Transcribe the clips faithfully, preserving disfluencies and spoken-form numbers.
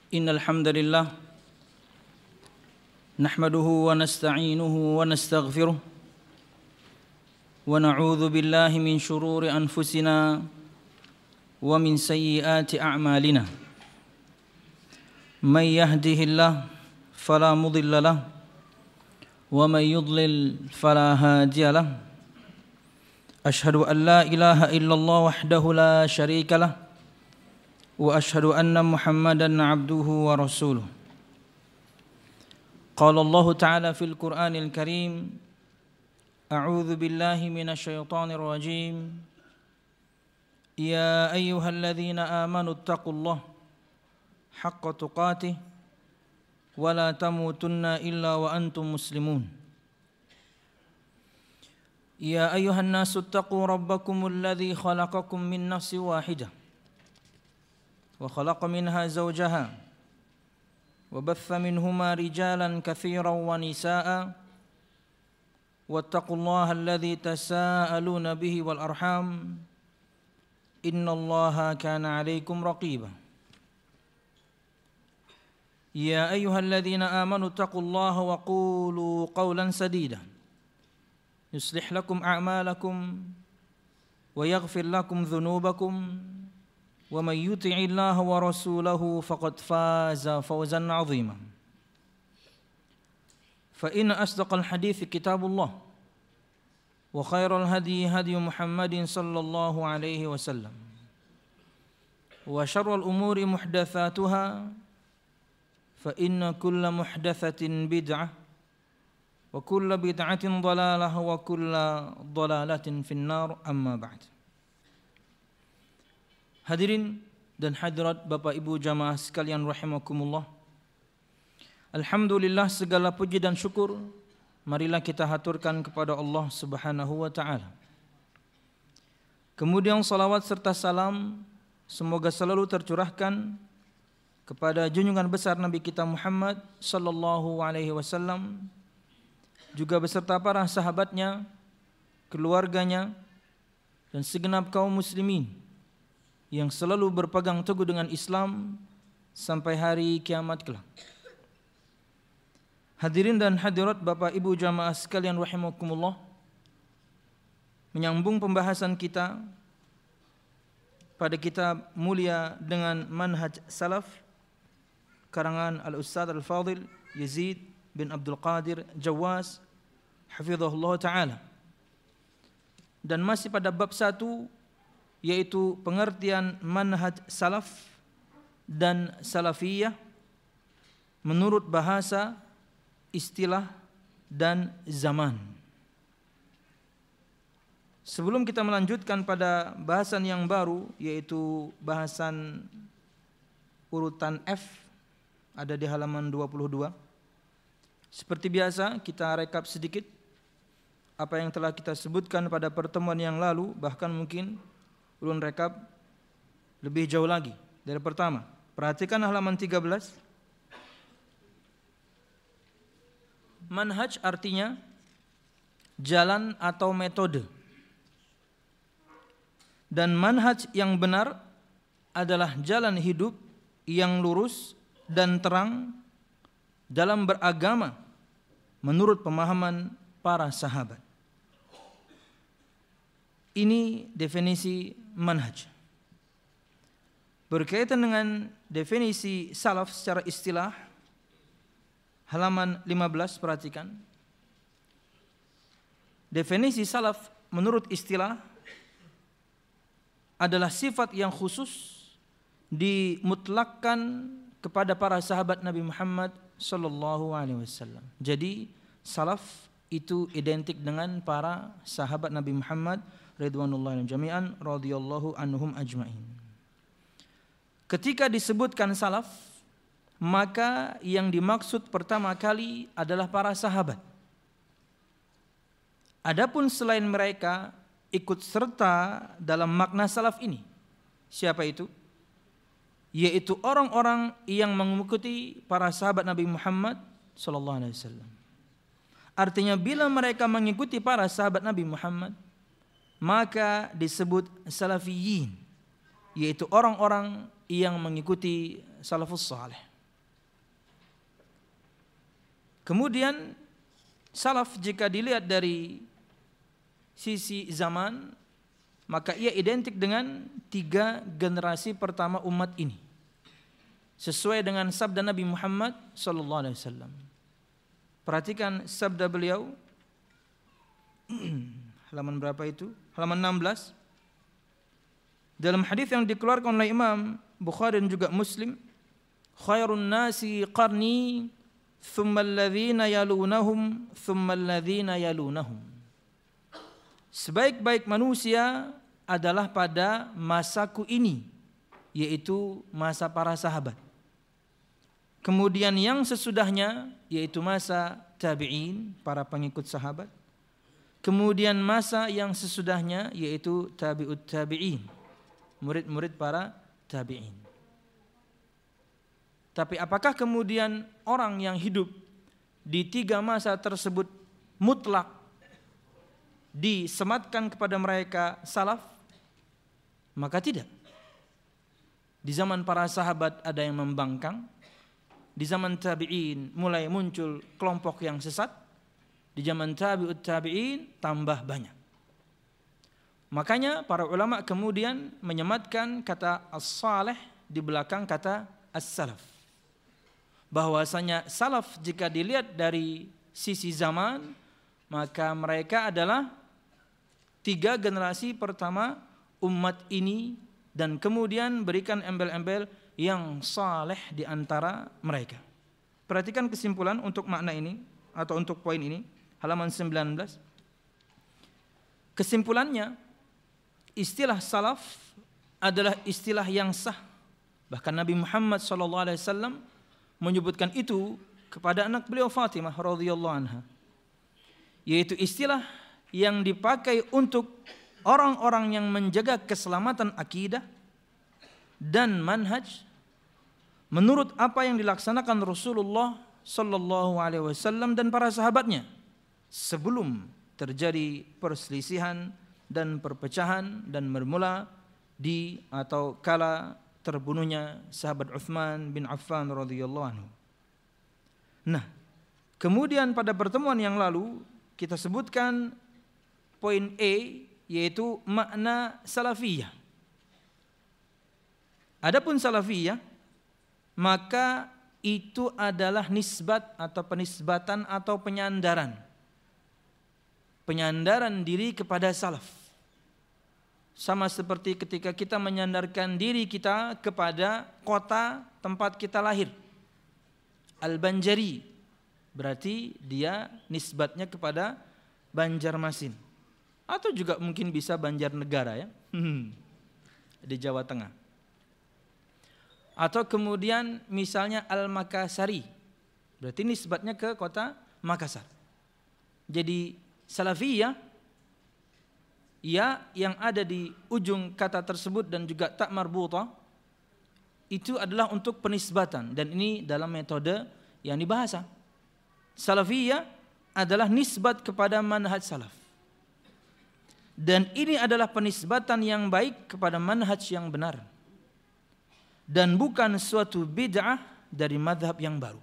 Innal hamdalillah nahmaduhu wa nasta'inuhu wa nastaghfiruh wa na'udzu billahi min shururi anfusina wa min sayyiati a'malina. May yahdihillahu fala mudilla lahu wa may yudlil fala hadiya lahu. Ashhadu an la ilaha illallah wahdahu la syarika lahu wa ashhadu anna Muhammadan abduhu wa rasuluh. Qala Allah Ta'ala fil Qur'anil Karim, a'udzu billahi minasy syaithanir rajim. Ya ayyuhalladzina amanu taqullaha haqqa tuqatih wa la tamutunna illa wa antum muslimun. Ya ayyuhan nasu taqu rabbakumul ladzi khalaqakum min nafsin wahidah wa khalaqa minha zawjaha wa batha minhuma rijalan katsiran wa nisaa'a wattaqullaha alladzi tasaaluna bihi wal arham innallaha kana 'alaikum raqiba. Ya ayyuhalladzina amanu taqullaha wa qulu qawlan sadida yuslih lakum a'malakum wa yaghfir lakum dhunubakum wa may yuti'illaha wa rasulahu faqad faza fawzan 'azima. Fa inna asdaqal hadithi kitabullah wa khairal hadi hadi Muhammadin sallallahu alaihi wasallam wa syarrul umuri muhdatsatuha fa inna kulla muhdatsatin bid'ah wa kulla bid'atin dhalalah wa kulla dhalalatin finnar, amma ba'd. Hadirin dan hadirat Bapak Ibu jamaah sekalian rahimakumullah. Alhamdulillah, segala puji dan syukur marilah kita haturkan kepada Allah Subhanahu wa taala. Kemudian salawat serta salam semoga selalu tercurahkan kepada junjungan besar Nabi kita Muhammad sallallahu alaihi wasallam, juga beserta para sahabatnya, keluarganya, dan segenap kaum muslimin yang selalu berpegang teguh dengan Islam sampai hari kiamat kelak. Hadirin dan hadirat Bapak Ibu jamaah sekalian rahimakumullah, menyambung pembahasan kita pada kitab mulia dengan Manhaj Salaf karangan Al-Ustadz Al-Fadil Yazid bin Abdul Qadir Jawas hafizahullah ta'ala, dan masih pada bab satu, yaitu pengertian manhaj salaf dan salafiyah menurut bahasa, istilah, dan zaman. Sebelum kita melanjutkan pada bahasan yang baru, yaitu bahasan urutan F, ada di halaman dua puluh dua. Seperti biasa kita rekap sedikit apa yang telah kita sebutkan pada pertemuan yang lalu, bahkan mungkin ulun rekap lebih jauh lagi dari pertama. Perhatikan halaman tiga belas. Manhaj artinya jalan atau metode. Dan manhaj yang benar adalah jalan hidup yang lurus dan terang dalam beragama menurut pemahaman para sahabat. Ini definisi manhaj. Berkaitan dengan definisi salaf secara istilah, halaman lima belas, perhatikan. Definisi salaf menurut istilah adalah sifat yang khusus dimutlakkan kepada para sahabat Nabi Muhammad sallallahu alaihi wasallam. Jadi salaf itu identik dengan para sahabat Nabi Muhammad ridwanullahi jami'an radhiyallahu anhum ajma'in. Ketika disebutkan salaf, maka yang dimaksud pertama kali adalah para sahabat. Adapun selain mereka ikut serta dalam makna salaf ini, siapa itu? Yaitu orang-orang yang mengikuti para sahabat Nabi Muhammad sallallahu alaihi wasallam. Artinya bila mereka mengikuti para sahabat Nabi Muhammad, maka disebut salafiyin, yaitu orang-orang yang mengikuti salafus saleh. Kemudian salaf jika dilihat dari sisi zaman, maka ia identik dengan tiga generasi pertama umat ini, sesuai dengan sabda Nabi Muhammad sallallahu alaihi wasallam. Perhatikan sabda beliau, halaman berapa itu? Halaman enam belas. Dalam hadis yang dikeluarkan oleh Imam Bukhari dan juga Muslim, khairun nasi qarni thumma alladhina yalunahum thumma alladhina yalunahum. Sebaik-baik manusia adalah pada masaku ini, yaitu masa para sahabat. Kemudian yang sesudahnya yaitu masa tabi'in, para pengikut sahabat. Kemudian masa yang sesudahnya yaitu tabi'ut tabi'in, murid-murid para tabi'in. Tapi apakah kemudian orang yang hidup di tiga masa tersebut mutlak disematkan kepada mereka salaf? Maka tidak. Di zaman para sahabat ada yang membangkang, di zaman tabi'in mulai muncul kelompok yang sesat, di zaman tabi'ut tabi'in tambah banyak. Makanya para ulama kemudian menyematkan kata as-salih di belakang kata as-salaf. Bahwasanya salaf jika dilihat dari sisi zaman, maka mereka adalah tiga generasi pertama umat ini, dan kemudian berikan embel-embel yang saleh di antara mereka. Perhatikan kesimpulan untuk makna ini atau untuk poin ini, halaman sembilan belas. Kesimpulannya, istilah salaf adalah istilah yang sah. Bahkan Nabi Muhammad sallallahu alaihi wasallam menyebutkan itu kepada anak beliau Fatimah radhiyallahu anha, yaitu istilah yang dipakai untuk orang-orang yang menjaga keselamatan akidah dan manhaj menurut apa yang dilaksanakan Rasulullah sallallahu alaihi wasallam dan para sahabatnya sebelum terjadi perselisihan dan perpecahan dan bermula di atau kala terbunuhnya sahabat Utsman bin Affan radhiyallahu anhu. Nah, kemudian pada pertemuan yang lalu kita sebutkan poin E, yaitu makna salafiyah. Adapun salafiyah, maka itu adalah nisbat atau penisbatan atau penyandaran. Penyandaran diri kepada salaf. Sama seperti ketika kita menyandarkan diri kita kepada kota tempat kita lahir. Al-Banjari, berarti dia nisbatnya kepada Banjarmasin. Atau juga mungkin bisa Banjarnegara ya, di Jawa Tengah. Atau kemudian misalnya Al-Makassari, berarti nisbatnya ke kota Makassar. Jadi salafiyah, ya yang ada di ujung kata tersebut dan juga tak marbutah, itu adalah untuk penisbatan, dan ini dalam metode yang dibahasa. Salafiyah adalah nisbat kepada manhaj salaf, dan ini adalah penisbatan yang baik kepada manhaj yang benar, dan bukan suatu bid'ah dari madhab yang baru.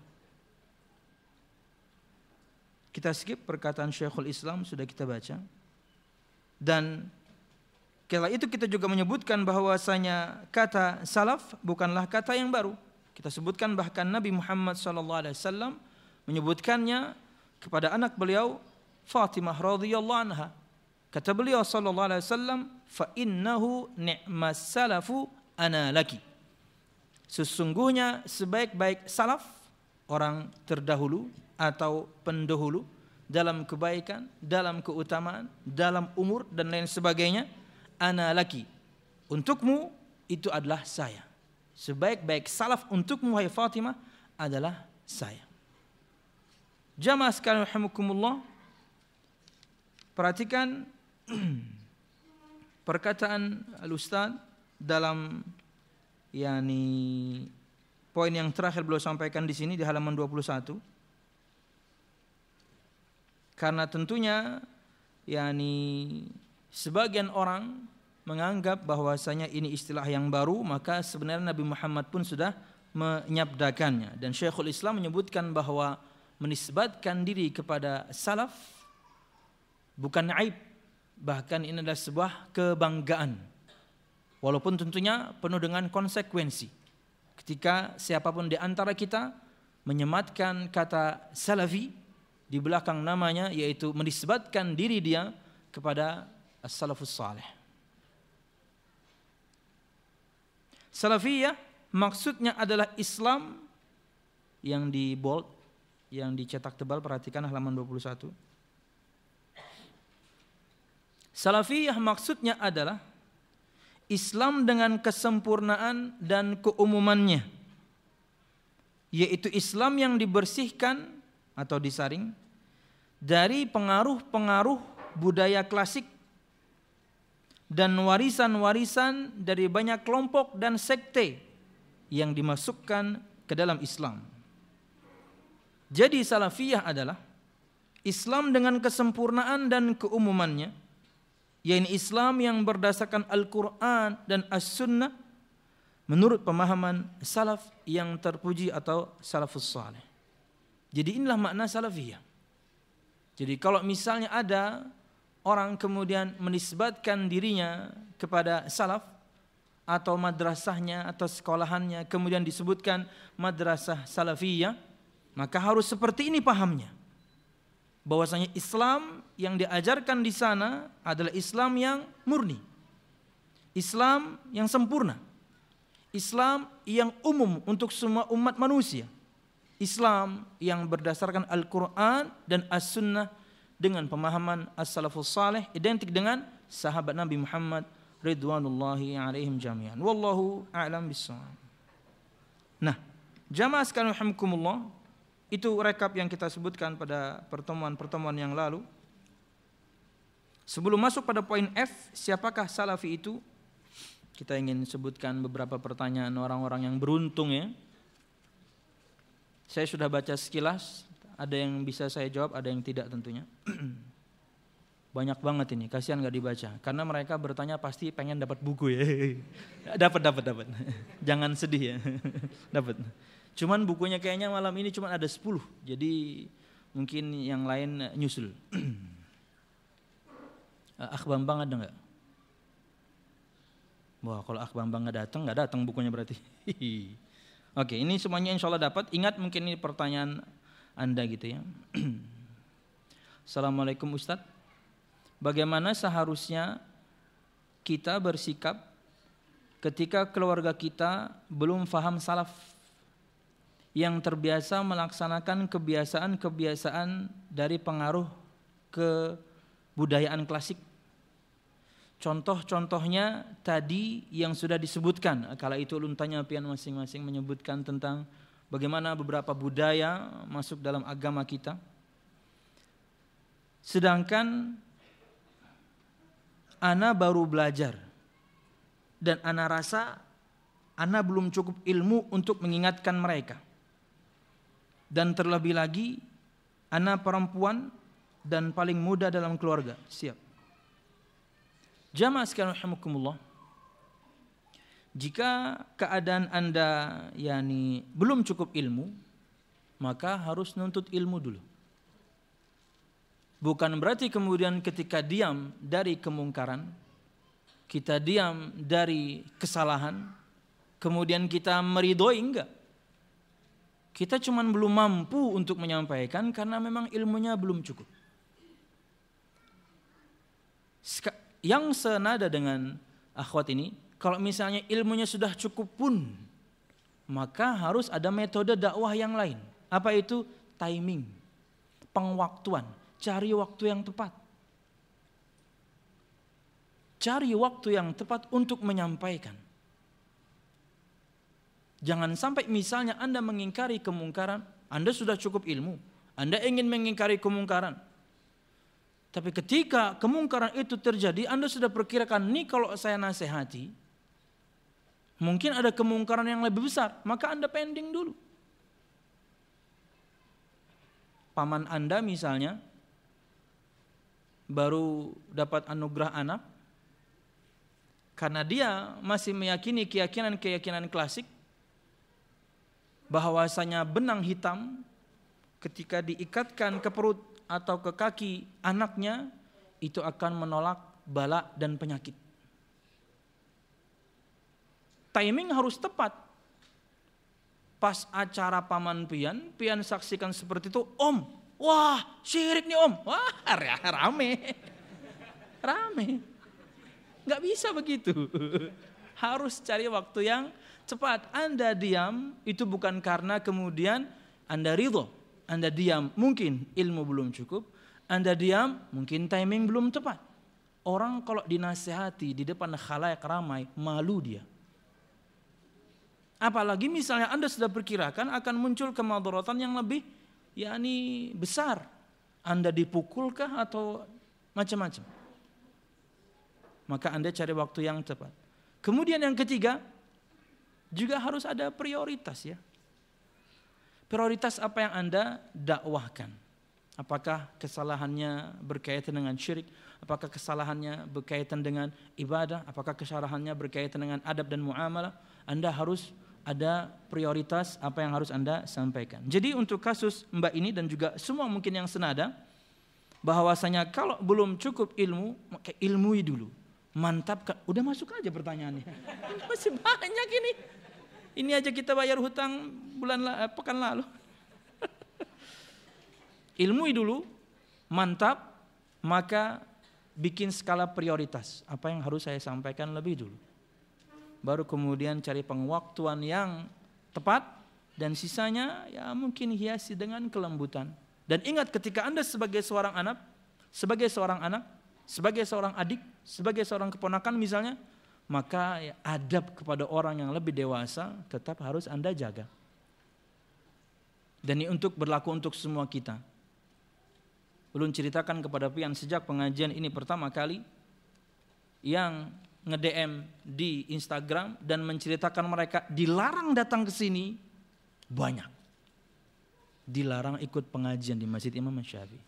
Kita skip perkataan Syekhul Islam, sudah kita baca. Dan kala itu kita juga menyebutkan bahwasanya kata salaf bukanlah kata yang baru. Kita sebutkan bahkan Nabi Muhammad sallallahu alaihi wasallam menyebutkannya kepada anak beliau Fatimah radhiyallahu anha. Kata beliau sallallahu alaihi wasallam, fa innahu ni'mas salafu ana laki. Sesungguhnya sebaik-baik salaf, orang terdahulu atau pendahulu dalam kebaikan, dalam keutamaan, dalam umur dan lain sebagainya, ana laki, untukmu itu adalah saya. Sebaik-baik salaf untukmu wahai Fatimah adalah saya. Jamaah sekalian rahimakumullah, perhatikan perkataan al-Ustaz dalam yakni poin yang terakhir beliau sampaikan di sini di halaman dua puluh satu. Karena tentunya yakni sebagian orang menganggap bahwasanya ini istilah yang baru, maka sebenarnya Nabi Muhammad pun sudah menyabdakannya. Dan Syekhul Islam menyebutkan bahwa menisbatkan diri kepada salaf bukan aib, bahkan ini adalah sebuah kebanggaan. Walaupun tentunya penuh dengan konsekuensi. Ketika siapapun di antara kita menyematkan kata salafi di belakang namanya, yaitu menisbatkan diri dia kepada as-salafus salih. Salafiyah maksudnya adalah Islam yang di bold, yang dicetak tebal, perhatikan halaman dua puluh satu. Salafiyah maksudnya adalah Islam dengan kesempurnaan dan keumumannya, yaitu Islam yang dibersihkan atau disaring dari pengaruh-pengaruh budaya klasik dan warisan-warisan dari banyak kelompok dan sekte yang dimasukkan ke dalam Islam. Jadi salafiyah adalah Islam dengan kesempurnaan dan keumumannya, yaitu Islam yang berdasarkan Al-Quran dan As-Sunnah menurut pemahaman salaf yang terpuji atau salafus salih. Jadi inilah makna salafiyah. Jadi kalau misalnya ada orang kemudian menisbatkan dirinya kepada salaf atau madrasahnya atau sekolahannya kemudian disebutkan madrasah salafiyah, maka harus seperti ini pahamnya. Bahwasanya Islam yang diajarkan di sana adalah Islam yang murni, Islam yang sempurna, Islam yang umum untuk semua umat manusia, Islam yang berdasarkan Al-Quran dan As-Sunnah dengan pemahaman as-salafus salih, identik dengan sahabat Nabi Muhammad ridwanullahi alaihim jami'an. Wallahu a'lam bissawab. Nah, jamaah sekalian rahimakumullah, itu rekap yang kita sebutkan pada pertemuan-pertemuan yang lalu. Sebelum masuk pada poin F, siapakah salafi itu? Kita ingin sebutkan beberapa pertanyaan orang-orang yang beruntung ya. Saya sudah baca sekilas, ada yang bisa saya jawab, ada yang tidak tentunya. Banyak banget ini, kasihan gak dibaca. Karena mereka bertanya pasti pengen dapat buku ya. Dapat, dapat, dapat. Jangan sedih ya. Dapat. Cuman bukunya kayaknya malam ini cuma ada sepuluh. Jadi mungkin yang lain nyusul. Akh Bambang ada enggak? Wah, kalau Akh Bambang enggak datang, enggak datang bukunya berarti. Oke, ini semuanya insya Allah dapat. Ingat mungkin ini pertanyaan Anda gitu ya. Assalamualaikum Ustadz. Bagaimana seharusnya kita bersikap ketika keluarga kita belum faham salaf, yang terbiasa melaksanakan kebiasaan-kebiasaan dari pengaruh kebudayaan klasik? Contoh-contohnya tadi yang sudah disebutkan. Kala itu ulun tanya pian masing-masing menyebutkan tentang bagaimana beberapa budaya masuk dalam agama kita. Sedangkan ana baru belajar dan ana rasa ana belum cukup ilmu untuk mengingatkan mereka. Dan terlebih lagi ana perempuan dan paling muda dalam keluarga. Siap. Jamaah sekalian rahimakumullah, jika keadaan Anda yakni belum cukup ilmu, maka harus nuntut ilmu dulu. Bukan berarti kemudian ketika diam dari kemungkaran, kita diam dari kesalahan, kemudian kita meridhoi, enggak. Kita cuma belum mampu untuk menyampaikan karena memang ilmunya belum cukup. Yang senada dengan akhwat ini, kalau misalnya ilmunya sudah cukup pun, maka harus ada metode dakwah yang lain. Apa itu? Timing, pengwaktuan, cari waktu yang tepat. Cari waktu yang tepat untuk menyampaikan. Jangan sampai misalnya Anda mengingkari kemungkaran, Anda sudah cukup ilmu, Anda ingin mengingkari kemungkaran. Tapi ketika kemungkaran itu terjadi, Anda sudah perkirakan, nih kalau saya nasihati, mungkin ada kemungkaran yang lebih besar, maka Anda pending dulu. Paman Anda misalnya, baru dapat anugerah anak, karena dia masih meyakini keyakinan-keyakinan klasik, bahwasanya benang hitam ketika diikatkan ke perut atau ke kaki anaknya, itu akan menolak bala dan penyakit. Timing harus tepat. Pas acara paman pian, pian saksikan seperti itu, om, wah syirik nih om, wah rame, rame. Gak bisa begitu. Harus cari waktu yang cepat. Anda diam itu bukan karena kemudian Anda ridho. Anda diam mungkin ilmu belum cukup. Anda diam mungkin timing belum tepat. Orang kalau dinasihati di depan khalayak ramai, malu dia. Apalagi misalnya Anda sudah perkirakan akan muncul kemadaratan yang lebih yakni besar. Anda dipukulkah atau macam-macam. Maka Anda cari waktu yang tepat. Kemudian yang ketiga, juga harus ada prioritas ya. Prioritas apa yang Anda dakwahkan. Apakah kesalahannya berkaitan dengan syirik? Apakah kesalahannya berkaitan dengan ibadah? Apakah kesalahannya berkaitan dengan adab dan muamalah? Anda harus ada prioritas apa yang harus Anda sampaikan. Jadi untuk kasus Mbak ini dan juga semua mungkin yang senada, bahwasanya kalau belum cukup ilmu, maka ilmui dulu. Mantapkan, udah masuk aja pertanyaannya. Ini masih banyak ini. Ini aja kita bayar hutang bulan pekan lalu. Ilmui dulu, mantap, maka bikin skala prioritas. Apa yang harus saya sampaikan lebih dulu. Baru kemudian cari pengwaktuan yang tepat dan sisanya ya mungkin hiasi dengan kelembutan. Dan ingat ketika Anda sebagai seorang anak, sebagai seorang anak, sebagai seorang adik, sebagai seorang keponakan misalnya, maka ya, adab kepada orang yang lebih dewasa tetap harus Anda jaga. Dan ini untuk berlaku untuk semua kita. Ulun ceritakan kepada pian sejak pengajian ini pertama kali yang nge-D M di Instagram dan menceritakan mereka dilarang datang ke sini banyak. Dilarang ikut pengajian di Masjid Imam Syafi'i.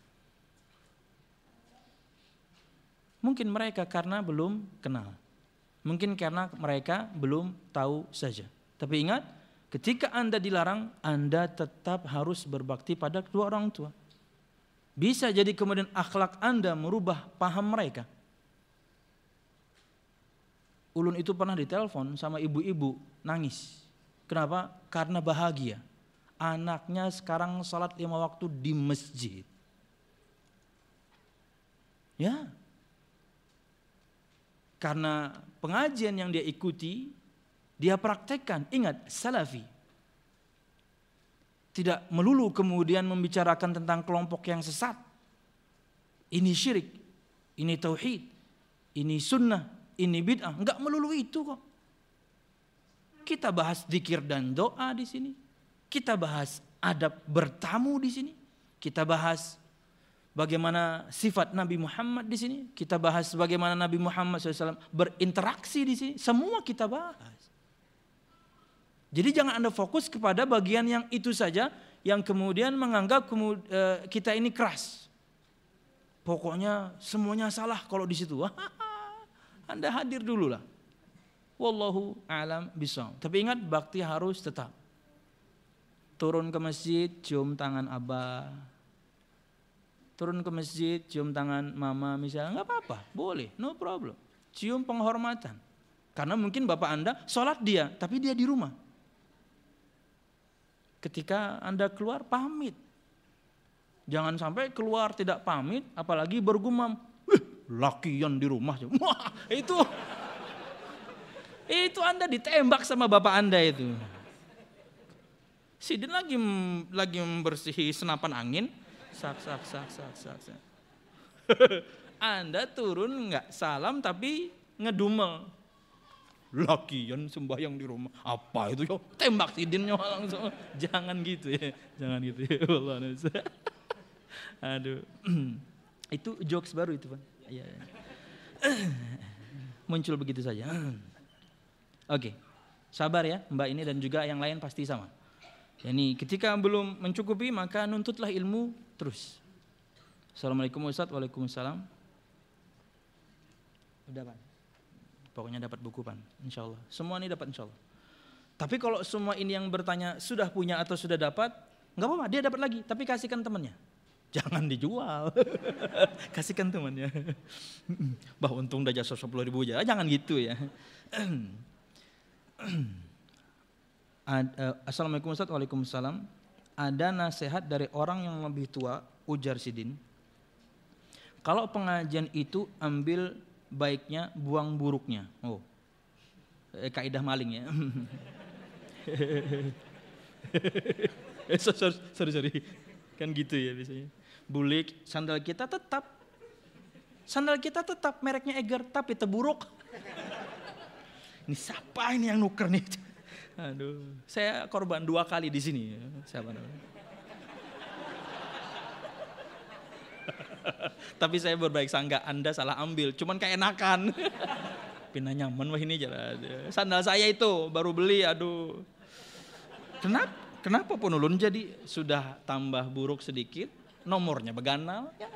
Mungkin mereka karena belum kenal. Mungkin karena mereka belum tahu saja. Tapi ingat, ketika Anda dilarang, Anda tetap harus berbakti pada kedua orang tua. Bisa jadi kemudian akhlak Anda merubah paham mereka. Ulun itu pernah ditelepon sama ibu-ibu nangis. Kenapa? Karena bahagia. Anaknya sekarang salat lima waktu di masjid. Ya. Karena pengajian yang dia ikuti, dia praktekkan. Ingat, salafi. Tidak melulu kemudian membicarakan tentang kelompok yang sesat. Ini syirik, ini tauhid, ini sunnah, ini bid'ah. Enggak melulu itu kok. Kita bahas zikir dan doa di sini. Kita bahas adab bertamu di sini. Kita bahas bagaimana sifat Nabi Muhammad di sini. Kita bahas bagaimana Nabi Muhammad shallallahu alaihi wasallam berinteraksi di sini. Semua kita bahas. Jadi jangan Anda fokus kepada bagian yang itu saja, yang kemudian menganggap kita ini keras. Pokoknya semuanya salah kalau di situ. Anda hadir dulu lah. Wallahu a'lam bishawab. Tapi ingat, bakti harus tetap. Turun ke masjid, cium tangan abah. Turun ke masjid, cium tangan mama misalnya, nggak apa-apa, boleh, no problem. Cium penghormatan. Karena mungkin bapak Anda sholat dia, tapi dia di rumah. Ketika Anda keluar, pamit. Jangan sampai keluar tidak pamit, apalagi bergumam, wih, lakian di rumah. Wah, itu, itu Anda ditembak sama bapak Anda itu. Sidin lagi lagi membersihi senapan angin. Sak, sak, sak, sak, sak, sak. Anda turun nggak salam tapi ngedumel. Lakian sembahyang di rumah. Apa itu yo? Tembak sidinnya langsung. Jangan gitu ya. Jangan gitu ya. Aduh. Itu jokes baru itu, Pak. Ya, ya. Muncul begitu saja. Oke. Sabar ya, Mbak ini dan juga yang lain pasti sama. Yani ketika belum mencukupi maka nuntutlah ilmu terus. Assalamualaikum Ustaz. Waalaikumsalam. Udah Pak. Pokoknya dapat buku Pan, insya Allah. Semua ini dapat insya Allah. Tapi kalau semua ini yang bertanya sudah punya atau sudah dapat, nggak apa-apa, dia dapat lagi, tapi kasihkan temannya. Jangan dijual, kasihkan temannya. Bah untung udah jasa sepuluh ribu aja, jangan gitu ya. Assalamualaikum Ustaz. Waalaikumsalam. Ada nasihat dari orang yang lebih tua, ujar Sidin. Kalau pengajian itu ambil baiknya, buang buruknya. Oh, eh, kaidah maling ya. sorry, sorry, sorry, kan gitu ya biasanya. Bulik, sandal kita tetap, sandal kita tetap mereknya Eger, tapi terburuk. Ini siapa ini yang nuker nih? Aduh, saya korban dua kali di sini. Siapa namanya? Tapi saya berbaik sangka, Anda salah ambil, cuman kayak enakan. Pindah nyaman wah ini jalan. Sandal saya itu baru beli, aduh. Kenapa? Kenapa pun ulun jadi sudah tambah buruk sedikit, nomornya beganal. Ya,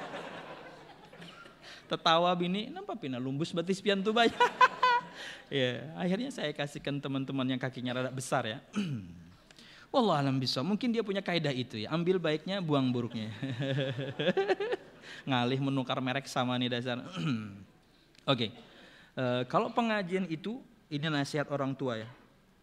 tertawa bini, nampak pina lumbus batis pian tuh banyak. Ya, akhirnya saya kasihkan teman-teman yang kakinya rada besar ya. Wallah alam bisa, mungkin dia punya kaidah itu ya, ambil baiknya, buang buruknya. Ngalih menukar merek sama nih dasar. Oke, okay. uh, kalau pengajian itu, ini nasihat orang tua ya.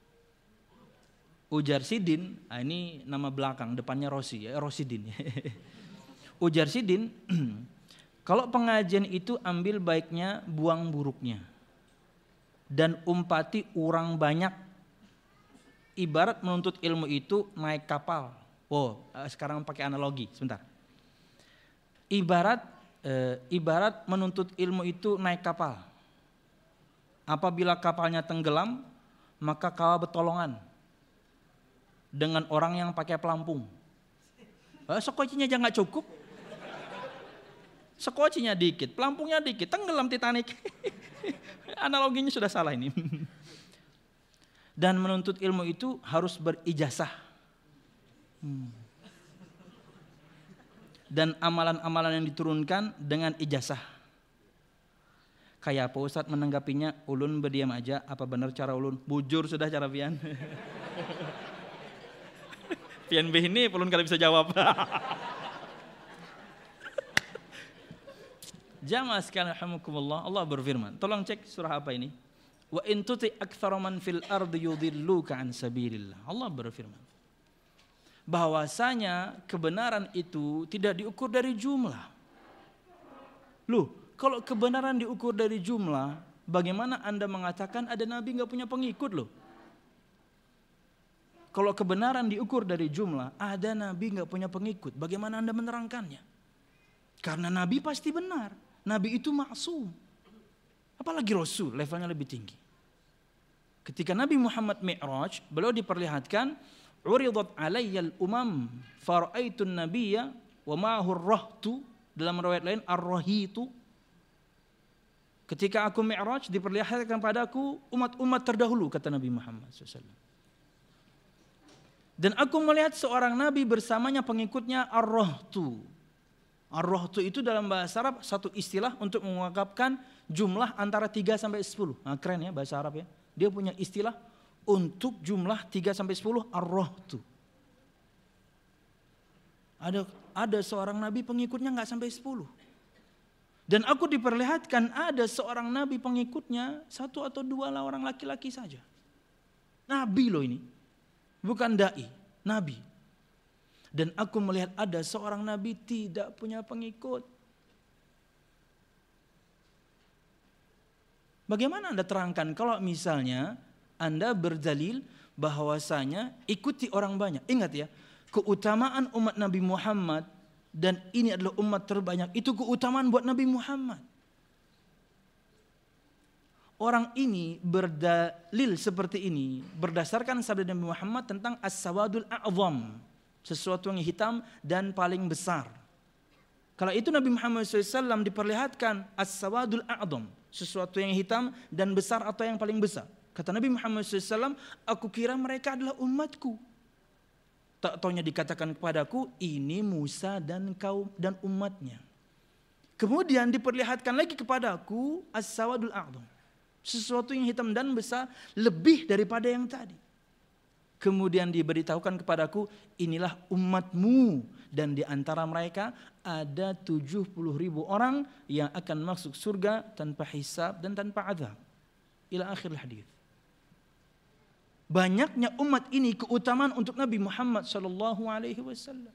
Ujar Sidin, nah ini nama belakang, depannya Rosi, ya, Rosidin. Ujar Sidin, kalau pengajian itu ambil baiknya, buang buruknya. Dan umpati orang banyak. Ibarat menuntut ilmu itu naik kapal. Oh, sekarang pakai analogi, sebentar. Ibarat, e, ibarat menuntut ilmu itu naik kapal. Apabila kapalnya tenggelam, maka kau bertolongan dengan orang yang pakai pelampung. Eh, sekocinya aja nggak cukup. Sekocinya dikit, pelampungnya dikit, tenggelam Titanic. Analoginya sudah salah ini. Dan menuntut ilmu itu harus berijazah. Hmm. Dan amalan-amalan yang diturunkan dengan ijazah. Kayak apa Ustaz menanggapinya? Ulun berdiam aja, apa benar cara ulun? Bujur sudah cara pian. Pian B ini ulun kali bisa jawab. Jamaah sekalian rahimakumullah, Allah berfirman. Tolong cek surah apa ini? Wa in tuti aktsara man fil ardi yudhilluka an sabilillah. Allah berfirman bahwasanya kebenaran itu tidak diukur dari jumlah. Loh, kalau kebenaran diukur dari jumlah, bagaimana Anda mengatakan ada nabi enggak punya pengikut loh? Kalau kebenaran diukur dari jumlah, ada nabi enggak punya pengikut, bagaimana Anda menerangkannya? Karena nabi pasti benar. Nabi itu maksum. Apalagi Rasul, levelnya lebih tinggi. Ketika Nabi Muhammad Mi'raj, beliau diperlihatkan, uridat alayyal umam, fara'aitun nabiyya, wa ma'ahur rahtu, dalam riwayat lain, ar-rahitu. Ketika aku Mi'raj, diperlihatkan padaku umat-umat terdahulu, kata Nabi Muhammad shallallahu alaihi wasallam. Dan aku melihat seorang Nabi bersamanya pengikutnya ar-rahtu. Ar-rahtu itu dalam bahasa Arab satu istilah untuk mengungkapkan jumlah antara tiga sampai sepuluh. Nah, keren ya bahasa Arab ya. Dia punya istilah untuk jumlah tiga sampai sepuluh ar-rahtu. Ada ada seorang nabi pengikutnya enggak sampai sepuluh. Dan aku diperlihatkan ada seorang nabi pengikutnya satu atau dua lah orang laki-laki saja. Nabi loh ini. Bukan dai, nabi. Dan aku melihat ada seorang nabi tidak punya pengikut. Bagaimana Anda terangkan kalau misalnya Anda berdalil bahwasanya ikuti orang banyak. Ingat ya, keutamaan umat Nabi Muhammad dan ini adalah umat terbanyak. Itu keutamaan buat Nabi Muhammad. Orang ini berdalil seperti ini berdasarkan sabda Nabi Muhammad tentang as-sawadul a'zam. Sesuatu yang hitam dan paling besar. Kalau itu Nabi Muhammad shallallahu alaihi wasallam diperlihatkan as-sawadul a'zam. Sesuatu yang hitam dan besar atau yang paling besar. Kata Nabi Muhammad shallallahu alaihi wasallam, aku kira mereka adalah umatku. Tak taunya dikatakan kepadaku, ini Musa dan kaum dan umatnya. Kemudian diperlihatkan lagi kepadaku as-sawadul a'zam. Sesuatu yang hitam dan besar lebih daripada yang tadi. Kemudian diberitahukan kepadaku, inilah umatmu. Dan di antara mereka ada tujuh puluh ribu orang yang akan masuk surga tanpa hisab dan tanpa azab. Ila akhir hadis. Banyaknya umat ini keutamaan untuk Nabi Muhammad sallallahu alaihi wasallam.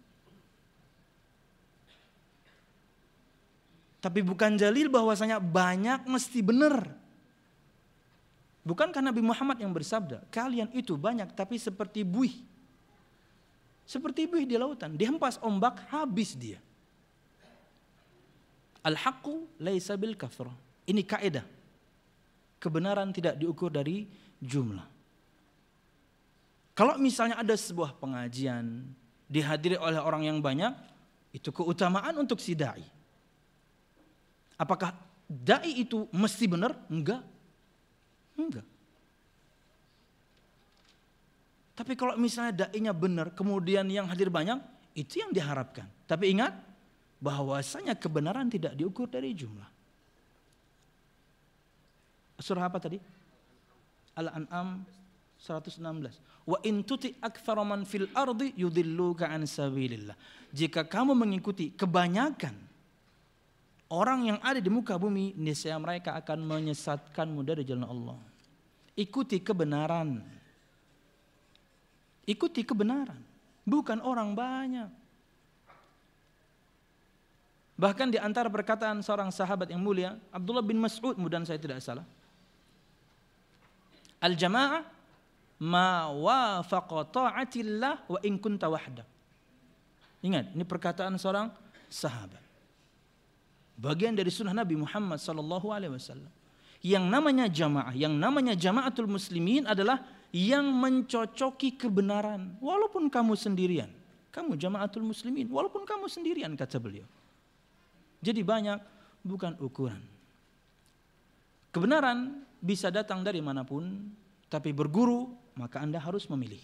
Tapi bukan dalil bahwasanya banyak mesti benar. Bukankah Nabi Muhammad yang bersabda, kalian itu banyak tapi seperti buih. Seperti buih di lautan, dihempas ombak habis dia. Al-haqqu laisa bil kathrah. Ini kaidah. Kebenaran tidak diukur dari jumlah. Kalau misalnya ada sebuah pengajian dihadiri oleh orang yang banyak, itu keutamaan untuk si dai. Apakah dai itu mesti benar? Enggak. Enggak. Tapi kalau misalnya dai-nya benar, kemudian yang hadir banyak, itu yang diharapkan. Tapi ingat, bahwasanya kebenaran tidak diukur dari jumlah. Surah apa tadi? Al-An'am seratus enam belas. Wa in tuti aktsara man fil ardi yudilluka an sabilillah. Jika kamu mengikuti kebanyakan orang yang ada di muka bumi, niscaya mereka akan menyesatkanmu dari jalan Allah. Ikuti kebenaran. Ikuti kebenaran, bukan orang banyak. Bahkan di antara perkataan seorang sahabat yang mulia, Abdullah bin Mas'ud, mudah saya tidak salah. Al-jama'ah ma wafaqa ta'atillah wa in kunta wahda. Ingat, ini perkataan seorang sahabat. Bagian dari sunnah Nabi Muhammad sallallahu alaihi wasallam. Yang namanya jamaah, yang namanya jamaatul muslimin adalah yang mencocoki kebenaran. Walaupun kamu sendirian. Kamu jamaatul muslimin, walaupun kamu sendirian, kata beliau. Jadi banyak bukan ukuran. Kebenaran bisa datang dari manapun, tapi berguru maka Anda harus memilih.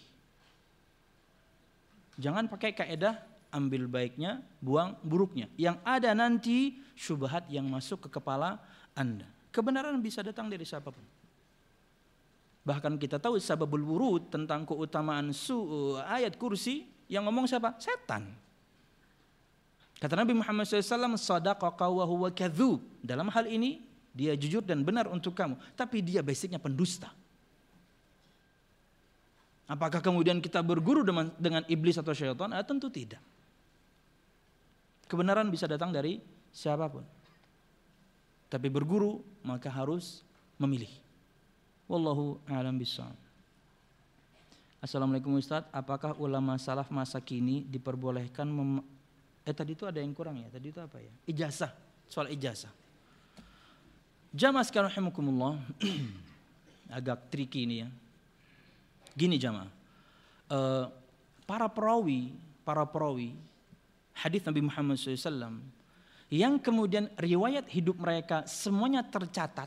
Jangan pakai kaidah ambil baiknya, buang buruknya. Yang ada nanti syubhat yang masuk ke kepala Anda. Kebenaran bisa datang dari siapapun. Bahkan kita tahu sababul wurud tentang keutamaan su ayat kursi yang ngomong siapa? Setan. Kata Nabi Muhammad shallallahu alaihi wasallam, sadaqaka wa huwa kadzub. Dalam hal ini dia jujur dan benar untuk kamu, tapi dia basicnya pendusta. Apakah kemudian kita berguru dengan, dengan iblis atau syaitan? Ah, tentu tidak. Kebenaran bisa datang dari siapapun. Tapi berguru maka harus memilih. Wallahu a'lam bishawab. Assalamualaikum Ustaz, apakah ulama salaf masa kini diperbolehkan mem- eh tadi itu ada yang kurang ya? Tadi itu apa ya? Ijazah, soal ijazah. Jamaah sekalian rahimakumullah. Agak tricky ini ya. Gini jamaah. Uh, para perawi, para perawi hadis Nabi Muhammad shallallahu alaihi wasallam yang kemudian riwayat hidup mereka semuanya tercatat.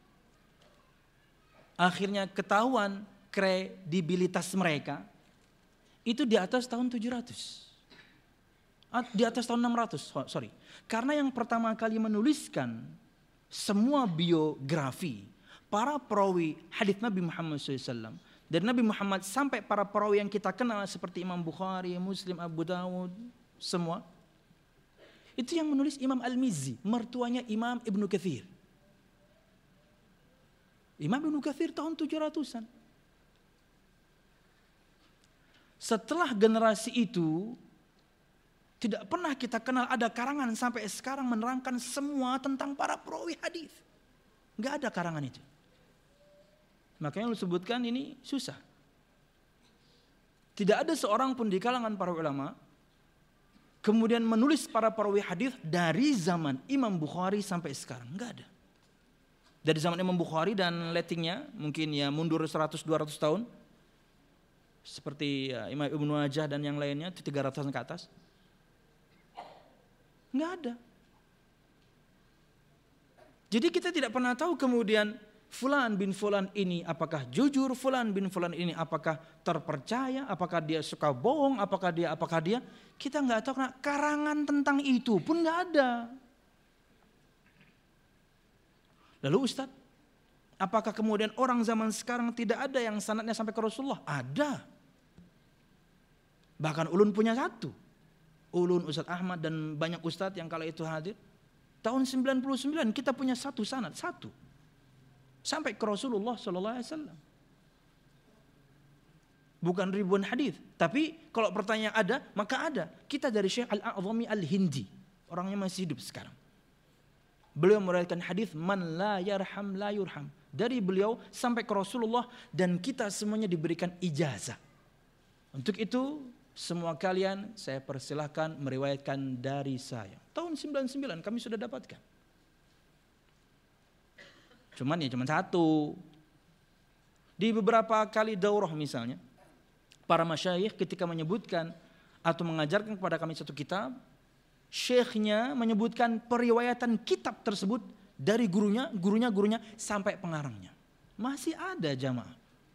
Akhirnya ketahuan kredibilitas mereka itu di atas tahun tujuh ratus. Di atas tahun enam ratus, sorry. Karena yang pertama kali menuliskan semua biografi para perawi hadis Nabi Muhammad shallallahu alaihi wasallam, dari Nabi Muhammad sampai para perawi yang kita kenal seperti Imam Bukhari, Muslim, Abu Dawud, semua. Itu yang menulis Imam Al-Mizzi, mertuanya Imam Ibnu Katsir. Imam Ibnu Katsir tahun tujuh ratusan. Setelah generasi itu tidak pernah kita kenal ada karangan sampai sekarang menerangkan semua tentang para perawi hadis. Enggak ada karangan itu. Makanya lu sebutkan ini susah. Tidak ada seorang pun di kalangan para ulama kemudian menulis para perawi hadis dari zaman Imam Bukhari sampai sekarang. Enggak ada. Dari zaman Imam Bukhari dan lettingnya mungkin ya mundur seratus dua ratus tahun. Seperti ya, Imam Ibnu Majah dan yang lainnya itu tiga ratusan ke atas. Enggak ada. Jadi kita tidak pernah tahu kemudian Fulan bin Fulan ini apakah jujur, Fulan bin Fulan ini apakah terpercaya, apakah dia suka bohong, apakah dia, apakah dia. Kita enggak tahu, karena karangan tentang itu pun enggak ada. Lalu Ustaz, apakah kemudian orang zaman sekarang tidak ada yang sanadnya sampai ke Rasulullah? Ada. Bahkan ulun punya satu. Ulun, Ustadz Ahmad dan banyak ustadz yang kala itu hadir. Tahun sembilan puluh sembilan kita punya satu sanad, satu. Sampai ke Rasulullah sallallahu alaihi wasallam. Bukan ribuan hadis, tapi kalau pertanyaan ada, maka ada. Kita dari Syekh Al-A'zami Al-Hindi, orangnya masih hidup sekarang. Beliau meriwayatkan hadis man la yarham la yurham. Dari beliau sampai ke Rasulullah dan kita semuanya diberikan ijazah. Untuk itu semua kalian saya persilahkan meriwayatkan dari saya. Tahun sembilan puluh sembilan kami sudah dapatkan. Cuman ya cuma satu. Di beberapa kali daurah misalnya, para masyayikh ketika menyebutkan atau mengajarkan kepada kami satu kitab, syekhnya menyebutkan periwayatan kitab tersebut dari gurunya, gurunya, gurunya sampai pengarangnya. Masih ada jamaah.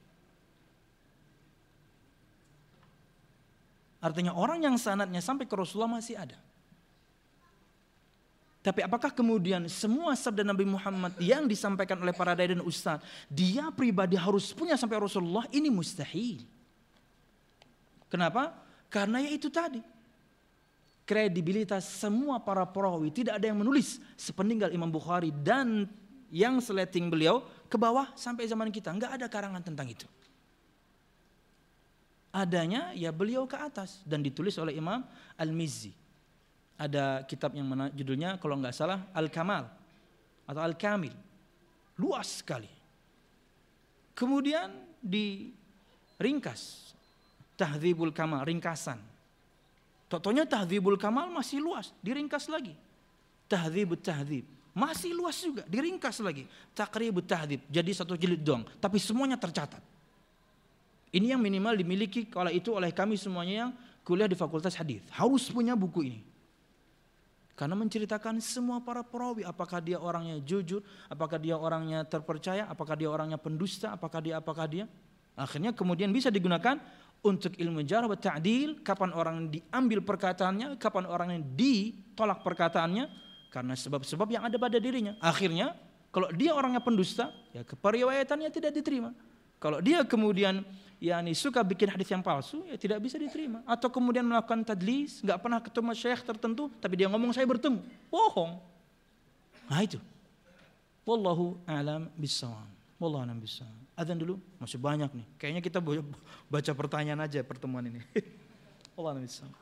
Artinya orang yang sanadnya sampai ke Rasulullah masih ada. Tapi apakah kemudian semua sabda Nabi Muhammad yang disampaikan oleh para dai dan ustaz, dia pribadi harus punya sampai Rasulullah? Ini mustahil. Kenapa? Karena ya itu tadi. Kredibilitas semua para perawi, tidak ada yang menulis sepeninggal Imam Bukhari dan yang seleting beliau ke bawah sampai zaman kita. Enggak ada karangan tentang itu. Adanya ya beliau ke atas dan ditulis oleh Imam Al-Mizzi. Ada kitab yang mana, judulnya kalau nggak salah Al-Kamal atau Al-Kamil. Luas sekali. Kemudian diringkas. Tahdzibul Kamal, ringkasan. Totonya Tahdzibul Kamal masih luas, diringkas lagi. Tahdzibut Tahdzib, masih luas juga, diringkas lagi. Taqribut Tahdzib, jadi satu jilid doang, tapi semuanya tercatat. Ini yang minimal dimiliki kala itu oleh kami semuanya yang kuliah di Fakultas Hadis. Harus punya buku ini. Karena menceritakan semua para perawi, apakah dia orangnya jujur, apakah dia orangnya terpercaya, apakah dia orangnya pendusta, apakah dia, apakah dia. Akhirnya kemudian bisa digunakan untuk ilmu jarh wa ta'dil, kapan orang diambil perkataannya, kapan orang yang ditolak perkataannya, karena sebab-sebab yang ada pada dirinya. Akhirnya kalau dia orangnya pendusta, ya keperiwayatannya tidak diterima. Kalau dia kemudian yakni suka bikin hadis yang palsu, ya tidak bisa diterima. Atau kemudian melakukan tadlis, nggak pernah ketemu syekh tertentu, tapi dia ngomong saya bertemu, bohong. Nah itu. Wallahu a'lam bissawab. Wallahu a'lam bissawab. Adzan dulu, masih banyak nih. Kayaknya kita baca pertanyaan aja pertemuan ini. Wallahu a'lam bissawab.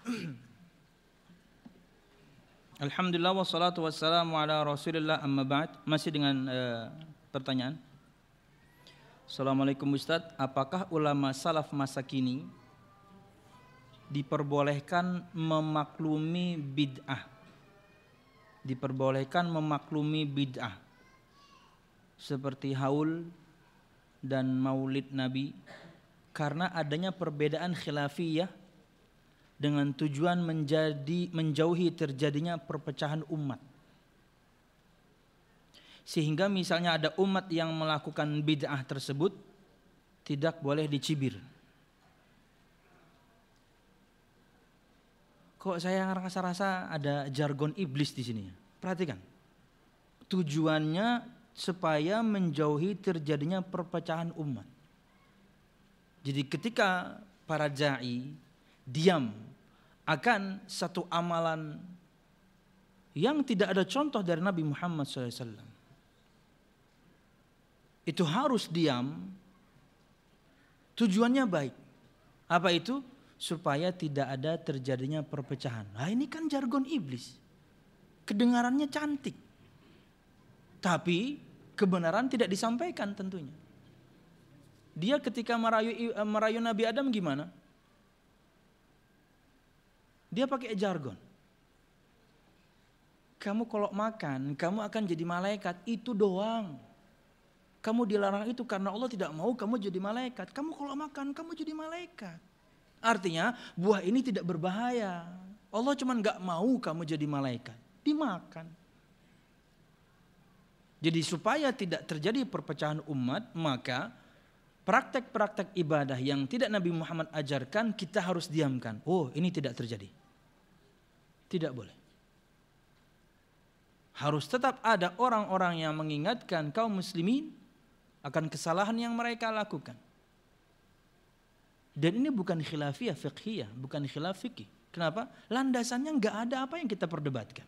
Alhamdulillah wassalatu wassalamu ala Rasulillah amma ba'd. Masih dengan uh, pertanyaan. Assalamualaikum Ustaz, apakah ulama salaf masa kini diperbolehkan memaklumi bid'ah? Diperbolehkan memaklumi bid'ah seperti haul dan maulid Nabi karena adanya perbedaan khilafiyah dengan tujuan menjadi menjauhi terjadinya perpecahan umat. Sehingga misalnya ada umat yang melakukan bid'ah tersebut tidak boleh dicibir. Kok saya rasa-rasa ada jargon iblis di sini? Perhatikan. Tujuannya supaya menjauhi terjadinya perpecahan umat. Jadi ketika para dai diam akan satu amalan yang tidak ada contoh dari Nabi Muhammad shallallahu alaihi wasallam, itu harus diam. Tujuannya baik. Apa itu? Supaya tidak ada terjadinya perpecahan. Nah ini kan jargon iblis. Kedengarannya cantik. Tapi kebenaran tidak disampaikan tentunya. Dia ketika merayu, merayu Nabi Adam gimana? Dia pakai jargon. Kamu kalau makan, kamu akan jadi malaikat. Itu doang. Kamu dilarang itu karena Allah tidak mau kamu jadi malaikat. Kamu kalau makan, kamu jadi malaikat. Artinya buah ini tidak berbahaya. Allah cuma gak mau kamu jadi malaikat. Dimakan. Jadi supaya tidak terjadi perpecahan umat, maka praktek-praktek ibadah yang tidak Nabi Muhammad ajarkan, kita harus diamkan. Oh, ini tidak terjadi. Tidak boleh. Harus tetap ada orang-orang yang mengingatkan kaum muslimin akan kesalahan yang mereka lakukan. Dan ini bukan khilafiyah fiqhiyah, bukan khilaf fikih. Kenapa? Landasannya nggak ada apa yang kita perdebatkan.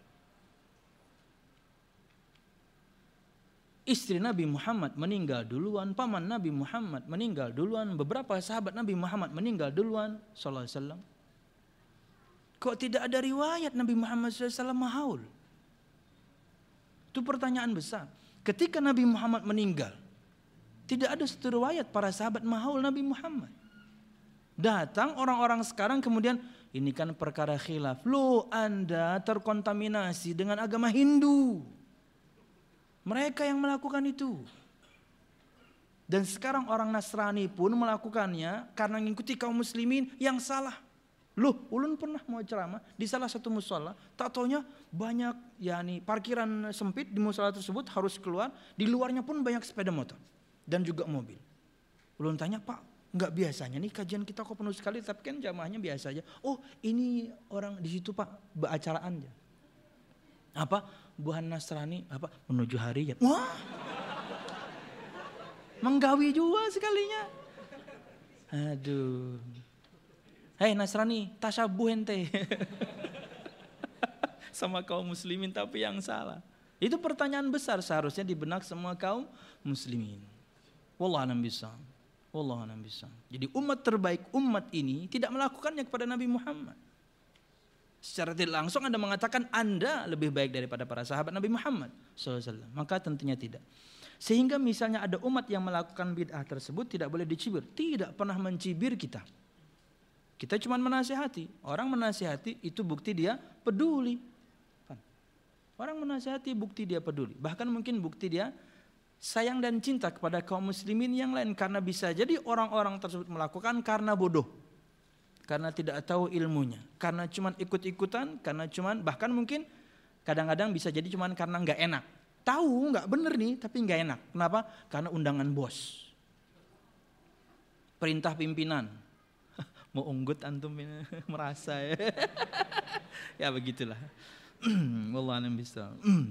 Istri Nabi Muhammad meninggal duluan, paman Nabi Muhammad meninggal duluan, beberapa sahabat Nabi Muhammad meninggal duluan, sallallahu alaihi wasallam. Kok tidak ada riwayat Nabi Muhammad sallallahu alaihi wasallam mahaul? Itu pertanyaan besar. Ketika Nabi Muhammad meninggal, tidak ada satu riwayat para sahabat mahaul Nabi Muhammad. Datang orang-orang sekarang kemudian, ini kan perkara khilaf. Loh, Anda terkontaminasi dengan agama Hindu. Mereka yang melakukan itu. Dan sekarang orang Nasrani pun melakukannya karena mengikuti kaum muslimin yang salah. Loh, ulun pernah mau ceramah di salah satu musola, tak taunya banyak yakni parkiran sempit di musola tersebut harus keluar, di luarnya pun banyak sepeda motor dan juga mobil. Ulun tanya, "Pak, enggak biasanya nih kajian kita kok penuh sekali, tapi kan jamaahnya biasa aja." "Oh, ini orang di situ, Pak, beracaraan aja." Apa? Buhan Nasrani apa menuju hari ya. Wah. Menggawi juga sekalinya. Aduh. Hei Nasrani, tasabuh ente. Sama kaum muslimin tapi yang salah. Itu pertanyaan besar seharusnya di benak semua kaum muslimin. Wallahu a'lam bishawab. Wallahu a'lam bishawab. Jadi umat terbaik umat ini tidak melakukannya kepada Nabi Muhammad. Secara tidak langsung Anda mengatakan Anda lebih baik daripada para sahabat Nabi Muhammad sallallahu alaihi wasallam. Maka tentunya tidak. Sehingga misalnya ada umat yang melakukan bid'ah tersebut tidak boleh dicibir. Tidak pernah mencibir kita. Kita cuma menasihati. Orang menasihati itu bukti dia peduli. Orang menasihati bukti dia peduli. Bahkan mungkin bukti dia sayang dan cinta kepada kaum muslimin yang lain. Karena bisa jadi orang-orang tersebut melakukan karena bodoh. Karena tidak tahu ilmunya, karena cuman ikut-ikutan, karena cuman bahkan mungkin kadang-kadang bisa jadi cuman karena nggak enak. Tahu nggak bener nih, tapi nggak enak. Kenapa? Karena undangan bos, perintah pimpinan. Mau unggut antum ini merasa ya. Ya begitulah. Wallahu a'lam bishawab.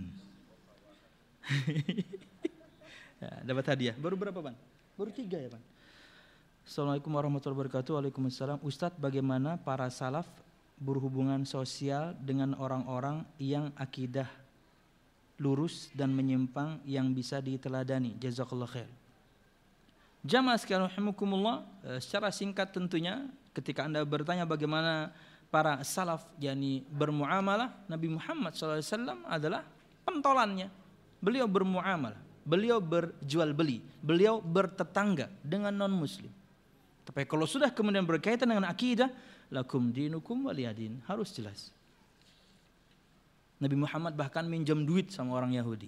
Ya, dapat hadiah. Baru berapa, Bang? Baru tiga ya, Bang? Assalamualaikum warahmatullahi wabarakatuh. Waalaikumsalam. Ustadz, bagaimana para salaf berhubungan sosial dengan orang-orang yang akidah lurus dan menyimpang yang bisa diteladani? Jazakallah khair. Jamaah sekalian rahimakumullah, secara singkat tentunya ketika Anda bertanya bagaimana para salaf yakni bermuamalah, Nabi Muhammad shallallahu alaihi wasallam adalah pentolannya. Beliau bermuamalah, beliau berjual beli, beliau bertetangga dengan non muslim. Tapi kalau sudah kemudian berkaitan dengan akidah, lakum dinukum waliyadin, harus jelas. Nabi Muhammad bahkan minjam duit sama orang Yahudi.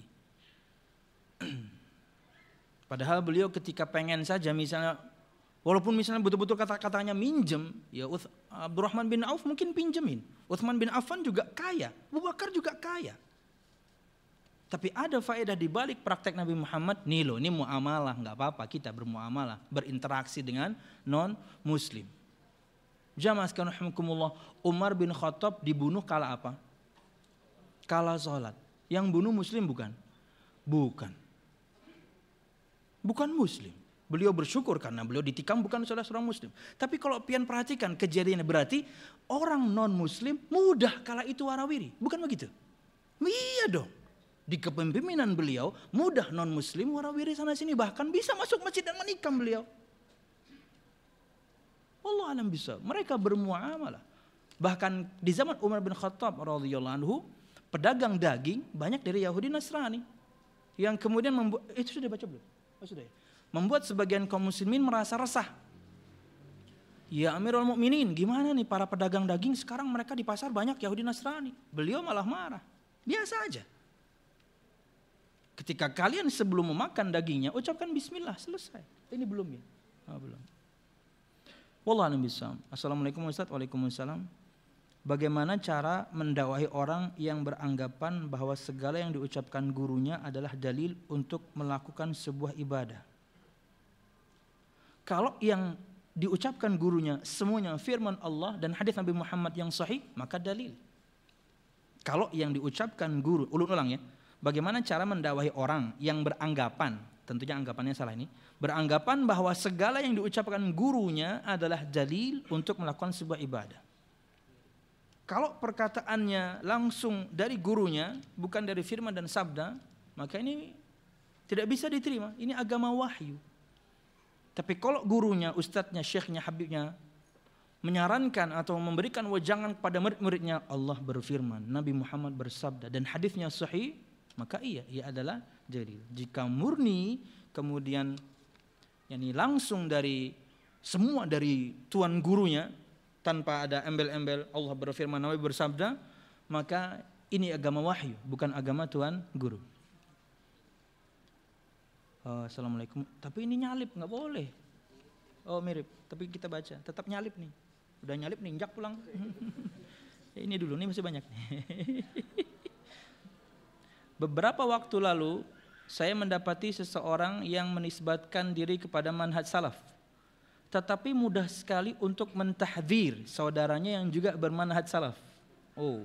Padahal beliau ketika pengen saja misalnya, walaupun misalnya betul-betul kata-katanya minjem, ya Abdurrahman bin Auf mungkin pinjemin. Utsman bin Affan juga kaya, Abu Bakar juga kaya. Tapi ada faedah di balik praktek Nabi Muhammad. Nih loh, ini muamalah, nggak apa-apa kita bermuamalah, berinteraksi dengan non muslim. Jamaah sekalian rahimakumullah, Umar bin Khattab dibunuh kala apa? Kala sholat. Yang bunuh muslim bukan? Bukan. Bukan muslim. Beliau bersyukur karena beliau ditikam bukan salah seorang muslim. Tapi kalau pian perhatikan kejadiannya, berarti orang non muslim mudah kala itu warawiri. Bukan begitu? Iya dong. Di kepemimpinan beliau mudah non muslim warawiri sana sini, bahkan bisa masuk masjid dan menikam beliau. Allah alam bisa. Mereka bermuamalah. Bahkan di zaman Umar bin Khattab radhiyallahu anhu, pedagang daging banyak dari Yahudi Nasrani yang kemudian membuat, itu sudah baca belum? Oh, sudah ya. Membuat sebagian kaum muslimin merasa resah. Ya Amirul Mukminin, gimana nih para pedagang daging sekarang mereka di pasar banyak Yahudi Nasrani. Beliau malah marah. Biasa aja. Ketika kalian sebelum memakan dagingnya ucapkan bismillah, selesai. Ini belum ya? Oh, belum. Wallahu a'lam bishawab. Assalamualaikum Ustaz. Waalaikumsalam. Bagaimana cara mendakwahi orang yang beranggapan bahwa segala yang diucapkan gurunya adalah dalil untuk melakukan sebuah ibadah? Kalau yang diucapkan gurunya semuanya firman Allah dan hadis Nabi Muhammad yang sahih, maka dalil. Kalau yang diucapkan guru, ulang-ulang ya. Bagaimana cara mendakwahi orang yang beranggapan, tentunya anggapannya salah ini, beranggapan bahwa segala yang diucapkan gurunya adalah dalil untuk melakukan sebuah ibadah. Kalau perkataannya langsung dari gurunya, bukan dari firman dan sabda, maka ini tidak bisa diterima. Ini agama wahyu. Tapi kalau gurunya, ustadznya, syekhnya, habibnya menyarankan atau memberikan wejangan kepada murid-muridnya, Allah berfirman, Nabi Muhammad bersabda, dan hadisnya sahih, maka iya, ia adalah dalil. Jika murni kemudian yani langsung dari semua dari tuan gurunya tanpa ada embel-embel Allah berfirman, Nabi bersabda, maka ini agama wahyu, bukan agama tuan guru. Oh, assalamualaikum. Tapi ini nyalip, nggak boleh. Oh mirip, tapi kita baca, tetap nyalip nih. Udah nyalip nih, injak pulang. Ya, ini dulu, ini masih banyak. Beberapa waktu lalu saya mendapati seseorang yang menisbatkan diri kepada manhaj salaf, tetapi mudah sekali untuk mentahdzir saudaranya yang juga bermanhaj salaf. Oh.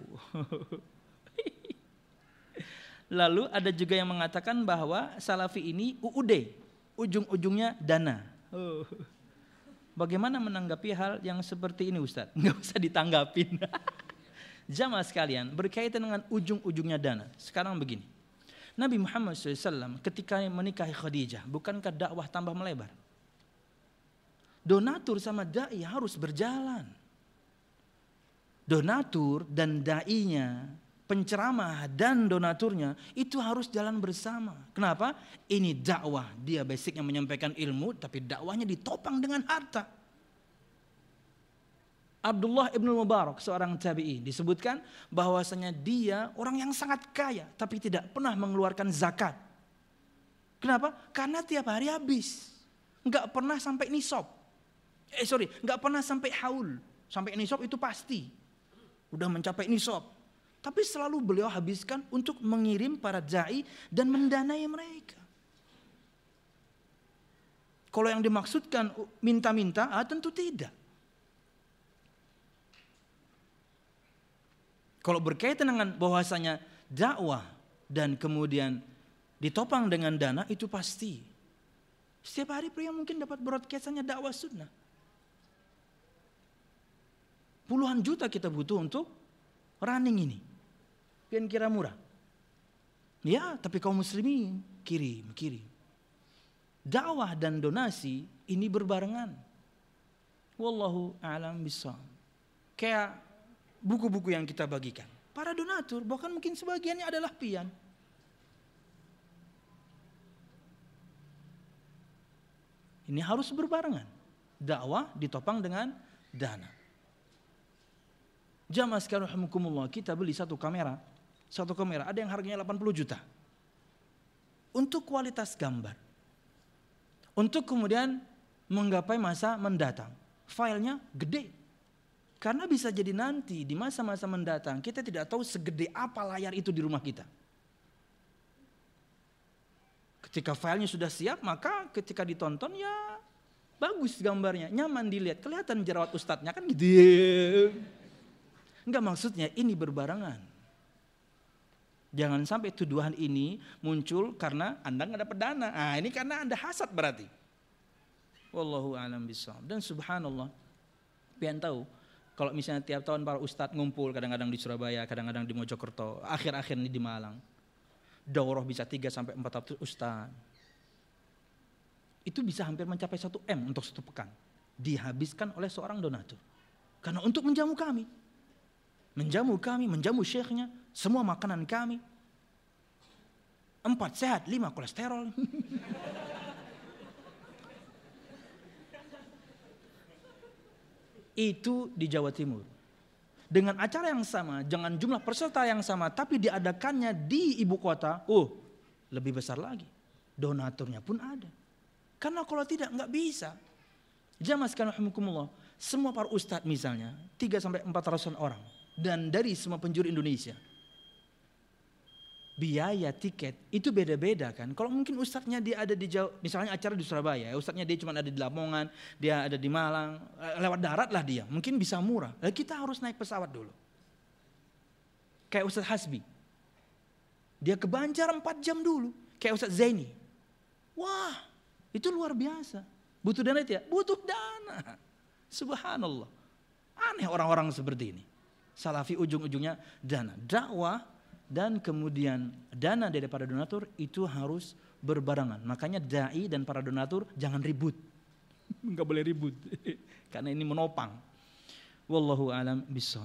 Lalu ada juga yang mengatakan bahwa salafi ini U U D, ujung-ujungnya dana. Oh. Bagaimana menanggapi hal yang seperti ini Ustaz? Nggak usah ditanggapin. Jamaah sekalian, berkaitan dengan ujung-ujungnya dana. Sekarang begini, Nabi Muhammad shallallahu alaihi wasallam ketika menikahi Khadijah, bukankah dakwah tambah melebar? Donatur sama da'i harus berjalan. Donatur dan da'inya, penceramah dan donaturnya itu harus jalan bersama. Kenapa? Ini dakwah, dia basicnya menyampaikan ilmu, tapi dakwahnya ditopang dengan harta. Abdullah ibn Mubarak, seorang tabi'i, disebutkan bahwasanya dia orang yang sangat kaya, tapi tidak pernah mengeluarkan zakat. Kenapa? Karena tiap hari habis, nggak pernah sampai nisab. Eh sorry, nggak pernah sampai haul. Sampai nisab itu pasti, udah mencapai nisab. Tapi selalu beliau habiskan untuk mengirim para da'i dan mendanai mereka. Kalau yang dimaksudkan minta-minta, ah, tentu tidak. Kalau berkaitan dengan bahwasanya dakwah dan kemudian ditopang dengan dana, itu pasti. Setiap hari pria mungkin dapat broadcastannya dakwah sunnah. Puluhan juta kita butuh untuk running ini. Pian kira murah. Ya, tapi kaum muslimin kirim, kirim. Dakwah dan donasi ini berbarengan. Wallahu a'lam bishawab. Kayak buku-buku yang kita bagikan, para donatur bahkan mungkin sebagiannya adalah pian. Ini harus berbarengan. Dakwah ditopang dengan dana. Jamaah sekalian rahimakumullah, kita beli satu kamera, satu kamera ada yang harganya delapan puluh juta. Untuk kualitas gambar. Untuk kemudian menggapai masa mendatang. Filenya gede. Karena bisa jadi nanti di masa-masa mendatang kita tidak tahu segede apa layar itu di rumah kita. Ketika filenya sudah siap, maka ketika ditonton ya bagus gambarnya, nyaman dilihat, kelihatan jerawat ustadznya kan gitu. Enggak, maksudnya ini berbarengan. Jangan sampai tuduhan ini muncul karena Anda nggak dapat dana. Ah, ini karena Anda hasad berarti. Wallahu a'lam bishawab. Dan subhanallah, pian tahu kalau misalnya tiap tahun para ustadz ngumpul, kadang-kadang di Surabaya, kadang-kadang di Mojokerto, akhir-akhir ini di Malang, daurah bisa tiga sampai empat ratus ustadz. Itu bisa hampir mencapai satu M untuk satu pekan. Dihabiskan oleh seorang donatur. Karena untuk menjamu kami. Menjamu kami, menjamu syekhnya, semua makanan kami. Empat sehat, lima kolesterol. Itu di Jawa Timur. Dengan acara yang sama, dengan jumlah peserta yang sama, tapi diadakannya di ibu kota, oh lebih besar lagi. Donaturnya pun ada. Karena kalau tidak, nggak bisa. Jamaah sekalian rahimakumullah, semua para ustadz misalnya, tiga sampai empat ratusan orang. Dan dari semua penjuru Indonesia. Biaya tiket itu beda-beda kan. Kalau mungkin ustadznya dia ada di Jawa, misalnya acara di Surabaya, ustadznya dia cuma ada di Lamongan, dia ada di Malang, lewat darat lah dia, mungkin bisa murah. Lalu kita harus naik pesawat dulu. Kayak Ustadz Hasbi, dia ke Banjar empat jam dulu. Kayak Ustadz Zaini, Wah, itu luar biasa. Butuh dana itu ya? Butuh dana. Subhanallah. Aneh orang-orang seperti ini. Salafi ujung-ujungnya dana. Dakwah dan kemudian dana dari para donatur itu harus berbarengan. Makanya dai dan para donatur jangan ribut. Enggak boleh ribut. Karena ini menopang. Wallahu a'lam bishawab.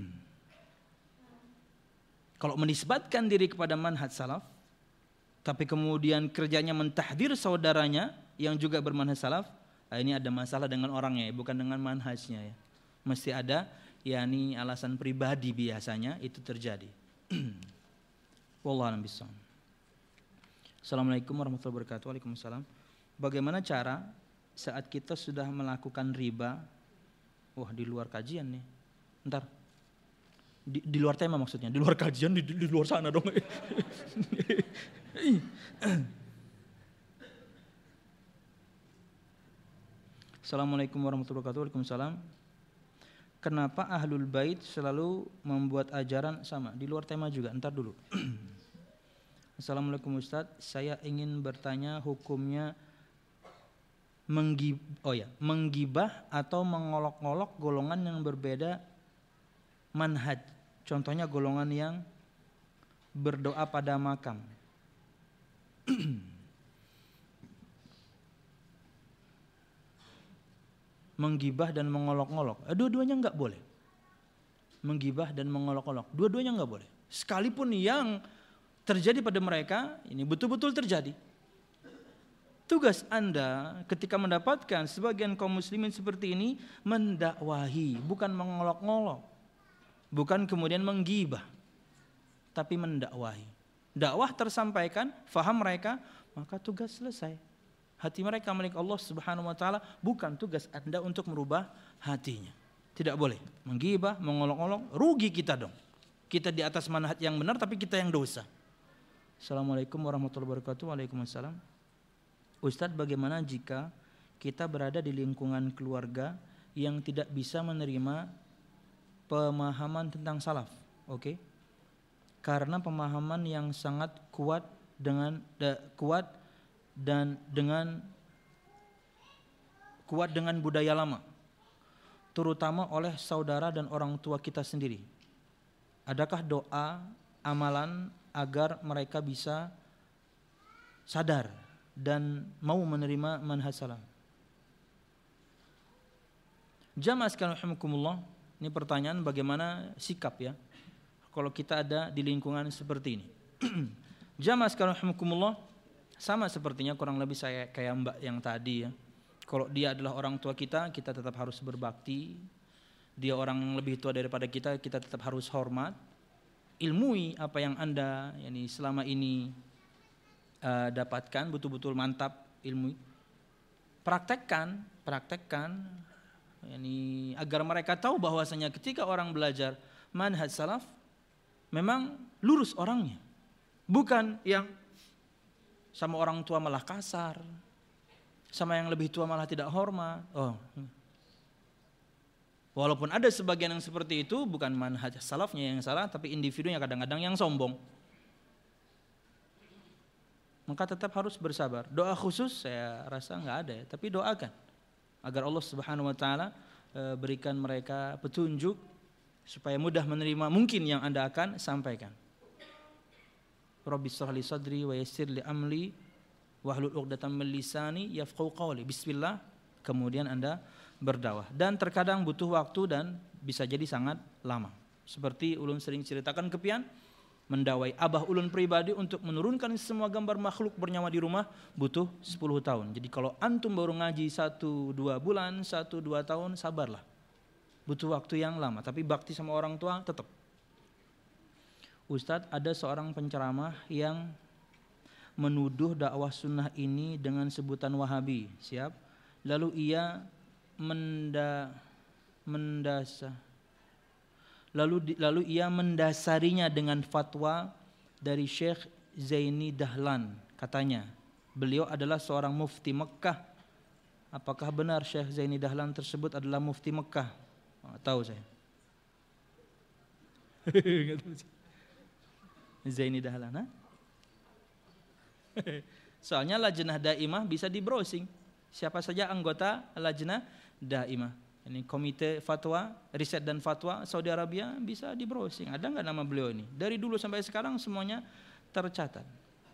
Kalau menisbatkan diri kepada manhaj salaf, tapi kemudian kerjanya mentahdir saudaranya yang juga bermanhaj salaf, nah ini ada masalah dengan orangnya, bukan dengan manhajnya ya. Mesti ada, yakni alasan pribadi biasanya itu terjadi. Wallahu a'lam bishawab. Assalamualaikum warahmatullahi wabarakatuh. Waalaikumsalam. Bagaimana cara saat kita sudah melakukan riba? Wah, di luar kajian nih. Ntar. Di, di luar tema maksudnya, di luar kajian, di, di luar sana dong. Assalamualaikum warahmatullahi wabarakatuh. Waalaikumsalam. Kenapa ahlul bait selalu membuat ajaran sama? Di luar tema juga, ntar dulu. Assalamualaikum Ustaz, saya ingin bertanya hukumnya menggib, oh ya, menggibah atau mengolok-olok golongan yang berbeda manhaj. Contohnya golongan yang berdoa pada makam. Menggibah dan mengolok-olok, dua-duanya enggak boleh. Menggibah dan mengolok-olok, dua-duanya enggak boleh. Sekalipun yang terjadi pada mereka ini betul-betul terjadi. Tugas Anda ketika mendapatkan sebagian kaum muslimin seperti ini mendakwahi, bukan mengolok-olok. Bukan kemudian menggibah, tapi mendakwahi. Dakwah tersampaikan, faham mereka, maka tugas selesai. Hati mereka milik Allah Subhanahu wa taala, bukan tugas Anda untuk merubah hatinya. Tidak boleh menggibah, mengolok-olok, rugi kita dong. Kita di atas manhaj yang benar tapi kita yang dosa. Assalamualaikum warahmatullahi wabarakatuh. Waalaikumsalam. Ustadz, bagaimana jika kita berada di lingkungan keluarga yang tidak bisa menerima pemahaman tentang salaf, oke? Okay? Karena pemahaman yang sangat kuat dengan da, kuat dan dengan kuat dengan budaya lama, terutama oleh saudara dan orang tua kita sendiri. Adakah doa, amalan agar mereka bisa sadar dan mau menerima manhaj salaf? Jamaah sekalian rahimakumullah. Ini pertanyaan bagaimana sikap ya kalau kita ada di lingkungan seperti ini. Jamaah sekalian rahimakumullah, sama sepertinya kurang lebih saya kayak Mbak yang tadi ya. Kalau dia adalah orang tua kita, kita tetap harus berbakti. Dia orang yang lebih tua daripada kita, kita tetap harus hormat. Ilmui apa yang Anda yani selama ini uh, dapatkan, betul-betul mantap ilmu. Praktekkan, praktekkan. Yani agar mereka tahu bahwasanya ketika orang belajar manhaj salaf memang lurus orangnya, bukan yang sama orang tua malah kasar, sama yang lebih tua malah tidak hormat. Oh, walaupun ada sebagian yang seperti itu, bukan manhaj salafnya yang salah, tapi individunya kadang-kadang yang sombong. Maka tetap harus bersabar. Doa khusus saya rasa nggak ada ya, tapi doakan agar Allah Subhanahu wa taala e, berikan mereka petunjuk supaya mudah menerima mungkin yang Anda akan sampaikan. Rabbi shrah li sadri wa yassir li amri wahlul 'uqdatam min lisani yafqahu qawli. Bismillah, kemudian Anda berdakwah. Dan terkadang butuh waktu dan bisa jadi sangat lama. Seperti ulun sering ceritakan kepian, mendawai abah ulun pribadi untuk menurunkan semua gambar makhluk bernyawa di rumah butuh sepuluh tahun. Jadi kalau antum baru ngaji satu dua bulan, satu dua tahun, sabarlah. Butuh waktu yang lama, tapi bakti sama orang tua tetap. Ustadz, ada seorang penceramah yang menuduh dakwah sunnah ini dengan sebutan Wahabi. Siap? Lalu ia menda, mendasa Lalu lalu ia mendasarinya dengan fatwa dari Syekh Zaini Dahlan. Katanya, beliau adalah seorang mufti Mekah. Apakah benar Syekh Zaini Dahlan tersebut adalah mufti Mekah? Oh, tahu saya. Zaini Dahlan, ha? Soalnya lajnah daimah bisa di browsing. Siapa saja anggota lajnah daimah. Ini komite fatwa, riset dan fatwa Saudi Arabia bisa di browsing. Ada nggak nama beliau ini? Dari dulu sampai sekarang semuanya tercatat.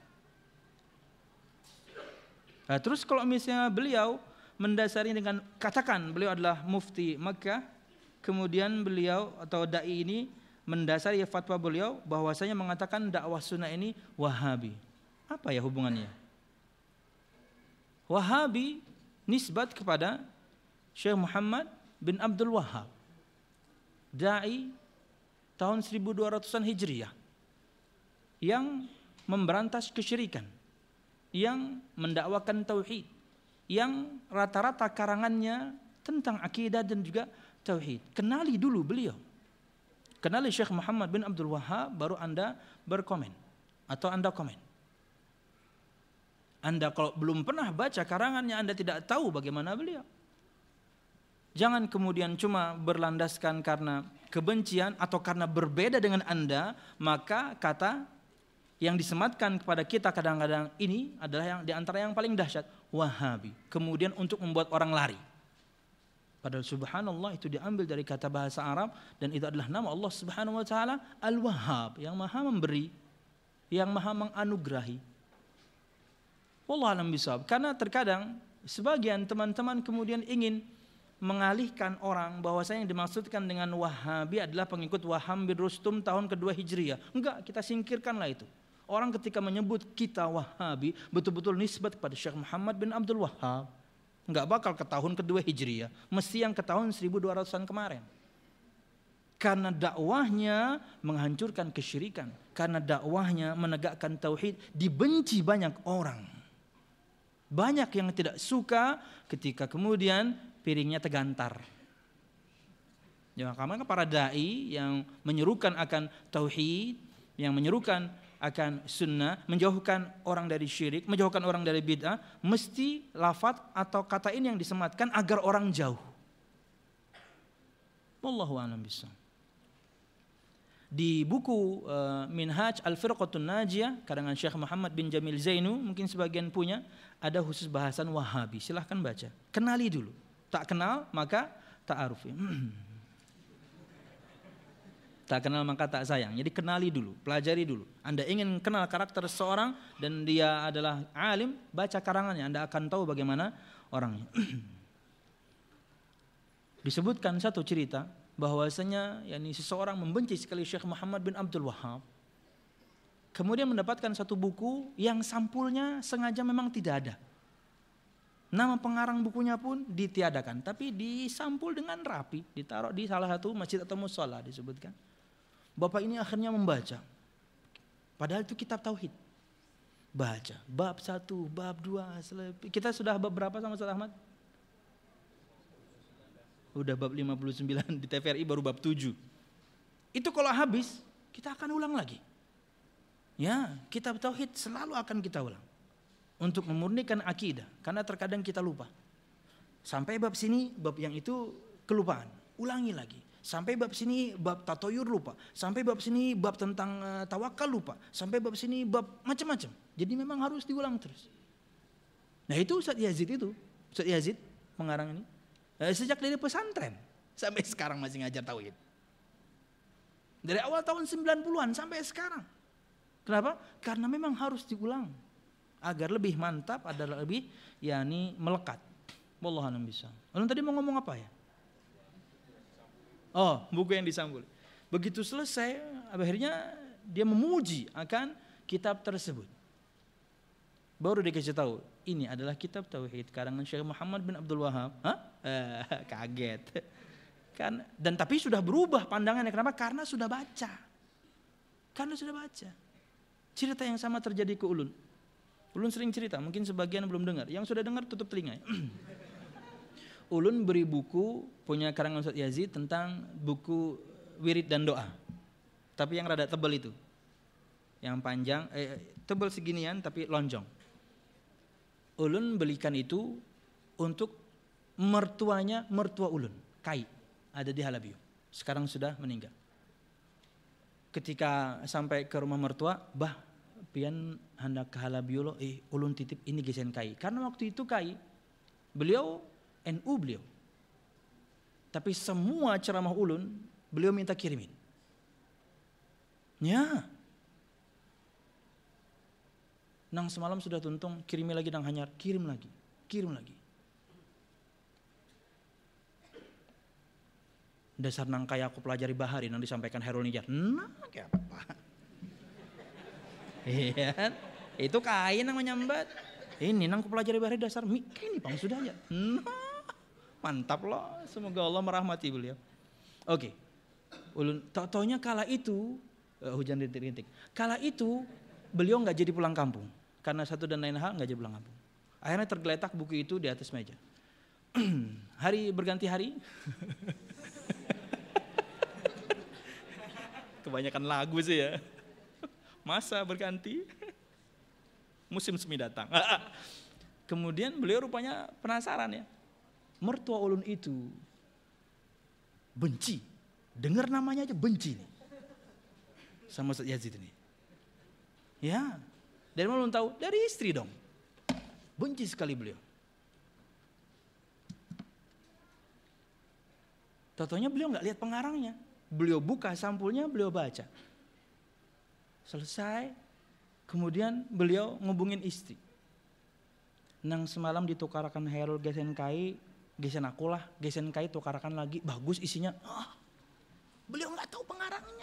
Nah, terus kalau misalnya beliau mendasari dengan katakan beliau adalah mufti Makkah, kemudian beliau atau dai ini mendasari fatwa beliau bahwasanya mengatakan dakwah sunnah ini Wahabi. Apa ya hubungannya? Wahabi nisbat kepada Syekh Muhammad bin Abdul Wahhab, dai tahun seribu dua ratusan Hijriah yang memberantas kesyirikan, yang mendakwakan tauhid, yang rata-rata karangannya tentang akidah dan juga tauhid. Kenali dulu beliau. Kenali Syekh Muhammad bin Abdul Wahhab baru Anda berkomen atau Anda komen. Anda kalau belum pernah baca karangannya Anda tidak tahu bagaimana beliau. Jangan kemudian cuma berlandaskan karena kebencian atau karena berbeda dengan Anda, maka kata yang disematkan kepada kita kadang-kadang ini adalah yang di antara yang paling dahsyat, Wahabi. Kemudian untuk membuat orang lari. Padahal subhanallah itu diambil dari kata bahasa Arab dan itu adalah nama Allah Subhanahu wa taala Al-Wahhab, yang Maha memberi, yang Maha menganugerahi. Wallahu a'lam bishawab. Karena terkadang sebagian teman-teman kemudian ingin mengalihkan orang bahwasanya yang dimaksudkan dengan Wahabi adalah pengikut Wahham bin Rustum tahun kedua Hijriah. Enggak, kita singkirkanlah itu. Orang ketika menyebut kita Wahabi betul-betul nisbat kepada Syekh Muhammad bin Abdul Wahhab. Enggak bakal ke tahun kedua Hijriah, mesti yang ke tahun seribu dua ratusan kemarin. Karena dakwahnya menghancurkan kesyirikan, karena dakwahnya menegakkan tauhid, dibenci banyak orang. Banyak yang tidak suka ketika kemudian piringnya tegantar. Ya, karena para dai yang menyerukan akan tauhid, yang menyerukan akan sunnah, menjauhkan orang dari syirik, menjauhkan orang dari bid'ah, mesti lafaz atau kata ini yang disematkan agar orang jauh. Wallahu a'lam bishawab. Di buku uh, Minhaj Al-Firqatun Najiyah karangan Syekh Muhammad bin Jamil Zainu, mungkin sebagian punya, ada khusus bahasan Wahabi. Silahkan baca. Kenali dulu. Tak kenal maka ta'arufi. Tak kenal maka tak sayang. Jadi kenali dulu, pelajari dulu. Anda ingin kenal karakter seseorang dan dia adalah alim, baca karangannya, Anda akan tahu bagaimana orangnya. Disebutkan satu cerita bahwasanya yakni seseorang membenci sekali Syekh Muhammad bin Abdul Wahhab. Kemudian mendapatkan satu buku yang sampulnya sengaja memang tidak ada. Nama pengarang bukunya pun ditiadakan, tapi disampul dengan rapi, ditaruh di salah satu masjid atau mushola disebutkan. Bapak ini akhirnya membaca. Padahal itu kitab tauhid. Baca bab satu, bab dua, kita sudah bab berapa sama Ustaz Ahmad? Udah bab lima puluh sembilan, di T V R I baru bab tujuh. Itu kalau habis, kita akan ulang lagi. Ya, kitab tauhid selalu akan kita ulang. Untuk memurnikan akidah, karena terkadang kita lupa. Sampai bab sini, bab yang itu kelupaan. Ulangi lagi. Sampai bab sini bab tatoyur lupa. Sampai bab sini bab tentang uh, tawakal lupa. Sampai bab sini bab macam-macam. Jadi memang harus diulang terus. Nah itu Ustaz Yazid itu. Ustaz Yazid pengarang ini. Eh, sejak dari pesantren sampai sekarang masih ngajar tauhid. Dari awal tahun sembilan puluhan sampai sekarang. Kenapa? Karena memang harus diulang. Agar lebih mantap, adalah lebih yakni melekat. Wallahu a'lam bishawab. Lalu tadi mau ngomong apa ya? Oh, buku yang disambul. Begitu selesai, akhirnya dia memuji akan kitab tersebut. Baru dikasih tahu, ini adalah kitab tauhid karangan Syekh Muhammad bin Abdul Wahhab. Hah? Eh, kaget. Kan, dan tapi sudah berubah pandangannya. Kenapa? Karena sudah baca. Karena sudah baca. Cerita yang sama terjadi ke Ulun. Ulun sering cerita, mungkin sebagian belum dengar. Yang sudah dengar tutup telinga. Ulun beri buku punya karangan Ustaz Yazid tentang buku wirid dan doa. Tapi yang rada tebal itu. Yang panjang, eh, tebal seginian tapi lonjong. Ulun belikan itu untuk mertuanya, mertua Ulun, Kai, ada di Halabiu. Sekarang sudah meninggal. Ketika sampai ke rumah mertua, bah, pian hendak kahala biolo eh ulun titip ini gesen kai. Karena waktu itu kai beliau N U beliau. Tapi semua ceramah ulun beliau minta kirimin. Ya. Nang semalam sudah tuntung kirimi lagi nang hanyar, kirim lagi, kirim lagi. Dasar nang kaya aku pelajari bahari nang disampaikan Herul Nijar. Nah, kayak apa? Iya, itu kain yang menyambat. Ini nang aku pelajari bahari dasar ini pang sudah aja. Nah, mantap loh. Semoga Allah merahmati beliau. Oke, ulun taunya kala itu uh, hujan rintik-rintik. Kala itu beliau nggak jadi pulang kampung karena satu dan lain hal nggak jadi pulang kampung. Akhirnya tergeletak buku itu di atas meja. Hari berganti hari. Kebanyakan lagu sih ya. Masa berganti. Musim semi datang. Kemudian beliau rupanya penasaran ya. Mertua ulun itu benci. Dengar namanya aja benci nih. Sama Ustaz Yazid ini. Ya. Dari mana ulun tahu? Dari istri dong. Benci sekali beliau. Totonya beliau nggak lihat pengarangnya. Beliau buka sampulnya, beliau baca. Selesai, kemudian beliau ngubungin istri. Nang semalam ditukarakan Herul gesen kai, gesen akulah, gesen kai tukarakan lagi, bagus isinya. Oh, beliau nggak tahu pengarangnya.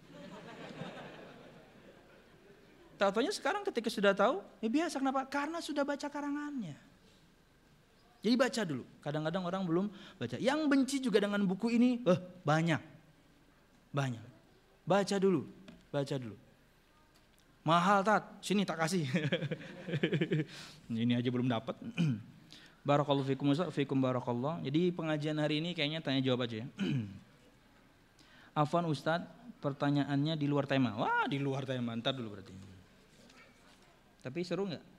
Tatonya sekarang ketika sudah tahu, ya biasa kenapa? Karena sudah baca karangannya. Jadi baca dulu. Kadang-kadang orang belum baca. Yang benci juga dengan buku ini, eh banyak. Banyak. Baca dulu, baca dulu. Mahal tat, sini tak kasih. Ini aja belum dapat. Barakallahu fikum Ustaz, fikum barakallah. Jadi pengajian hari ini kayaknya tanya jawab aja ya. Afwan Ustaz, pertanyaannya di luar tema. Wah, di luar tema. Ntar dulu berarti. Tapi seru nggak?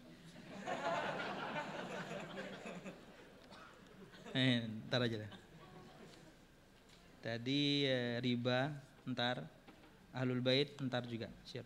Eh, ntar aja deh. Tadi eh, riba, ntar Ahlul Bait, ntar juga siap.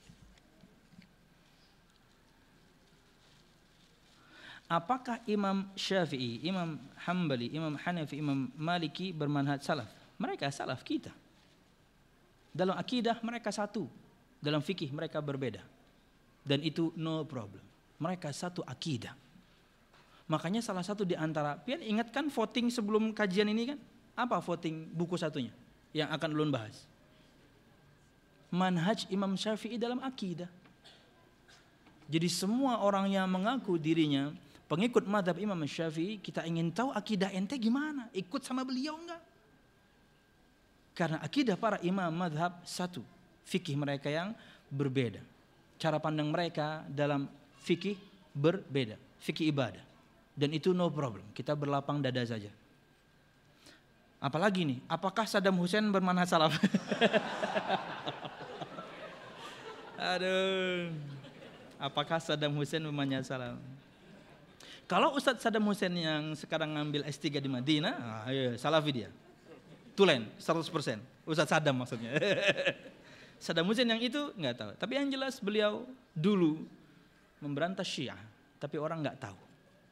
Apakah Imam Syafi'i, Imam Hambali, Imam Hanafi, Imam Maliki bermanhaj salaf? Mereka salaf kita. Dalam akidah mereka satu, dalam fikih mereka berbeda. Dan itu no problem. Mereka satu akidah. Makanya salah satu di antara, pian ingatkan voting sebelum kajian ini kan? Apa voting buku satunya yang akan ulun bahas? Manhaj Imam Syafi'i dalam akidah. Jadi semua orang yang mengaku dirinya pengikut mazhab Imam Syafi'i, kita ingin tahu akidah ente gimana? Ikut sama beliau enggak? Karena akidah para imam mazhab satu, fikih mereka yang berbeda. Cara pandang mereka dalam fikih berbeda, fikih ibadah. Dan itu no problem, kita berlapang dada saja. Apalagi nih, apakah Saddam Hussein bermanhaj salaf? Aduh. Apakah Saddam Hussein bermanhaj salaf? Kalau Ustadz Saddam Hussein yang sekarang ngambil S tiga di Madinah, ah, iya, salafi dia. Tulen, seratus persen. Ustadz Saddam maksudnya. Saddam Hussein yang itu nggak tahu. Tapi yang jelas beliau dulu memberantas Syiah, tapi orang nggak tahu.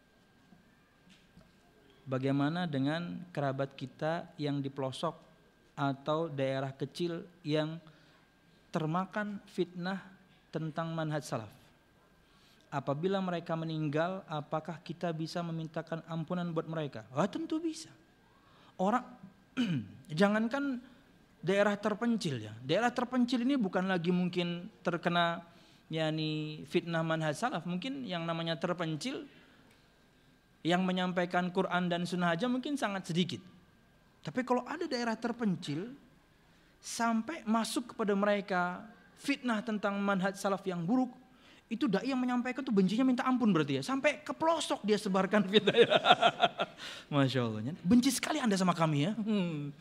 Bagaimana dengan kerabat kita yang di pelosok atau daerah kecil yang termakan fitnah tentang manhaj salaf? Apabila mereka meninggal, apakah kita bisa memintakan ampunan buat mereka? Ah, tentu bisa. Orang jangankan daerah terpencil ya. Daerah terpencil ini bukan lagi mungkin terkena yakni fitnah manhaj salaf, mungkin yang namanya terpencil yang menyampaikan Quran dan Sunnah aja mungkin sangat sedikit. Tapi kalau ada daerah terpencil sampai masuk kepada mereka fitnah tentang manhaj salaf yang buruk, itu dai yang menyampaikan tuh bencinya minta ampun berarti ya. Sampai ke pelosok dia sebarkan fitnah. Masya Allah. Benci sekali Anda sama kami ya. Hmm.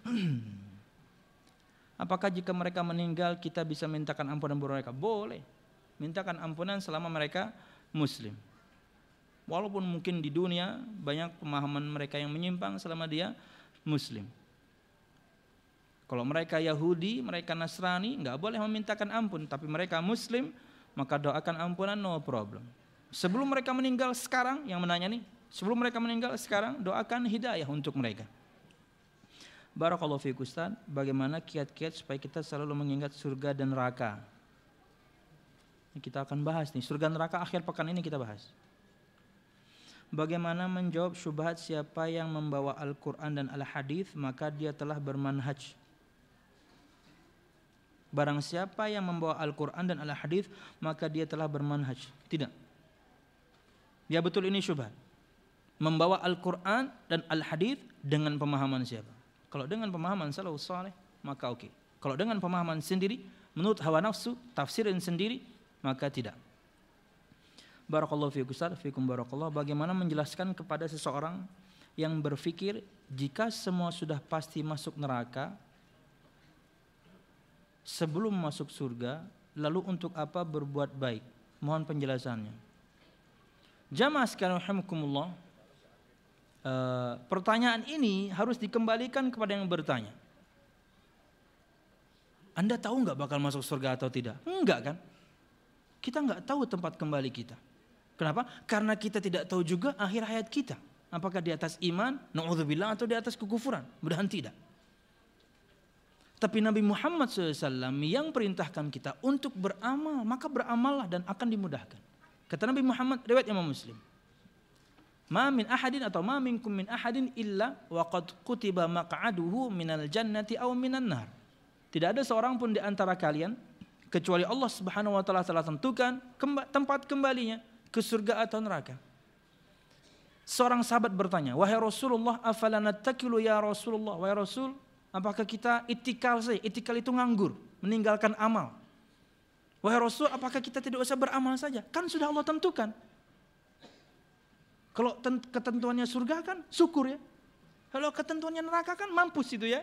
Apakah jika mereka meninggal kita bisa mintakan ampunan buat mereka? Boleh. Mintakan ampunan selama mereka muslim. Walaupun mungkin di dunia banyak pemahaman mereka yang menyimpang selama dia muslim. Kalau mereka Yahudi, mereka Nasrani, nggak boleh memintakan ampun. Tapi mereka Muslim, maka doakan ampunan, no problem. Sebelum mereka meninggal sekarang, yang menanya nih, sebelum mereka meninggal sekarang, doakan hidayah untuk mereka. Barakallahu fiik Ustaz, bagaimana kiat-kiat supaya kita selalu mengingat surga dan neraka? Ini kita akan bahas nih, surga neraka akhir pekan ini kita bahas. Bagaimana menjawab syubhat siapa yang membawa Al-Quran dan Al-Hadis, maka dia telah bermanhaj. Barang siapa yang membawa Al-Quran dan Al-Hadis, maka dia telah bermanhaj. Tidak. Ya betul, ini syubhat. Membawa Al-Quran dan Al-Hadis dengan pemahaman siapa? Kalau dengan pemahaman salafus saleh, maka oke. Okay. Kalau dengan pemahaman sendiri, menurut hawa nafsu, tafsirin sendiri, maka tidak. Barakallahu fiikum Ustaz, fiikum barakallah. Bagaimana menjelaskan kepada seseorang yang berpikir jika semua sudah pasti masuk neraka, sebelum masuk surga, lalu untuk apa berbuat baik? Mohon penjelasannya. Jamaah sekalian rahimakumullah, e, pertanyaan ini harus dikembalikan kepada yang bertanya. Anda tahu nggak bakal masuk surga atau tidak? Enggak kan? Kita nggak tahu tempat kembali kita. Kenapa? Karena kita tidak tahu juga akhir hayat kita. Apakah di atas iman, na'udzubillah, atau di atas kekufuran? Mudah-mudahan tidak. Tapi Nabi Muhammad shallallahu alaihi wasallam yang perintahkan kita untuk beramal, maka beramallah dan akan dimudahkan. Kata Nabi Muhammad, riwayat Imam Muslim, ma min ahadin atau ma minkum min ahadin illa wa qad kutiba maq'aduhu minal jannati aw minan nar. Tidak ada seorang pun di antara kalian kecuali Allah Subhanahu wa taala telah tentukan kemba- tempat kembalinya ke surga atau neraka. Seorang sahabat bertanya, wahai Rasulullah, afala nattakilu ya Rasulullah, wahai Rasul, apakah kita itikal saja? Itikal itu nganggur, meninggalkan amal. Wahai Rasul, apakah kita tidak usah beramal saja? Kan sudah Allah tentukan. Kalau ketentuannya surga kan syukur ya. Kalau ketentuannya neraka kan mampus itu ya.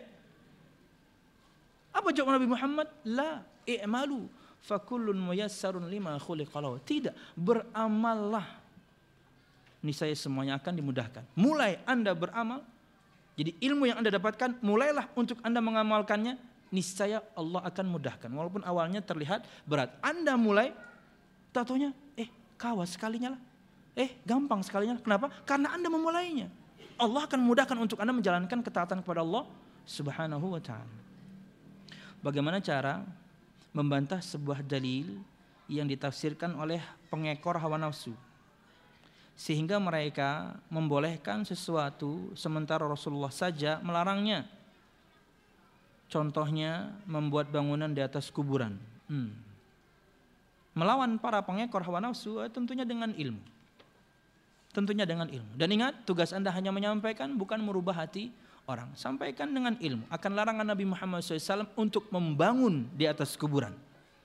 Apa jawab Nabi Muhammad? La i'malu fakullun muyassarun lima khuliqa lahu. Tidak, beramallah. Niscaya semuanya akan dimudahkan. Mulai Anda beramal, jadi ilmu yang Anda dapatkan, mulailah untuk Anda mengamalkannya, niscaya Allah akan mudahkan. Walaupun awalnya terlihat berat. Anda mulai, tatonya, eh kawas sekalinya lah. Eh gampang sekalinya. Kenapa? Karena Anda memulainya. Allah akan memudahkan untuk Anda menjalankan ketaatan kepada Allah Subhanahu wa ta'ala. Bagaimana cara membantah sebuah dalil yang ditafsirkan oleh pengekor hawa nafsu, sehingga mereka membolehkan sesuatu sementara Rasulullah saja melarangnya. Contohnya membuat bangunan di atas kuburan. Hmm. Melawan para pengekor hawa nafsu tentunya dengan ilmu. Tentunya dengan ilmu. Dan ingat, tugas Anda hanya menyampaikan, bukan merubah hati orang. Sampaikan dengan ilmu. Akan larangan Nabi Muhammad shallallahu alaihi wasallam untuk membangun di atas kuburan.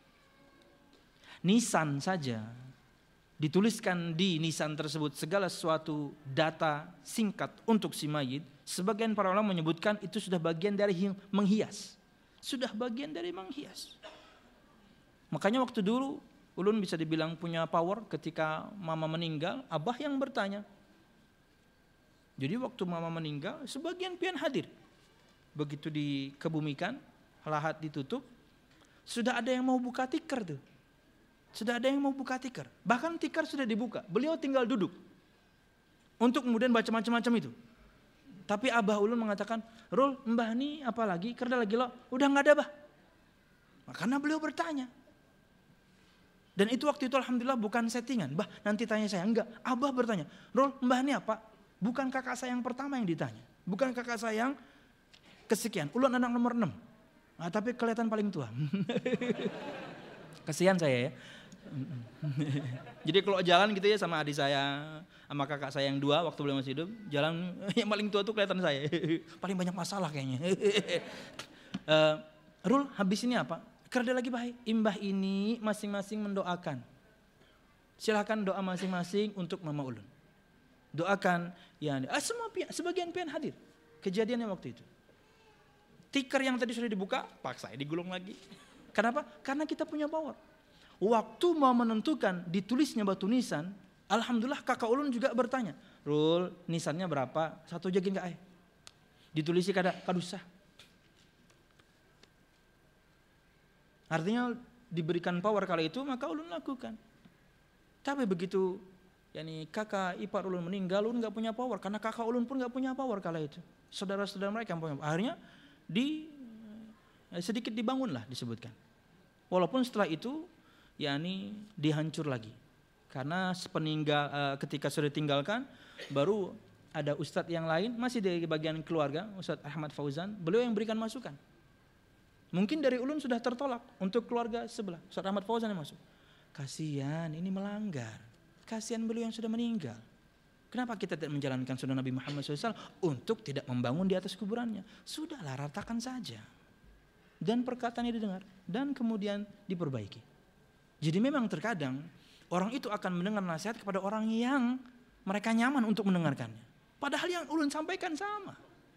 Nisan saja, dituliskan di nisan tersebut segala sesuatu data singkat untuk si mayit. Sebagian para ulama menyebutkan itu sudah bagian dari menghias. Sudah bagian dari menghias. Makanya waktu dulu ulun bisa dibilang punya power ketika mama meninggal, abah yang bertanya. Jadi waktu mama meninggal, sebagian pian hadir. Begitu dikebumikan, lahat ditutup, sudah ada yang mau buka tikar tuh. Sudah ada yang mau buka tikar. Bahkan tikar sudah dibuka. Beliau tinggal duduk. Untuk kemudian baca macam-macam itu. Tapi abah ulun mengatakan, Rul, mbah ini apa lagi? Kerja lagi lo? Udah gak ada bah. Karena beliau bertanya. Dan itu waktu itu alhamdulillah bukan settingan. Bah nanti tanya saya. Enggak. Abah bertanya. Rul, mbah ini apa? Bukan kakak saya yang pertama yang ditanya. Bukan kakak saya yang kesekian. Ulun anak nomor enam. Nah, tapi kelihatan paling tua. Kasihan saya ya. Jadi kalau jalan gitu ya sama adik saya, sama kakak saya yang dua waktu beliau masih hidup, jalan yang paling tua tuh kelihatan saya. Paling banyak masalah kayaknya. uh, Rul, habis ini apa? Kerja lagi baik. Imbah ini masing-masing mendoakan. Silakan doa masing-masing untuk mama ulun. Doakan ya. Ah, semua pihak, sebagian pihak hadir. Kejadiannya waktu itu. Tikar yang tadi sudah dibuka, paksa digulung lagi. Kenapa? Karena kita punya power. Waktu mau menentukan ditulisnya batu nisan, alhamdulillah kakak ulun juga bertanya, Rul, nisannya berapa? Satu jagin kak ay. Ditulisi kada kadusah. Artinya diberikan power kala itu maka ulun lakukan. Tapi begitu yakni kakak ipar ulun meninggal, ulun nggak punya power karena kakak ulun pun nggak punya power kala itu. Saudara-saudara mereka yang punya. Akhirnya di sedikit dibangunlah disebutkan. Walaupun setelah itu yakni dihancur lagi. Karena sepeninggal uh, ketika sudah ditinggalkan baru ada ustadz yang lain masih dari bagian keluarga, Ustadz Ahmad Fauzan, beliau yang berikan masukan. Mungkin dari ulun sudah tertolak untuk keluarga sebelah, Ustadz Ahmad Fauzan yang masuk. Kasihan, ini melanggar. Kasihan beliau yang sudah meninggal. Kenapa kita tidak menjalankan sunnah Nabi Muhammad shallallahu alaihi wasallam untuk tidak membangun di atas kuburannya? Sudahlah, ratakan saja. Dan perkataannya didengar dan kemudian diperbaiki. Jadi memang terkadang orang itu akan mendengar nasihat kepada orang yang mereka nyaman untuk mendengarkannya. Padahal yang ulun sampaikan sama.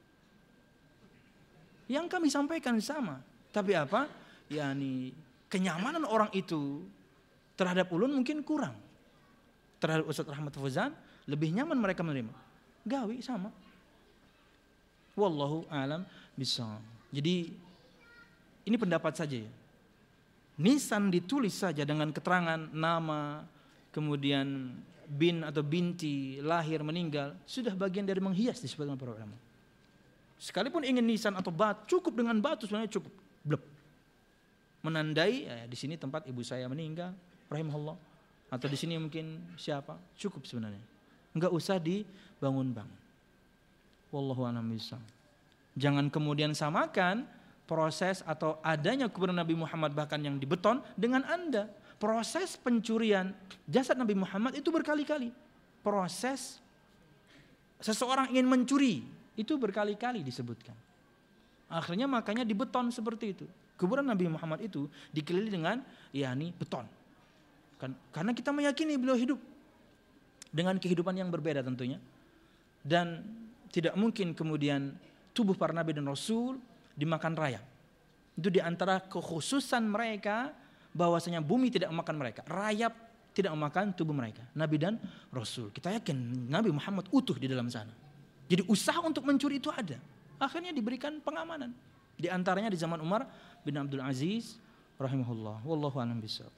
Yang kami sampaikan sama. Tapi apa? Yani kenyamanan orang itu terhadap ulun mungkin kurang. Terhadap Ustadz Ahmad Fauzan lebih nyaman mereka menerima. Gawi sama. Wallahu a'lam bishawab. Jadi ini pendapat saja ya. Nisan ditulis saja dengan keterangan nama, kemudian bin atau binti, lahir, meninggal, sudah bagian dari menghias disebutkan para ulama. Sekalipun ingin nisan atau batu, cukup dengan batu sebenarnya cukup. Blep. Menandai ya, di sini tempat ibu saya meninggal, rahimahullah. Atau di sini mungkin siapa, cukup sebenarnya. Enggak usah dibangun-bangun. Wallahu a'lam bishawab. Jangan kemudian samakan proses atau adanya kuburan Nabi Muhammad bahkan yang dibeton dengan Anda. Proses pencurian jasad Nabi Muhammad itu berkali-kali. Proses seseorang ingin mencuri itu berkali-kali disebutkan. Akhirnya makanya dibeton seperti itu. Kuburan Nabi Muhammad itu dikelilingi dengan yakni beton. Kan, karena kita meyakini beliau hidup dengan kehidupan yang berbeda tentunya. Dan tidak mungkin kemudian tubuh para nabi dan rasul dimakan rayap. Itu diantara kekhususan mereka bahwasanya bumi tidak memakan mereka, rayap tidak memakan tubuh mereka, nabi dan rasul. Kita yakin Nabi Muhammad utuh di dalam sana. Jadi usaha untuk mencuri itu ada. Akhirnya diberikan pengamanan. Di antaranya di zaman Umar bin Abdul Aziz rahimahullah. Wallahu a'lam bishawab.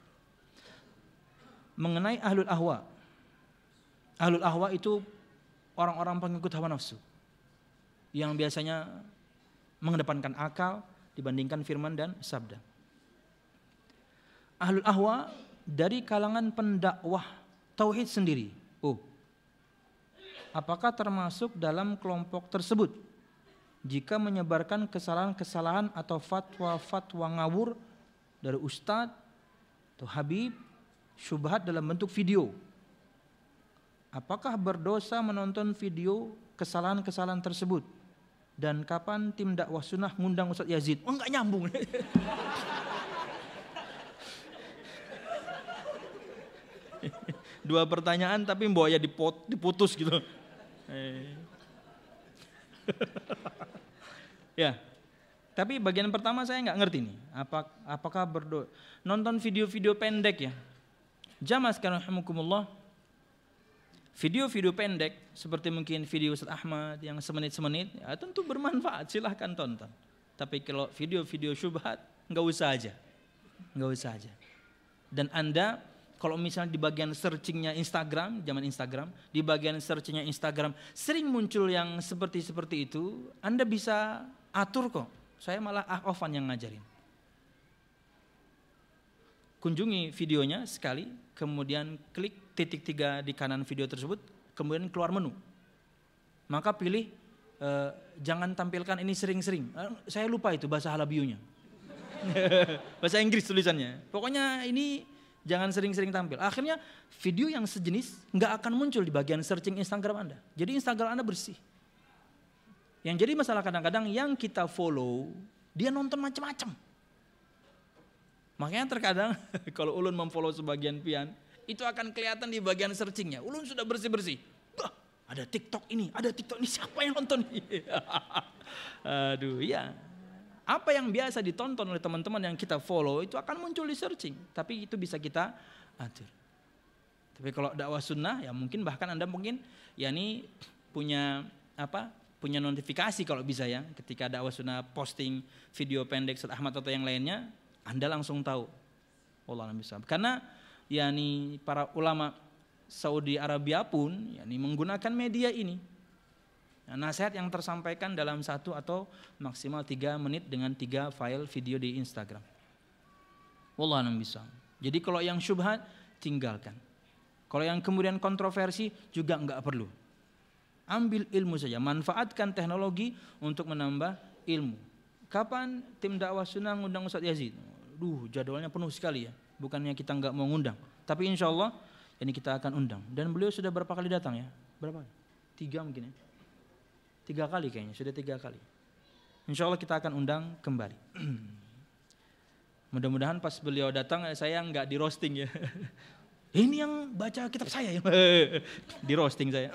Mengenai ahlul ahwa. Ahlul ahwa itu orang-orang pengikut hawa nafsu yang biasanya mengedepankan akal dibandingkan firman dan sabda. Ahlul ahwa dari kalangan pendakwah tauhid sendiri. Oh, apakah termasuk dalam kelompok tersebut jika menyebarkan kesalahan-kesalahan atau fatwa-fatwa ngawur dari ustadz atau habib, syubhat dalam bentuk video? Apakah berdosa menonton video kesalahan-kesalahan tersebut? Dan kapan tim dakwah sunnah ngundang Ustadz Yazid? Oh, enggak nyambung. Dua pertanyaan tapi mbok ya dipot, diputus gitu. Ya. Tapi bagian pertama saya nggak ngerti nih. Apa, apakah berdoa nonton video-video pendek ya? Jamaah sekalian rahimakumullah. Video-video pendek seperti mungkin video Ustadz Ahmad yang semenit-semenit ya tentu bermanfaat, silahkan tonton. Tapi kalau video-video syubhat nggak usah aja, nggak usah aja. Dan Anda kalau misalnya di bagian searchingnya Instagram, zaman Instagram, di bagian searchingnya Instagram sering muncul yang seperti-seperti itu, Anda bisa atur kok. Saya malah ah-offan yang ngajarin. Kunjungi videonya sekali, kemudian klik titik tiga di kanan video tersebut, kemudian keluar menu. Maka pilih eh, jangan tampilkan ini sering-sering. Eh, saya lupa itu bahasa Halabiunya. Bahasa Inggris tulisannya. Pokoknya ini jangan sering-sering tampil. Akhirnya video yang sejenis nggak akan muncul di bagian searching Instagram Anda. Jadi Instagram Anda bersih. Yang jadi masalah kadang-kadang yang kita follow dia nonton macam-macam. Makanya terkadang kalau ulun memfollow sebagian pian, itu akan kelihatan di bagian searchingnya. Ulun sudah bersih-bersih. Bah, ada TikTok ini, ada TikTok ini, siapa yang nonton? Aduh, ya. Apa yang biasa ditonton oleh teman-teman yang kita follow itu akan muncul di searching. Tapi itu bisa kita atur. Tapi kalau dakwah sunnah, ya mungkin bahkan Anda mungkin ya ini punya apa? Punya notifikasi kalau bisa ya. Ketika dakwah sunnah posting video pendek Ustadz Ahmad atau yang lainnya, Anda langsung tahu. Wallahu a'lam bishawab. Karena yakni para ulama Saudi Arabia pun yakni menggunakan media ini. Nah, nasihat yang tersampaikan dalam satu atau maksimal tiga menit dengan tiga file video di Instagram. Wallahu a'lam bishawab. Jadi kalau yang syubhat tinggalkan. Kalau yang kemudian kontroversi juga enggak perlu. Ambil ilmu saja, manfaatkan teknologi untuk menambah ilmu. Kapan tim dakwah sunnah ngundang Ustaz Yazid? Duh, jadwalnya penuh sekali ya. Bukannya kita enggak mau ngundang, tapi insya Allah ini kita akan undang. Dan beliau sudah berapa kali datang ya? Berapa? Tiga mungkin ya. Tiga kali kayaknya, sudah tiga kali. Insya Allah kita akan undang kembali. Mudah-mudahan pas beliau datang saya enggak di roasting ya. Ini yang baca kitab saya ya. Di roasting saya.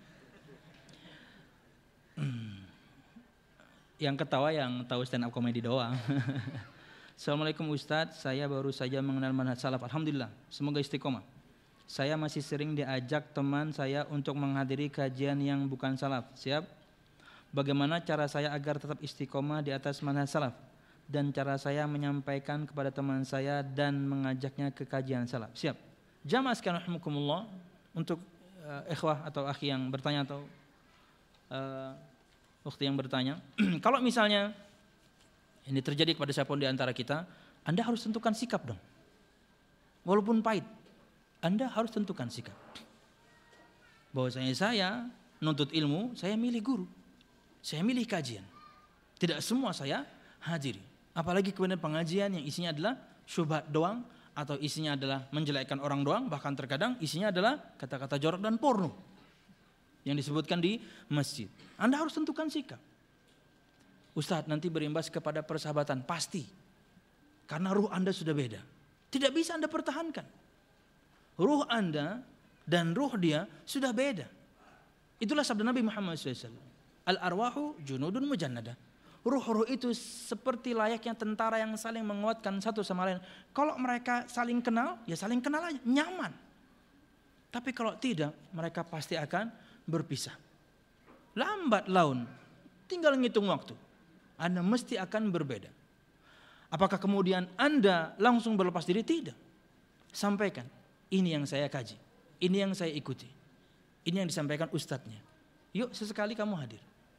Yang ketawa yang tahu stand up comedy doang. Assalamualaikum Ustadz, saya baru saja mengenal manhaj salaf. Alhamdulillah, semoga istiqomah. Saya masih sering diajak teman saya untuk menghadiri kajian yang bukan salaf. Siap? Bagaimana cara saya agar tetap istiqomah di atas manhaj salaf? Dan cara saya menyampaikan kepada teman saya dan mengajaknya ke kajian salaf. Siap? Jamaah sekalian rahimakumullah, untuk uh, ikhwah atau akhi yang bertanya atau uh, waktu yang bertanya, kalau misalnya ini terjadi kepada siapapun di antara kita, Anda harus tentukan sikap dong. Walaupun pahit, Anda harus tentukan sikap. Bahwasanya saya nuntut ilmu, saya milih guru, saya milih kajian. Tidak semua saya hadiri. Apalagi kemudian pengajian yang isinya adalah syubhat doang, atau isinya adalah menjelekkan orang doang, bahkan terkadang isinya adalah kata-kata jorok dan porno yang disebutkan di masjid. Anda harus tentukan sikap. Ustadz, nanti berimbas kepada persahabatan, pasti. Karena ruh Anda sudah beda. Tidak bisa Anda pertahankan. Ruh Anda dan ruh dia sudah beda. Itulah sabda Nabi Muhammad shallallahu alaihi wasallam. Al-arwahu junudun mujannada. Ruh-ruh itu seperti layaknya tentara yang saling menguatkan satu sama lain. Kalau mereka saling kenal, ya saling kenal aja, nyaman. Tapi kalau tidak, mereka pasti akan berpisah. Lambat laun, tinggal ngitung waktu. Anda mesti akan berbeda. Apakah kemudian Anda langsung berlepas diri? Tidak. Sampaikan, ini yang saya kaji, ini yang saya ikuti, ini yang disampaikan ustadznya. Yuk sesekali kamu hadir.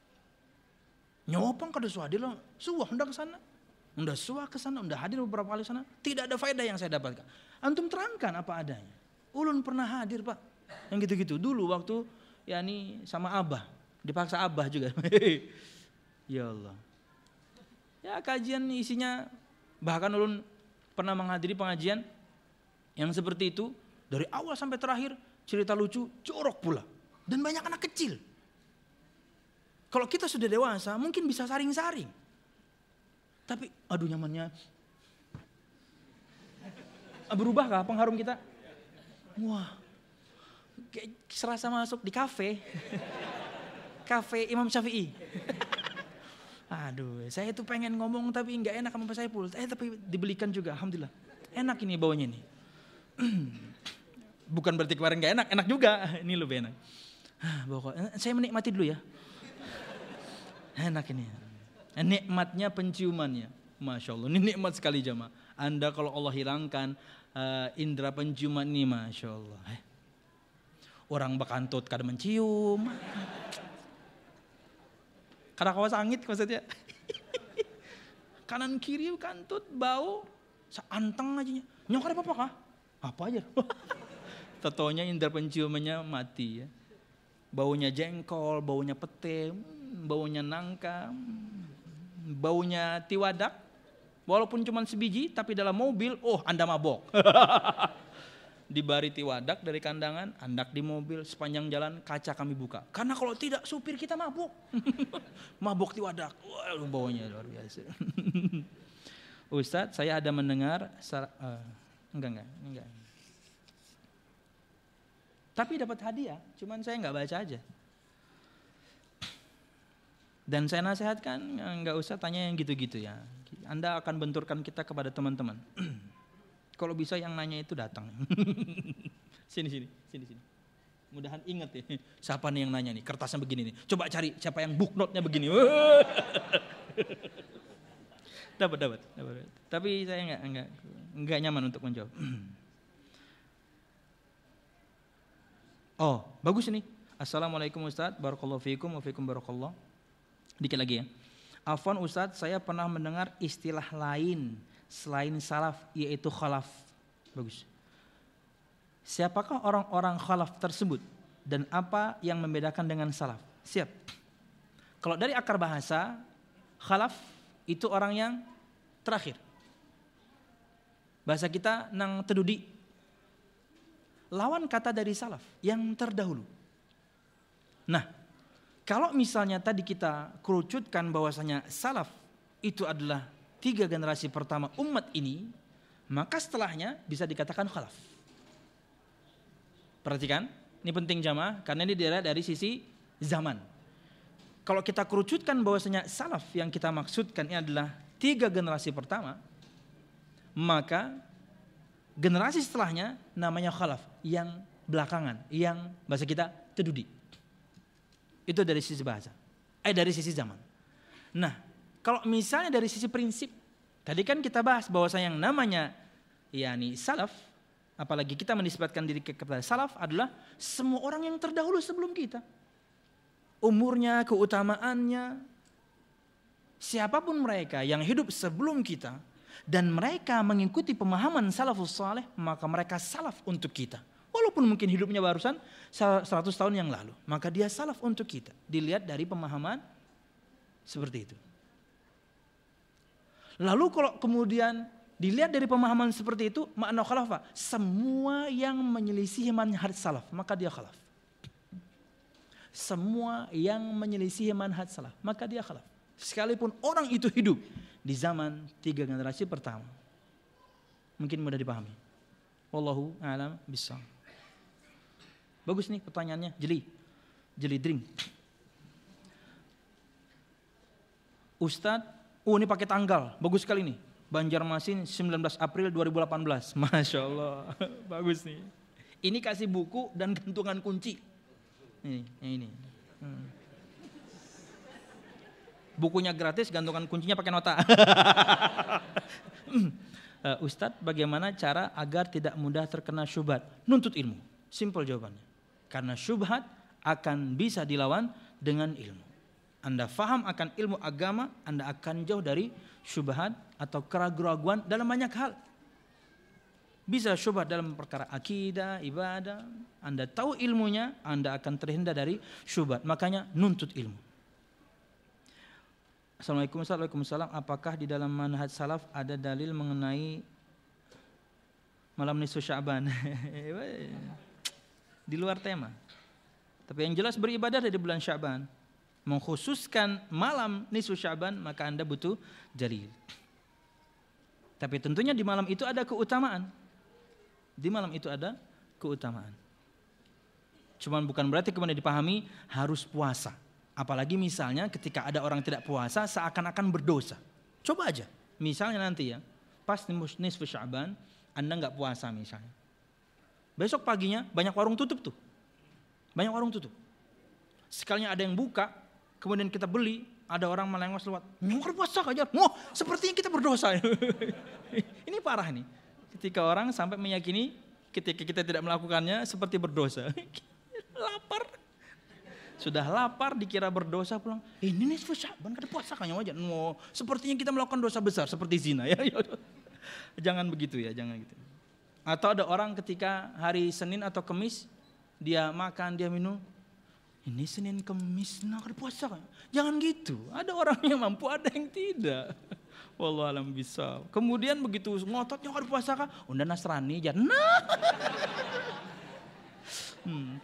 Nyopong kada suah hadir, suah undang ke sana. Unda suah ke sana, unda hadir beberapa kali sana. Tidak ada faedah yang saya dapatkan. Antum terangkan apa adanya. Ulun pernah hadir Pak, yang gitu-gitu. Dulu waktu ya ini sama Abah, dipaksa Abah juga. Ya Allah. Ya kajian isinya, bahkan ulun pernah menghadiri pengajian yang seperti itu. Dari awal sampai terakhir cerita lucu, jorok pula. Dan banyak anak kecil. Kalau kita sudah dewasa mungkin bisa saring-saring. Tapi aduh nyamannya. Berubahkah pengharum kita? Wah. Kayak serasa masuk di kafe. Kafe Imam Syafi'i. Aduh, saya tuh pengen ngomong tapi nggak enak sama Pak Saiful. Eh tapi dibelikan juga, alhamdulillah. Enak ini baunya nih. Bukan berarti kemarin nggak enak, enak juga. Ini lebih enak. Saya menikmati dulu ya. Enak ini. Nikmatnya penciumannya. Masya Allah, ini nikmat sekali jamaah. Anda kalau Allah hilangkan uh, indera penciuman ini, Masya Allah. Eh. Orang bakantut kada mencium. Kada kawas angit maksudnya. Kanan kiri kantut, bau, seanteng aja. Nyok ada apa-apa kah? Apa aja. Tatonya indera penciumannya mati ya. Baunya jengkol, baunya pete, baunya nangka, baunya tiwadak. Walaupun cuma sebiji, tapi dalam mobil, oh Anda mabok. Dibari tiwadak dari kandangan, andak di mobil, sepanjang jalan kaca kami buka. Karena kalau tidak, supir kita mabok. Mabok tiwadak, wah baunya luar biasa. Ustadz, saya ada mendengar, uh, enggak, enggak, enggak. Tapi dapat hadiah, cuman saya nggak baca aja. Dan saya nasihatkan, nggak usah tanya yang gitu-gitu ya. Anda akan benturkan kita kepada teman-teman. Kalau bisa yang nanya itu datang. Sini, sini, sini, sini. Mudahan ingat ya, siapa nih yang nanya nih, kertasnya begini nih. Coba cari siapa yang book note-nya begini. Dapat, dapat, dapat. Tapi saya enggak enggak enggak nyaman untuk menjawab. Oh, bagus ini. Assalamualaikum Ustaz, barakallahu fiikum wa fiikum barakallah. Dikit lagi ya. Afwan Ustaz, saya pernah mendengar istilah lain selain salaf yaitu khalaf. Bagus. Siapakah orang-orang khalaf tersebut dan apa yang membedakan dengan salaf? Siap. Kalau dari akar bahasa, khalaf itu orang yang terakhir. Bahasa kita nang tedudi. Lawan kata dari salaf yang terdahulu. Nah, kalau misalnya tadi kita kerucutkan bahwasanya salaf itu adalah tiga generasi pertama umat ini, maka setelahnya bisa dikatakan khalaf. Perhatikan, ini penting jamaah karena ini dilihat dari sisi zaman. Kalau kita kerucutkan bahwasanya salaf yang kita maksudkan ini adalah tiga generasi pertama, maka generasi setelahnya namanya khalaf, yang belakangan, yang bahasa kita tedudi. Itu dari sisi bahasa, eh dari sisi zaman. Nah, kalau misalnya dari sisi prinsip, tadi kan kita bahas bahwasanya yang namanya yakni salaf, apalagi kita menisbatkan diri kepada salaf adalah semua orang yang terdahulu sebelum kita. Umurnya, keutamaannya, siapapun mereka yang hidup sebelum kita dan mereka mengikuti pemahaman salafus saleh, maka mereka salaf untuk kita. Walaupun mungkin hidupnya barusan seratus tahun yang lalu, maka dia salaf untuk kita. Dilihat dari pemahaman seperti itu. Lalu kalau kemudian dilihat dari pemahaman seperti itu, makna khalaf apa? Semua yang menyelisihi manhaj salaf, maka dia khalaf. Semua yang menyelisihi manhaj salaf, maka dia khalaf. Sekalipun orang itu hidup di zaman tiga generasi pertama. Mungkin mudah dipahami. Wallahu a'lam bishawab. Bagus nih pertanyaannya, jeli. Jeli drink. Ustadz, oh ini pakai tanggal, bagus sekali nih. Banjarmasin sembilan belas April dua ribu delapan belas. Masya Allah, bagus nih. Ini kasih buku dan gantungan kunci. Ini, ini. Hmm. Bukunya gratis, gantungan kuncinya pakai nota. uh, Ustadz, bagaimana cara agar tidak mudah terkena syubhat? Nuntut ilmu. Simpel jawabannya. Karena syubhat akan bisa dilawan dengan ilmu. Anda faham akan ilmu agama, Anda akan jauh dari syubhat atau keraguan-keraguan dalam banyak hal. Bisa syubhat dalam perkara akidah, ibadah. Anda tahu ilmunya, Anda akan terhindar dari syubhat. Makanya nuntut ilmu. Assalamualaikum warahmatullahi wabarakatuh. Apakah di dalam manhaj salaf ada dalil mengenai malam nisfu Sya'ban? Di luar tema. Tapi yang jelas beribadah di bulan Sya'ban. Mengkhususkan malam nisfu Sya'ban, maka Anda butuh dalil. Tapi tentunya di malam itu ada keutamaan. Di malam itu ada keutamaan. Cuman bukan berarti kemudian dipahami harus puasa. Apalagi misalnya ketika ada orang tidak puasa seakan-akan berdosa. Coba aja. Misalnya nanti ya, pas nisfu Sya'ban Anda nggak puasa misalnya. Besok paginya banyak warung tutup tuh. Banyak warung tutup. Sekalinya ada yang buka, kemudian kita beli, ada orang melengos lewat. Nyongkar puasa aja. Wah, sepertinya kita berdosa. Ini parah nih. Ketika orang sampai meyakini ketika kita tidak melakukannya seperti berdosa. Lapar. Sudah lapar dikira berdosa pulang. Ini nih Sya'ban kada puasa kayaknya aja. No, sepertinya kita melakukan dosa besar seperti zina ya. Jangan begitu ya, jangan gitu. Atau ada orang ketika hari Senin atau Kamis dia makan, dia minum. Ini Senin Kamis nah kada puasa kan. Jangan gitu. Ada orang yang mampu, ada yang tidak. Wallahu alam bisawab. Kemudian begitu ngototnya kada puasa kan, unda Nasrani aja. Nah. Hmm.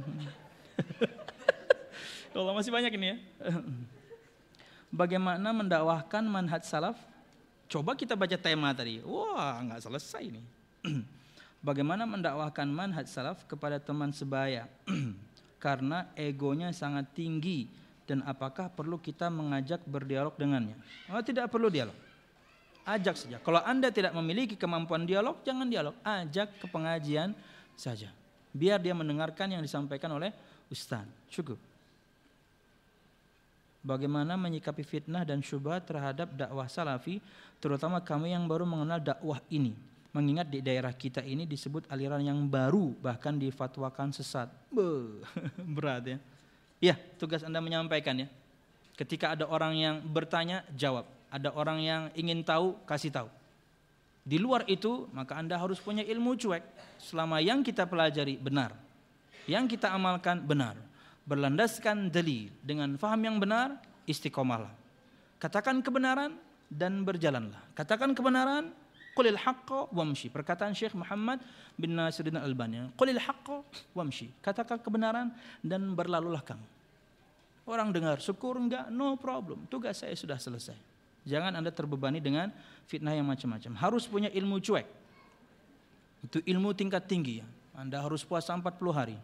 Kalau masih banyak ini ya. Bagaimana mendakwahkan manhaj salaf? Coba kita baca tema tadi. Wah, nggak selesai nih. Bagaimana mendakwahkan manhaj salaf kepada teman sebaya? Karena egonya sangat tinggi dan apakah perlu kita mengajak berdialog dengannya? Oh, tidak perlu dialog. Ajak saja. Kalau Anda tidak memiliki kemampuan dialog, jangan dialog. Ajak ke pengajian saja. Biar dia mendengarkan yang disampaikan oleh ustaz. Cukup. bagaimana menyikapi fitnah dan syubhat terhadap dakwah salafi, terutama kami yang baru mengenal dakwah ini. Mengingat di daerah kita ini disebut aliran yang baru, bahkan difatwakan sesat. Beuh, berat ya. Ya, tugas Anda menyampaikan ya. Ketika ada orang yang bertanya, jawab. Ada orang yang ingin tahu, kasih tahu. Di luar itu, maka Anda harus punya ilmu cuek. Selama yang kita pelajari benar, yang kita amalkan benar, berlandaskan dalil dengan faham yang benar, istiqomahlah. Katakan kebenaran dan berjalanlah. Katakan kebenaran, qulil haqqa wamshi. Perkataan Syekh Muhammad bin Nasiruddin Al-Albani. Qulil haqqa wamshi. Katakan kebenaran dan berlalulah kamu. Orang dengar, syukur enggak? No problem. Tugas saya sudah selesai. Jangan Anda terbebani dengan fitnah yang macam-macam. Harus punya ilmu cuek. Itu ilmu tingkat tinggi ya. Anda harus puasa empat puluh hari.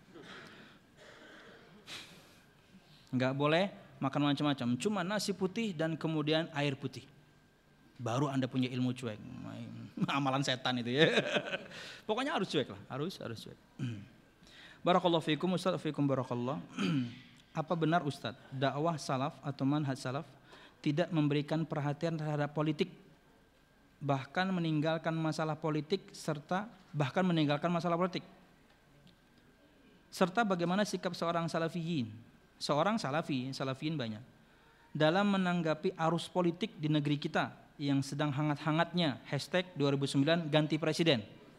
Enggak boleh makan macam-macam, cuma nasi putih dan kemudian air putih. Baru Anda punya ilmu cuek. Amalan setan itu ya. Pokoknya harus cuek lah, harus harus cuek. Barakallahu fiikum Ustaz, fiikum barakallah. Apa benar Ustaz, dakwah salaf atau manhaj salaf tidak memberikan perhatian terhadap politik, bahkan meninggalkan masalah politik serta bahkan meninggalkan masalah politik? Serta bagaimana sikap seorang salafiyin? Seorang salafi, salafiyin banyak, dalam menanggapi arus politik di negeri kita yang sedang hangat-hangatnya hashtag dua ribu sembilan ganti presiden.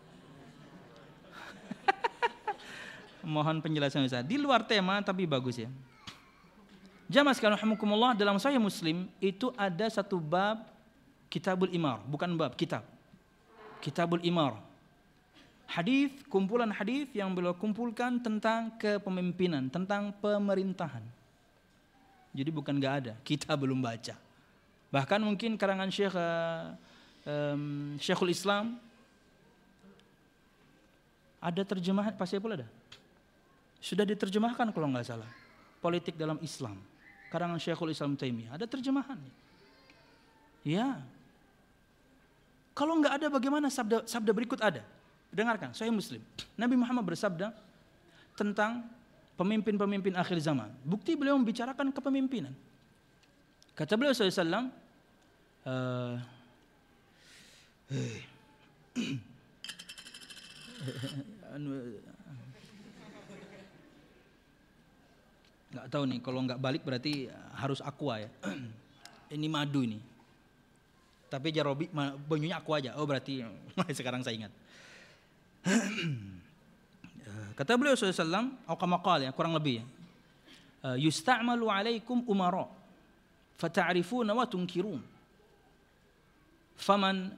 Mohon penjelasan Ustaz. Di luar tema tapi bagus ya. Jamaah sekalian rahimakumullah, dalam Sahih Muslim itu ada satu bab Kitabul Imar, bukan bab, kitab. Kitabul Imar. Hadis, kumpulan hadis yang beliau kumpulkan tentang kepemimpinan, tentang pemerintahan. Jadi bukan enggak ada, kita belum baca. Bahkan mungkin karangan Syekh um, Syekhul Islam ada terjemahan, pasti pula ada. Sudah diterjemahkan kalau enggak salah. Politik dalam Islam. Karangan Syekhul Islam Taimiyah, ada terjemahan. Ya. Kalau enggak ada bagaimana sabda sabda berikut ada? Dengarkan, Sahih Muslim. Nabi Muhammad bersabda tentang pemimpin-pemimpin akhir zaman. Bukti beliau membicarakan kepemimpinan. Kata beliau sallallahu alaihi wasallam, uh, nggak tahu nih, kalau nggak balik berarti harus aqua ya. Ini madu ini. Tapi jarobi banyunya aqua aja. Oh berarti sekarang saya ingat. Kata beliau sallallahu alaihi wasallam, atau kama qala ya, kurang lebih ya. Yusta'malu alaikum umara fata'rifuna wa tunkirun. Faman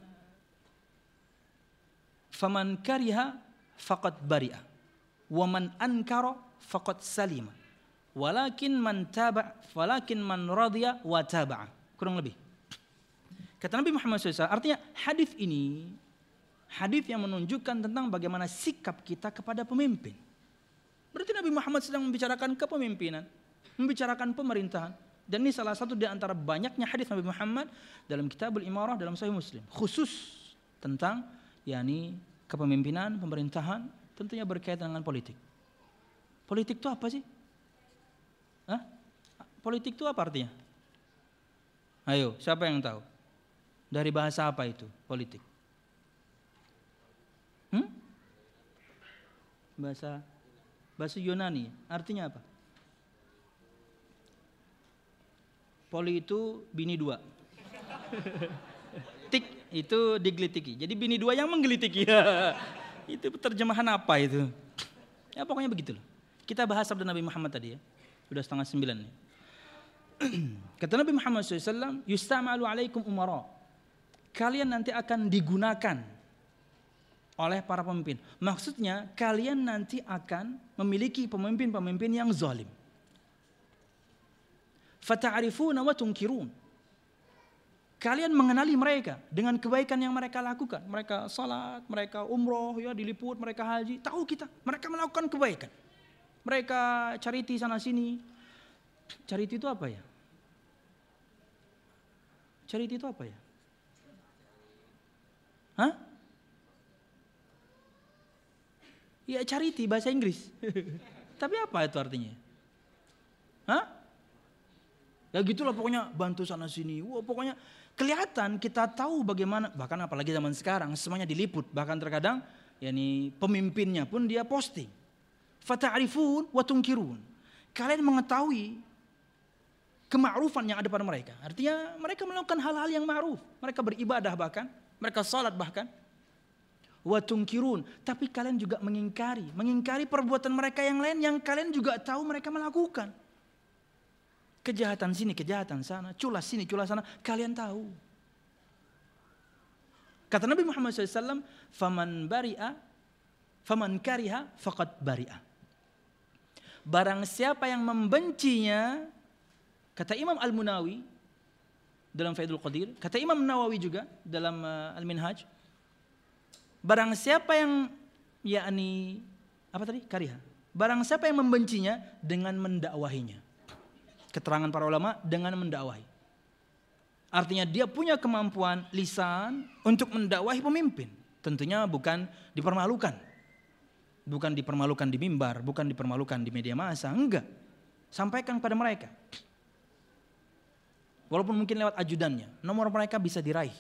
faman kariha faqad bari'a wa man ankara faqad salima. Walakin man taba' walakin man radiya wa taba'a. Kurang lebih. Kata Nabi Muhammad sallallahu alaihi wasallam, artinya hadis ini hadis yang menunjukkan tentang bagaimana sikap kita kepada pemimpin. Berarti Nabi Muhammad sedang membicarakan kepemimpinan, membicarakan pemerintahan. Dan ini salah satu di antara banyaknya hadis Nabi Muhammad dalam Kitabul Imarah dalam Sahih Muslim, khusus tentang yakni kepemimpinan, pemerintahan, tentunya berkaitan dengan politik. Politik itu apa sih? Hah? Politik itu apa artinya? Ayo, siapa yang tahu? Dari bahasa apa itu politik? Hmm? Bahasa bahasa Yunani, artinya apa? Poli itu bini dua. Tik itu digelitiki. Jadi bini dua yang menggelitiki. Itu terjemahan apa itu? Ya pokoknya begitulah. Kita bahas sabda Nabi Muhammad tadi ya. Sudah setengah sembilan nih. Kata Nabi Muhammad shallallahu alaihi wasallam, yusta'malu alaikum umara. Kalian nanti akan digunakan oleh para pemimpin. Maksudnya kalian nanti akan memiliki pemimpin-pemimpin yang zalim. Fata'rifuna wa tunkirun. Kalian mengenali mereka dengan kebaikan yang mereka lakukan. Mereka salat, mereka umroh, ya diliput, mereka haji. Tahu kita, mereka melakukan kebaikan. Mereka charity sana sini. Charity itu apa ya? Charity itu apa ya? Hah? Ya charity bahasa Inggris. Tapi apa itu artinya? Hah? Ya gitulah pokoknya, bantu sana sini. Wah, pokoknya kelihatan kita tahu bagaimana, bahkan apalagi zaman sekarang semuanya diliput, bahkan terkadang yakni pemimpinnya pun dia posting. Fata'rifun wa tunkirun. Kalian mengetahui kema'rufan yang ada pada mereka. Artinya mereka melakukan hal-hal yang ma'ruf. Mereka beribadah bahkan, mereka salat bahkan. Wa tunkirun, tapi kalian juga mengingkari, mengingkari perbuatan mereka yang lain yang kalian juga tahu mereka melakukan. Kejahatan sini, kejahatan sana, culas sini, culas sana, kalian tahu. Kata Nabi Muhammad shallallahu alaihi wasallam, "Faman bari'a, faman kariha, faqad bari'a." Barang siapa yang membencinya, kata Imam Al-Munawi dalam Faidul Qadir, kata Imam Nawawi juga dalam uh, Al-Minhaj, barang siapa yang yakni apa tadi? Kariha. Barang siapa yang membencinya dengan mendakwahinya. Keterangan para ulama, dengan mendakwahi. Artinya dia punya kemampuan lisan untuk mendakwahi pemimpin. Tentunya bukan dipermalukan. Bukan dipermalukan di mimbar, bukan dipermalukan di media massa, enggak. Sampaikan pada mereka. Walaupun mungkin lewat ajudannya, nomor mereka bisa diraih.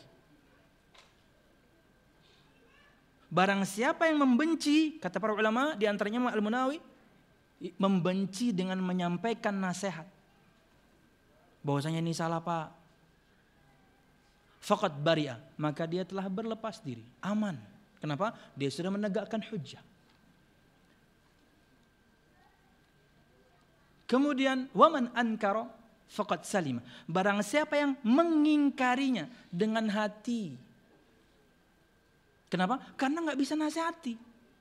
Barang siapa yang membenci, kata para ulama, di antaranya Al-Munawi, membenci dengan menyampaikan nasihat. Bahwasanya ini salah pak, faqad bari'a, maka dia telah berlepas diri, aman. Kenapa? Dia sudah menegakkan hujjah. Kemudian waman ankara faqad salima, barang siapa yang mengingkarinya dengan hati. Kenapa? Karena nggak bisa nasihati.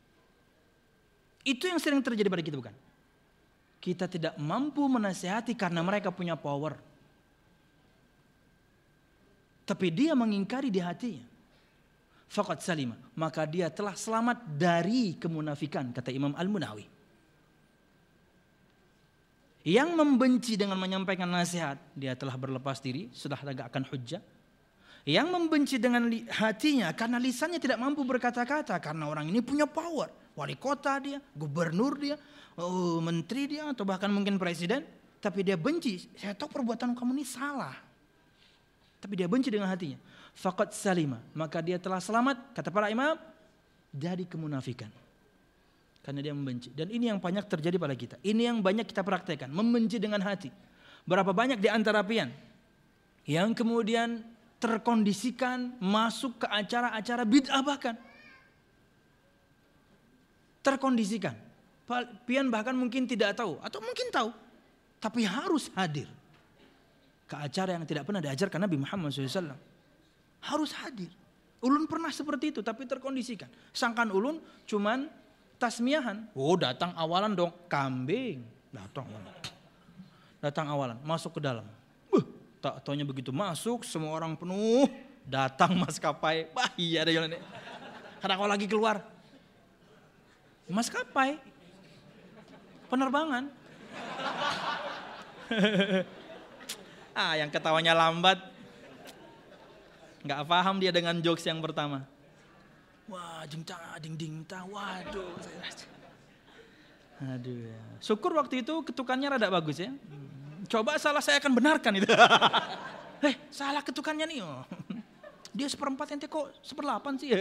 Itu yang sering terjadi pada kita, bukan? Kita tidak mampu menasihati karena mereka punya power. Tapi dia mengingkari di hatinya. Faqad salima, maka dia telah selamat dari kemunafikan, kata Imam Al-Munawi. Yang membenci dengan menyampaikan nasihat, dia telah berlepas diri, sudah tegakkan hujjah. Yang membenci dengan hatinya karena lisannya tidak mampu berkata-kata, karena orang ini punya power. Wali kota dia, gubernur dia, oh, menteri dia, atau bahkan mungkin presiden. Tapi dia benci, saya tahu perbuatan kamu ini salah. Tapi dia benci dengan hatinya. Faqad salima, maka dia telah selamat, kata para imam, dari kemunafikan. Karena dia membenci. Dan ini yang banyak terjadi pada kita. Ini yang banyak kita praktekkan, membenci dengan hati. Berapa banyak di antara pian yang kemudian terkondisikan masuk ke acara-acara bid'ah bahkan. Terkondisikan. Pian bahkan mungkin tidak tahu, atau mungkin tahu, tapi harus hadir ke acara yang tidak pernah diajarkan Nabi Muhammad shallallahu alaihi wasallam. Harus hadir. Ulun pernah seperti itu, tapi terkondisikan. Sangkan ulun cuman tasmiahan. Oh, datang awalan dong, kambing. Datang awalan. Datang awalan, masuk ke dalam. Buh, tak taunya begitu masuk, semua orang penuh. Datang maskapai. Wah, iya ada jalan. Karena kalau lagi keluar, maskapai, penerbangan. Ah, yang ketawanya lambat, nggak paham dia dengan jokes yang pertama. Wah, jeng ding ding ta, waduh. Aduh ya. Syukur waktu itu ketukannya rada bagus ya. Coba salah saya akan benarkan itu. Eh, salah ketukannya nih. Oh. Dia seperempat, ente kok seperlapan sih.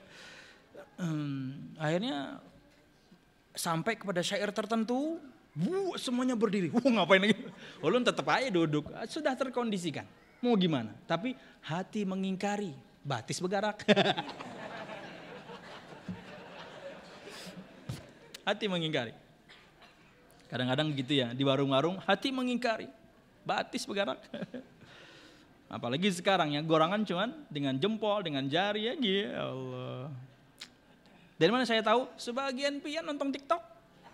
Hmm, akhirnya sampai kepada syair tertentu. Wuh, semuanya berdiri. Wuh, ngapain lagi? Ulun tetap aja duduk. Sudah terkondisikan. Mau gimana? Tapi hati mengingkari. Batis bergerak. Hati mengingkari. Kadang-kadang gitu ya. Di warung-warung hati mengingkari. Batis bergerak. Apalagi sekarang ya. Gorangan cuman dengan jempol, dengan jari. Ya Allah. Dari mana saya tahu? Sebagian pian nonton TikTok.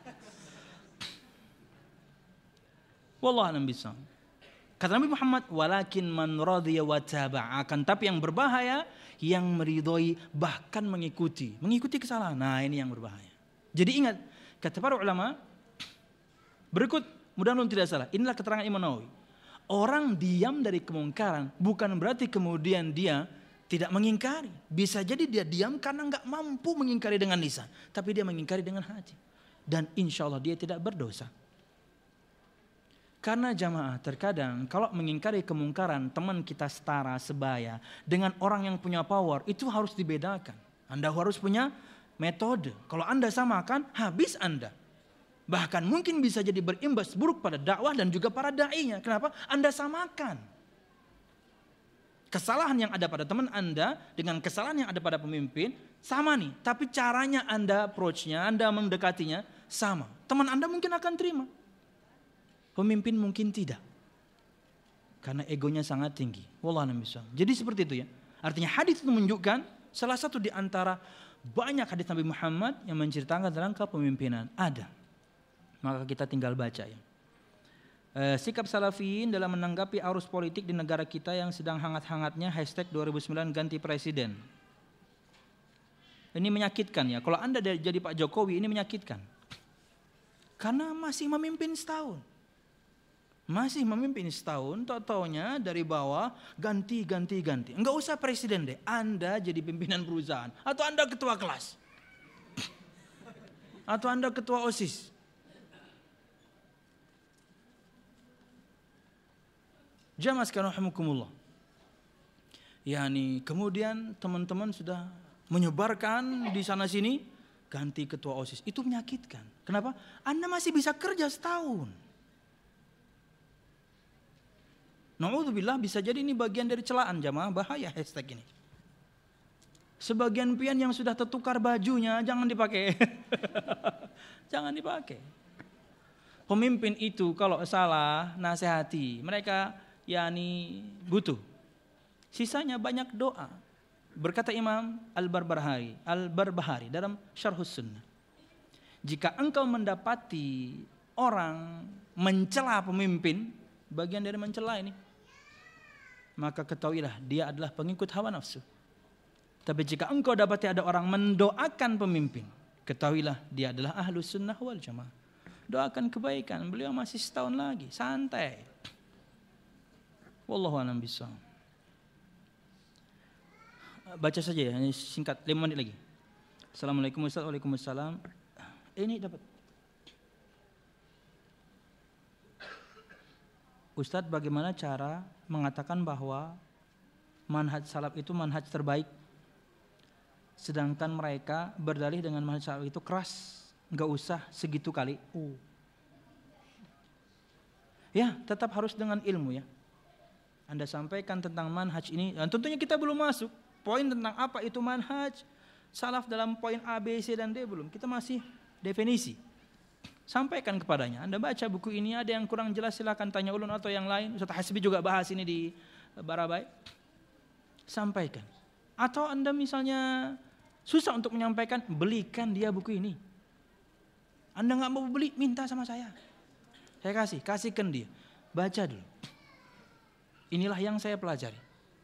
Wallahu a'lam bishawab. Kata Nabi Muhammad, walakin man radhiya wa taba'a, akan tapi yang berbahaya yang meridhoi bahkan mengikuti, mengikuti kesalahan. Nah, ini yang berbahaya. Jadi ingat, kata para ulama berikut, mudah-mudahan tidak salah. Inilah keterangan Imam Nawawi. Orang diam dari kemungkaran bukan berarti kemudian dia tidak mengingkari. Bisa jadi dia diam karena enggak mampu mengingkari dengan lisan, tapi dia mengingkari dengan hati. Dan insya Allah dia tidak berdosa. Karena jamaah terkadang kalau mengingkari kemungkaran teman kita setara, sebaya dengan orang yang punya power itu harus dibedakan. Anda harus punya metode. Kalau Anda samakan, habis Anda. Bahkan mungkin bisa jadi berimbas buruk pada dakwah dan juga para da'inya. Kenapa? Anda samakan. Kesalahan yang ada pada teman Anda dengan kesalahan yang ada pada pemimpin sama nih. Tapi caranya Anda approach-nya, Anda mendekatinya sama. Teman Anda mungkin akan terima. Pemimpin mungkin tidak. Karena egonya sangat tinggi. Wallahu a'lam bishawab. Jadi seperti itu ya. Artinya hadis itu menunjukkan salah satu di antara banyak hadis Nabi Muhammad yang menceritakan tentang kepemimpinan. Ada. Maka kita tinggal baca ya. E, sikap salafiyin dalam menanggapi arus politik di negara kita yang sedang hangat-hangatnya hashtag dua ribu sembilan ganti presiden. Ini menyakitkan ya. Kalau Anda jadi Pak Jokowi ini menyakitkan. Karena masih memimpin setahun. Masih memimpin setahun, tau-taunya dari bawah ganti, ganti, ganti. Enggak usah presiden deh, Anda jadi pimpinan perusahaan. Atau Anda ketua kelas. Atau Anda ketua OSIS. Jamaah sekalian rahimakumullah. Yani kemudian teman-teman sudah menyebarkan di sana sini ganti ketua OSIS. Itu menyakitkan. Kenapa? Anda masih bisa kerja setahun. Na'udzubillah, bisa jadi ini bagian dari celaan jamaah, bahaya hashtag ini. Sebagian pian yang sudah tertukar bajunya jangan dipakai. Jangan dipakai. Pemimpin itu kalau salah nasihati, mereka yani butuh. Sisanya banyak doa. Berkata Imam Al-Barbahari, Al-Barbahari dalam Syarhus Sunnah. Jika engkau mendapati orang mencela pemimpin, bagian dari mencela ini, maka ketahuilah dia adalah pengikut hawa nafsu. Tapi jika engkau dapati ada orang mendoakan pemimpin, ketahuilah dia adalah ahlus sunnah wal jamaah. Doakan kebaikan, beliau masih setahun lagi, santai. Wallahu a'lam bishawab. Baca saja ya, ini singkat, lima menit lagi. Assalamualaikum Ustaz, waalaikumsalam. Ini dapat. Ustadz, bagaimana cara mengatakan bahwa manhaj salaf itu manhaj terbaik, sedangkan mereka berdalih dengan manhaj salaf itu keras, nggak usah segitu kali. Uh. Ya, tetap harus dengan ilmu ya. Anda sampaikan tentang manhaj ini, dan tentunya kita belum masuk poin tentang apa itu manhaj salaf dalam poin A, B, C, dan D belum. Kita masih definisi. Sampaikan kepadanya. Anda baca buku ini, ada yang kurang jelas silakan tanya ulun atau yang lain. Ustaz Hasbi juga bahas ini di Barabai. Sampaikan. Atau Anda misalnya susah untuk menyampaikan, belikan dia buku ini. Anda nggak mau beli, minta sama saya. Saya kasih, kasihkan dia. Baca dulu. Inilah yang saya pelajari.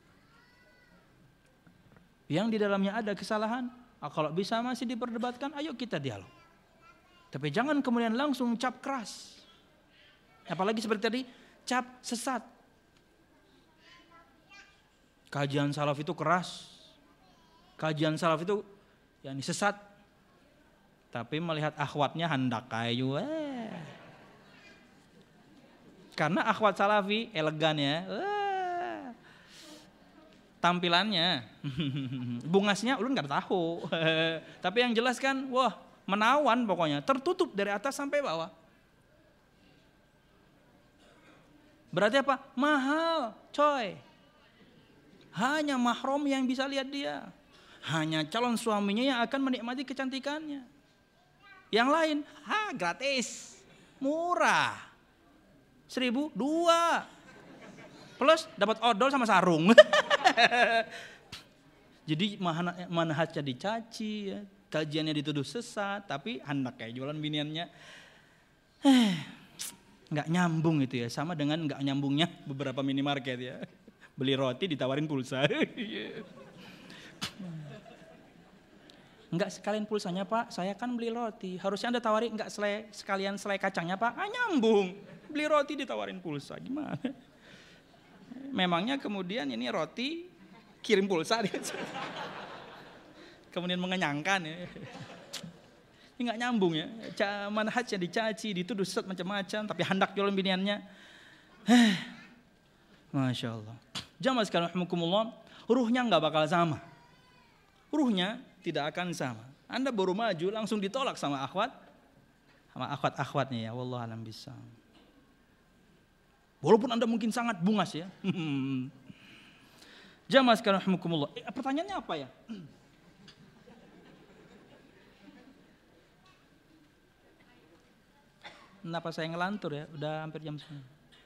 Yang di dalamnya ada kesalahan, kalau bisa masih diperdebatkan, ayo kita dialog. Tapi jangan kemudian langsung cap keras. Apalagi seperti tadi, cap sesat. Kajian salaf itu keras. Kajian salaf itu ya ini sesat. Tapi melihat akhwatnya hendak kayu. Eh. Karena akhwat salafi elegan ya. Eh. Tampilannya. Bungasnya ulun enggak tahu. Tapi yang jelas kan, wah, menawan pokoknya, tertutup dari atas sampai bawah. Berarti apa? Mahal, coy. Hanya mahram yang bisa lihat dia. Hanya calon suaminya yang akan menikmati kecantikannya. Yang lain, ha, gratis, murah. Seribu, dua. Plus dapat odol sama sarung. Jadi manhajnya dicaci ya. Kajiannya dituduh sesat, tapi hendak kayak jualan biniannya, eh, nggak nyambung itu ya, sama dengan nggak nyambungnya beberapa minimarket ya, beli roti ditawarin pulsa, nggak sekalian pulsanya Pak, saya kan beli roti, harusnya Anda tawarin nggak selai, sekalian selai kacangnya Pak, nggak nyambung, beli roti ditawarin pulsa, gimana? Memangnya kemudian ini roti kirim pulsa dia. Kemudian mengenyangkan ya. Ini nggak nyambung ya. Manhajnya dicaci, dituduh sesat macam-macam, tapi hendak jualan biniannya. Masya Allah. Jamaah sekalian rahimakumullah, ruhnya nggak bakal sama. Ruhnya tidak akan sama. Anda baru maju langsung ditolak sama akhwat, sama akhwat-akhwatnya ya. Wallahu a'lam bishawab. Walaupun Anda mungkin sangat bungas ya. Jamaah sekalian rahimakumullah. Eh, pertanyaannya apa ya? Kenapa saya ngelantur ya? Udah hampir jam sembilan.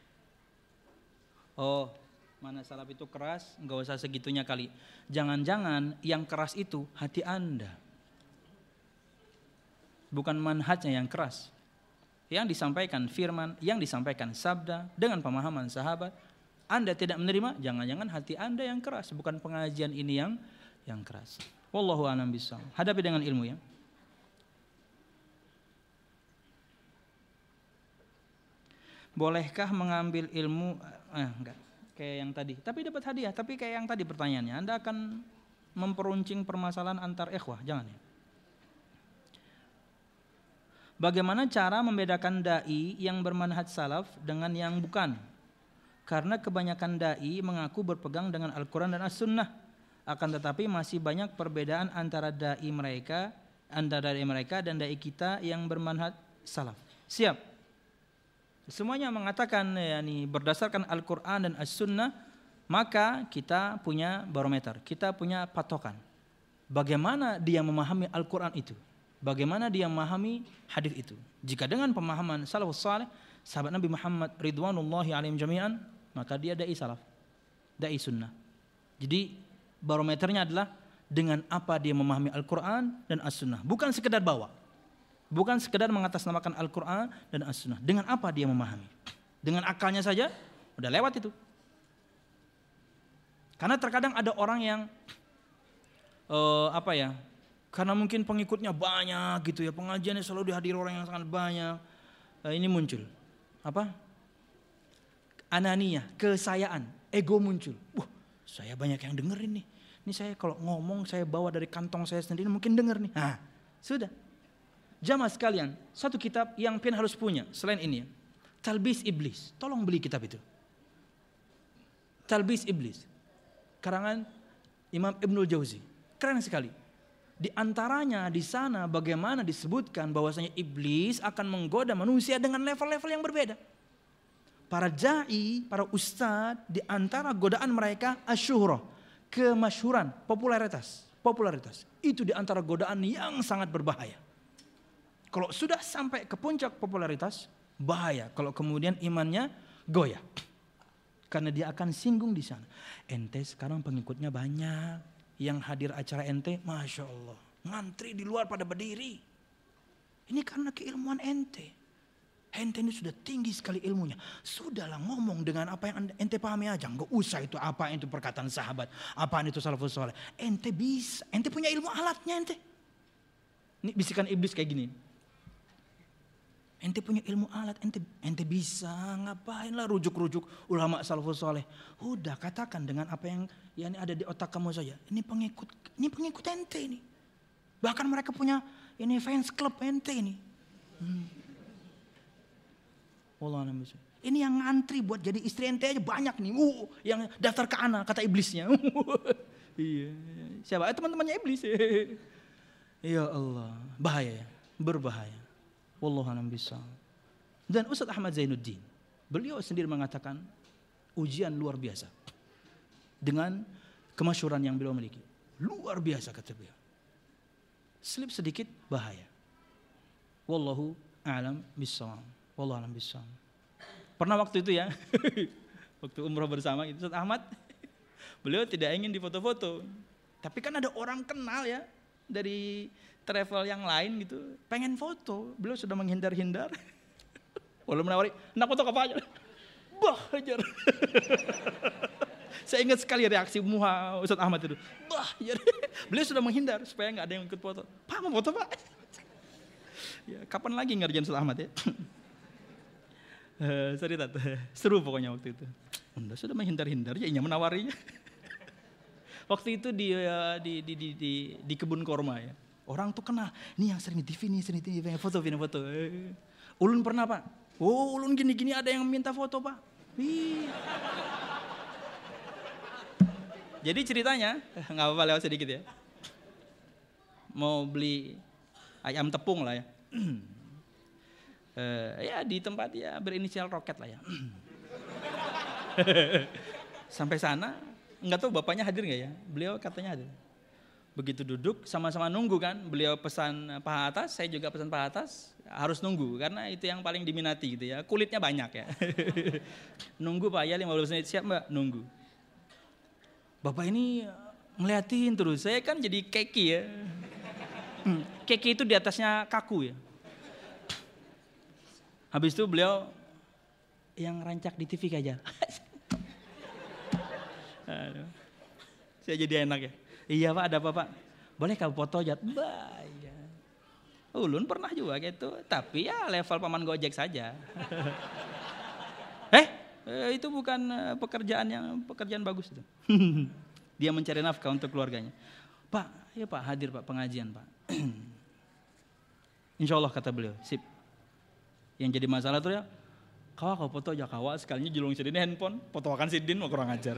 Oh, mana salaf itu keras? Enggak usah segitunya kali. Jangan-jangan yang keras itu hati Anda. Bukan manhajnya yang keras. Yang disampaikan firman, yang disampaikan sabda dengan pemahaman sahabat. Anda tidak menerima, jangan-jangan hati Anda yang keras, bukan pengajian ini yang yang keras. Wallahu a'lam bishawab. Hadapi dengan ilmu ya. Bolehkah mengambil ilmu eh, enggak kayak yang tadi, tapi dapat hadiah, tapi kayak yang tadi pertanyaannya, Anda akan memperuncing permasalahan antar ikhwah, jangan ya. Bagaimana cara membedakan dai yang bermanhaj salaf dengan yang bukan? Karena kebanyakan dai mengaku berpegang dengan Al-Quran dan As-Sunnah, akan tetapi masih banyak perbedaan antara dai mereka, antara dai mereka dan dai kita yang bermanhaj salaf. Siap. Semuanya mengatakan yakni berdasarkan Al-Quran dan As-Sunnah, maka kita punya barometer, kita punya patokan. Bagaimana dia memahami Al-Quran itu? Bagaimana dia memahami hadis itu? Jika dengan pemahaman salafus saleh, sahabat Nabi Muhammad ridwanullahi alaihim jami'an, maka dia dai salaf, dai sunnah. Jadi barometernya adalah dengan apa dia memahami Al-Quran dan As-Sunnah, bukan sekedar bawa. Bukan sekedar mengatasnamakan Al-Quran dan As-Sunnah. Dengan apa dia memahami? Dengan akalnya saja, udah lewat itu. Karena terkadang ada orang yang, uh, apa ya, karena mungkin pengikutnya banyak gitu ya, pengajiannya selalu dihadiri orang yang sangat banyak. Uh, ini muncul, apa? Anania, kesayaan, ego muncul. Wah, saya banyak yang dengerin nih. Ini saya kalau ngomong, saya bawa dari kantong saya sendiri, mungkin denger nih. Nah, sudah. Jamaah sekalian, satu kitab yang pian harus punya selain ini, Talbis Iblis. Tolong beli kitab itu. Talbis Iblis, karangan Imam Ibnul Jauzi. Keren sekali. Di antaranya di sana bagaimana disebutkan bahwasanya iblis akan menggoda manusia dengan level-level yang berbeda. Para dai, para ustadz, di antara godaan mereka asyuhrah, kemasyhuran, popularitas, popularitas. Itu di antara godaan yang sangat berbahaya. Kalau sudah sampai ke puncak popularitas, bahaya kalau kemudian imannya goyah. Karena dia akan singgung di sana. Ente sekarang pengikutnya banyak, yang hadir acara ente, Masya Allah, ngantri di luar pada berdiri. Ini karena keilmuan ente. Ente ini sudah tinggi sekali ilmunya. Sudahlah ngomong dengan apa yang ente pahami aja. Nggak usah itu apa itu perkataan sahabat, apaan itu salafus saleh. Ente bisa, ente punya ilmu alatnya ente. Ini bisikan iblis kayak gini. Ente punya ilmu alat, ente ente bisa, ngapain lah rujuk-rujuk ulama salafus saleh. Udah katakan dengan apa yang yang ada di otak kamu saja. Ini pengikut, ini pengikut ente ini. Bahkan mereka punya ini fans club ente ini. Hmm. Ini yang ngantri buat jadi istri ente aja banyak nih. Uh, yang daftar ke anak kata iblisnya. Iya. Siapa? Eh, teman-temannya iblis. Ya Allah, bahaya ya, berbahaya. Wallahu a'lam bishawab. Dan Ustaz Ahmad Zainuddin, beliau sendiri mengatakan ujian luar biasa dengan kemasyhuran yang beliau miliki. Luar biasa kata beliau. Slip sedikit bahaya. Wallahu a'lam bishawab. Wallahu a'lam bishawab. Pernah waktu itu ya, waktu umroh bersama itu Ustaz Ahmad, beliau tidak ingin difoto-foto. Tapi kan ada orang kenal ya dari travel yang lain gitu, pengen foto, beliau sudah menghindar-hindar. Walau menawari, nak foto apa aja? Bah, hajar. Saya ingat sekali reaksi muha Ustaz Ahmad itu. Bah, hajar. Beliau sudah menghindar supaya nggak ada yang ikut foto. Pak mau foto pak? Ya, kapan lagi ngerjain Ustaz Ahmad ya? Uh, sorry tat, seru pokoknya waktu itu. Anda sudah menghindar-hindar, ya ingin menawarinya. Waktu itu di, di, di, di, di, di kebun korma ya. Orang tuh kenal, ini yang sering di T V nih, sering di T V, foto, video, foto. Eh. Ulun pernah Pak, oh ulun gini-gini ada yang minta foto Pak. Wih. Jadi ceritanya, nggak apa-apa lewat sedikit ya. Mau beli ayam tepung lah ya. uh, ya di tempat ya berinisial roket lah ya. Sampai sana, nggak tahu bapaknya hadir nggak ya. Beliau katanya hadir. Begitu duduk sama-sama nunggu kan, beliau pesan paha atas, saya juga pesan paha atas, harus nunggu karena itu yang paling diminati gitu ya, kulitnya banyak ya. Nunggu Pak ya lima belas menit, siap Mbak, nunggu. Bapak ini ngeliatin terus, saya kan jadi keki ya. Hmm, keki itu di atasnya kaku ya. Habis itu beliau yang rancak di T V aja. Saya jadi enak ya. Iya Pak, ada apa Pak? Boleh kamu foto aja? Bah, iya. Ulun pernah juga gitu, tapi ya level paman Gojek saja. eh, itu bukan pekerjaan yang pekerjaan bagus itu. Dia mencari nafkah untuk keluarganya. Pak, ya Pak, hadir Pak, pengajian Pak. Insya Allah kata beliau, sip. Yang jadi masalah tuh ya, kawa kau foto aja kawa, sekalinya julung sidin handphone, fotokan sidin mau kurang ajar.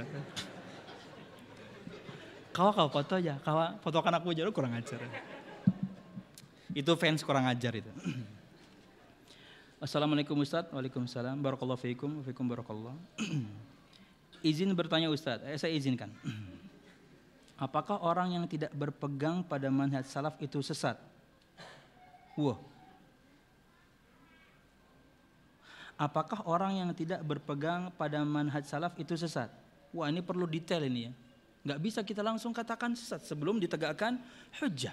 Kawa kau foto aja, kawa fotokan aku aja, lu kurang ajar. Itu fans kurang ajar itu. Assalamualaikum Ustaz, waalaikumsalam, barakallahu fiikum, fiikum barakallah. Izin bertanya Ustaz, eh, saya izinkan. Apakah orang yang tidak berpegang pada manhaj salaf itu sesat? Wah. Apakah orang yang tidak berpegang pada manhaj salaf itu sesat? Wah, ini perlu detail ini ya. Nggak bisa kita langsung katakan sesat sebelum ditegakkan hujjah.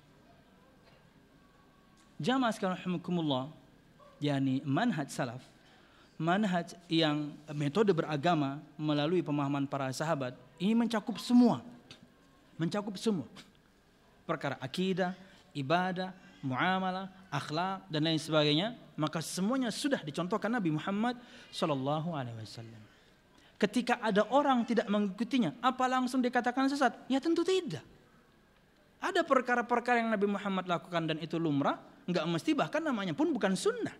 Jamaah sekalian rahimakumullah, yakni manhaj salaf, manhaj yang metode beragama melalui pemahaman para sahabat, ini mencakup semua. Mencakup semua. Perkara akidah, ibadah, muamalah, akhlak dan lain sebagainya, maka semuanya sudah dicontohkan Nabi Muhammad shallallahu alaihi wasallam. Ketika ada orang tidak mengikutinya, apa langsung dikatakan sesat? Ya tentu tidak. Ada perkara-perkara yang Nabi Muhammad lakukan dan itu lumrah, enggak mesti bahkan namanya pun bukan sunnah.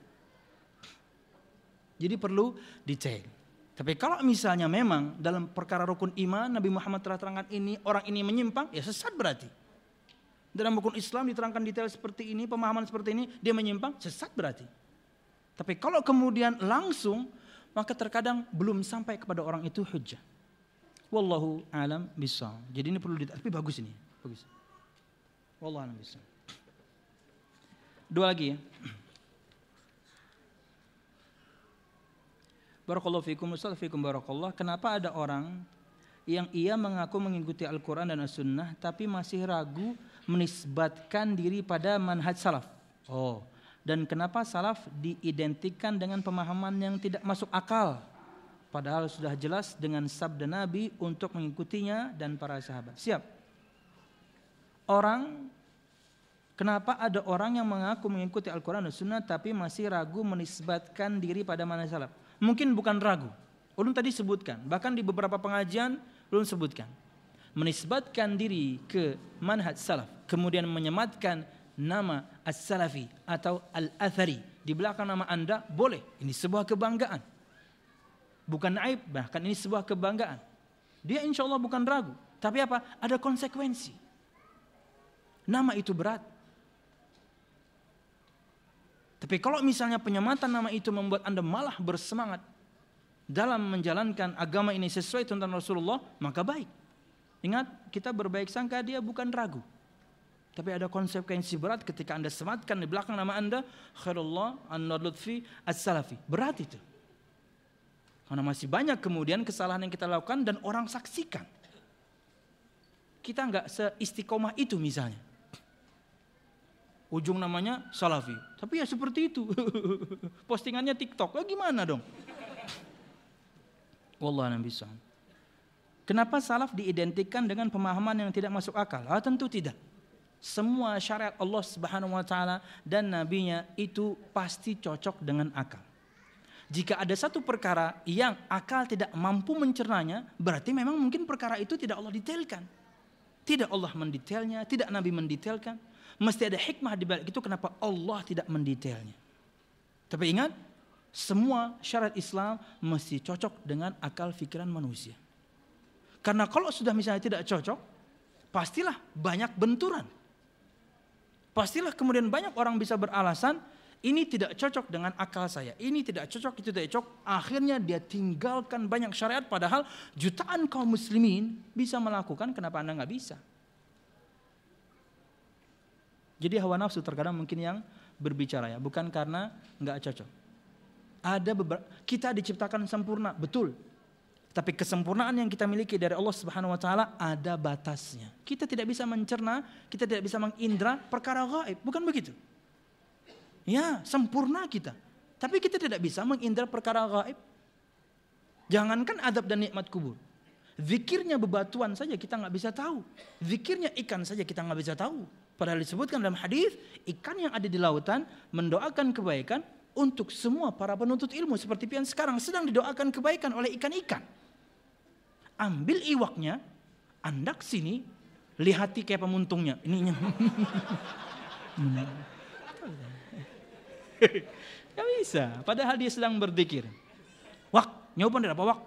Jadi perlu dicek. Tapi kalau misalnya memang dalam perkara rukun iman Nabi Muhammad telah terangkan ini, orang ini menyimpang, ya sesat berarti. Dalam rukun Islam diterangkan detail seperti ini, pemahaman seperti ini, dia menyimpang, sesat berarti. Tapi kalau kemudian langsung, maka terkadang belum sampai kepada orang itu hujjah. Wallahu alam bishawab. Jadi ini perlu ditaati, tapi bagus ini, bagus. Wallahu alam bishawab. Dua lagi ya. Barakallahu fikum, Ustaz fikum barakallah. Kenapa ada orang yang ia mengaku mengikuti Al-Quran dan As-Sunnah tapi masih ragu menisbatkan diri pada manhaj salaf? Oh, dan kenapa salaf diidentikan dengan pemahaman yang tidak masuk akal? Padahal sudah jelas dengan sabda Nabi untuk mengikutinya dan para sahabat. Siap. Orang, kenapa ada orang yang mengaku mengikuti Al-Quran dan Sunnah tapi masih ragu menisbatkan diri pada manhaj salaf? Mungkin bukan ragu. Ulun tadi sebutkan, bahkan di beberapa pengajian ulun sebutkan. Menisbatkan diri ke manhaj salaf, kemudian menyematkan nama as-salafi atau al-athari di belakang nama Anda, boleh. Ini sebuah kebanggaan. Bukan aib, bahkan ini sebuah kebanggaan. Dia insya Allah bukan ragu. Tapi apa? Ada konsekuensi. Nama itu berat. Tapi kalau misalnya penyematan nama itu membuat Anda malah bersemangat dalam menjalankan agama ini sesuai tuntunan Rasulullah, maka baik. Ingat, kita berbaik sangka dia bukan ragu. Tapi ada konsekuensi berat ketika Anda sematkan di belakang nama Anda Khairullah An-Lutfi As-Salafi. Berat itu. Karena masih banyak kemudian kesalahan yang kita lakukan dan orang saksikan. Kita enggak seistiqomah itu misalnya. Ujung namanya Salafi. Tapi ya seperti itu. Postingannya TikTok. Oh, gimana dong? Wallahu a'lam bishawab. Kenapa salaf diidentikan dengan pemahaman yang tidak masuk akal? Ah, tentu tidak. Semua syariat Allah Subhanahu wa taala dan nabinya itu pasti cocok dengan akal. Jika ada satu perkara yang akal tidak mampu mencernanya, berarti memang mungkin perkara itu tidak Allah detailkan. Tidak Allah mendetailnya, tidak Nabi mendetailkan. Mesti ada hikmah di balik itu kenapa Allah tidak mendetailnya. Tapi ingat, semua syariat Islam mesti cocok dengan akal pikiran manusia. Karena kalau sudah misalnya tidak cocok, pastilah banyak benturan. Pastilah kemudian banyak orang bisa beralasan, ini tidak cocok dengan akal saya, ini tidak cocok, itu tidak cocok. Akhirnya dia tinggalkan banyak syariat, padahal jutaan kaum muslimin bisa melakukan, kenapa Anda nggak bisa? Jadi hawa nafsu terkadang mungkin yang berbicara ya, bukan karena nggak cocok. Ada beberapa, kita diciptakan sempurna, betul. Tapi kesempurnaan yang kita miliki dari Allah Subhanahu wa taala ada batasnya. Kita tidak bisa mencerna, kita tidak bisa mengindra perkara gaib, bukan begitu? Ya, sempurna kita. Tapi kita tidak bisa mengindra perkara gaib. Jangankan adab dan nikmat kubur. Zikirnya bebatuan saja kita nggak bisa tahu. Zikirnya ikan saja kita nggak bisa tahu. Padahal disebutkan dalam hadis, ikan yang ada di lautan mendoakan kebaikan untuk semua para penuntut ilmu. Seperti yang sekarang sedang didoakan kebaikan oleh ikan-ikan. Ambil iwaknya, andak sini, lihati kayak pemuntungnya. Ininya. Gak bisa, padahal dia sedang berzikir. Wak, nyoba apa wak?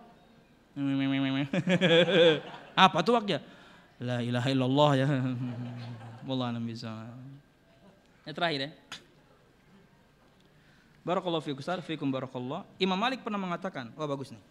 Apa tuh waknya? La ilaha illallah ya. Wallah alam bisa. Yang terakhir ya. Barakallahu fiikum Ustaz, fiikum barakallah. Imam Malik pernah mengatakan, wah bagus nih.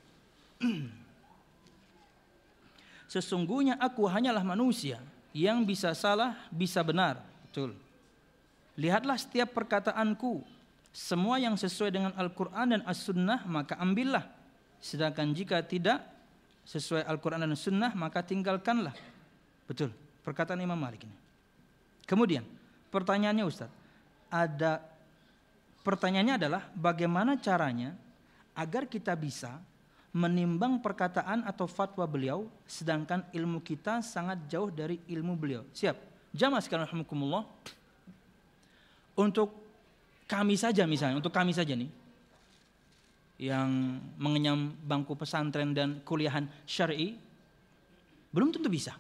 Sesungguhnya aku hanyalah manusia yang bisa salah, bisa benar. Betul. Lihatlah setiap perkataanku, semua yang sesuai dengan Al-Quran dan As-Sunnah maka ambillah. Sedangkan jika tidak sesuai Al-Quran dan As-Sunnah maka tinggalkanlah. Betul, perkataan Imam Malik ini. Kemudian pertanyaannya Ustaz, ada pertanyaannya adalah bagaimana caranya agar kita bisa menimbang perkataan atau fatwa beliau sedangkan ilmu kita sangat jauh dari ilmu beliau. Siap? Jamaah sekalian rahimakumullah. Untuk kami saja misalnya, untuk kami saja nih yang mengenyam bangku pesantren dan kuliahan syar'i belum tentu bisa.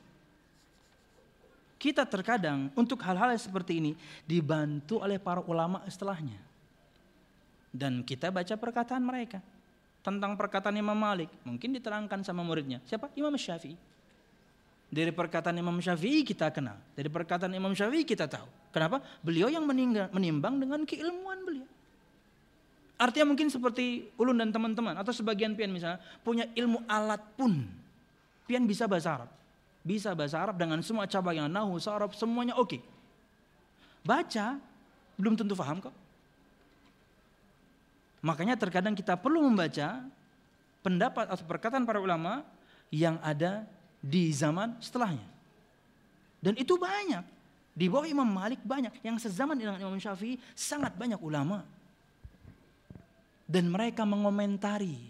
Kita terkadang untuk hal-hal seperti ini dibantu oleh para ulama setelahnya. Dan kita baca perkataan mereka. Tentang perkataan Imam Malik, mungkin diterangkan sama muridnya. Siapa? Imam Syafi'i. Dari perkataan Imam Syafi'i kita kenal. Dari perkataan Imam Syafi'i kita tahu. Kenapa? Beliau yang menimbang dengan keilmuan beliau. Artinya mungkin seperti ulun dan teman-teman. Atau sebagian pian misalnya, punya ilmu alat pun. Pian bisa bahasa Arab. Bisa bahasa Arab dengan semua cabang yang nahu, saraf, semuanya oke. Okay. Baca, belum tentu paham kok. Makanya terkadang kita perlu membaca pendapat atau perkataan para ulama yang ada di zaman setelahnya. Dan itu banyak. Di bawah Imam Malik banyak. Yang sezaman dengan Imam Syafi'i sangat banyak ulama. Dan mereka mengomentari.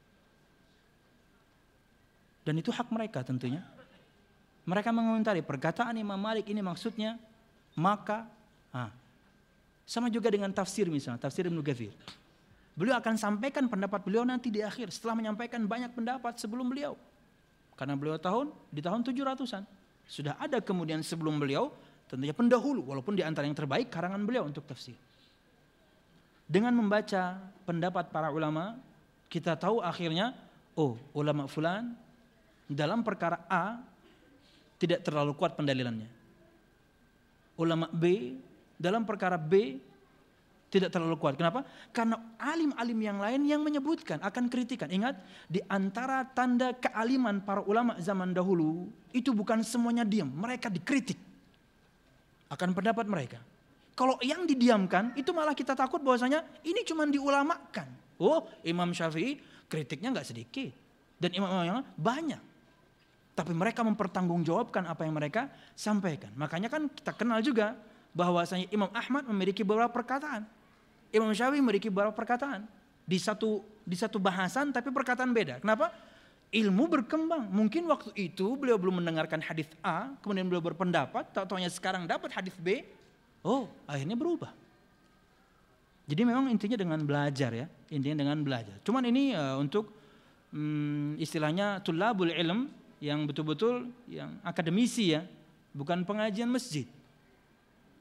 Dan itu hak mereka tentunya. Mereka mengomentari perkataan Imam Malik ini maksudnya maka ah, sama juga dengan tafsir misalnya, tafsir Ibnu Katsir. Beliau akan sampaikan pendapat beliau nanti di akhir setelah menyampaikan banyak pendapat sebelum beliau. Karena beliau tahun di tahun tujuh ratusan. Sudah ada kemudian sebelum beliau tentunya pendahulu walaupun di antara yang terbaik karangan beliau untuk tafsir. Dengan membaca pendapat para ulama, kita tahu akhirnya oh, ulama fulan dalam perkara A tidak terlalu kuat pendalilannya. Ulama B dalam perkara B tidak terlalu kuat. Kenapa? Karena alim-alim yang lain yang menyebutkan akan kritikan. Ingat, di antara tanda kealiman para ulama zaman dahulu itu bukan semuanya diam, mereka dikritik akan pendapat mereka. Kalau yang didiamkan itu malah kita takut bahwasanya ini cuma diulamakan. Oh, Imam Syafi'i kritiknya nggak sedikit dan imam yang banyak. Tapi mereka mempertanggungjawabkan apa yang mereka sampaikan. Makanya kan kita kenal juga bahwasanya Imam Ahmad memiliki beberapa perkataan. Imam Syafi'i memiliki beberapa perkataan. Di satu di satu bahasan tapi perkataan beda. Kenapa? Ilmu berkembang. Mungkin waktu itu beliau belum mendengarkan hadis A, kemudian beliau berpendapat, tak-taunya sekarang dapat hadis B. Oh, akhirnya berubah. Jadi memang intinya dengan belajar ya. Intinya dengan belajar. Cuman ini uh, untuk um, istilahnya tulabul ilm yang betul-betul yang akademisi ya, bukan pengajian masjid.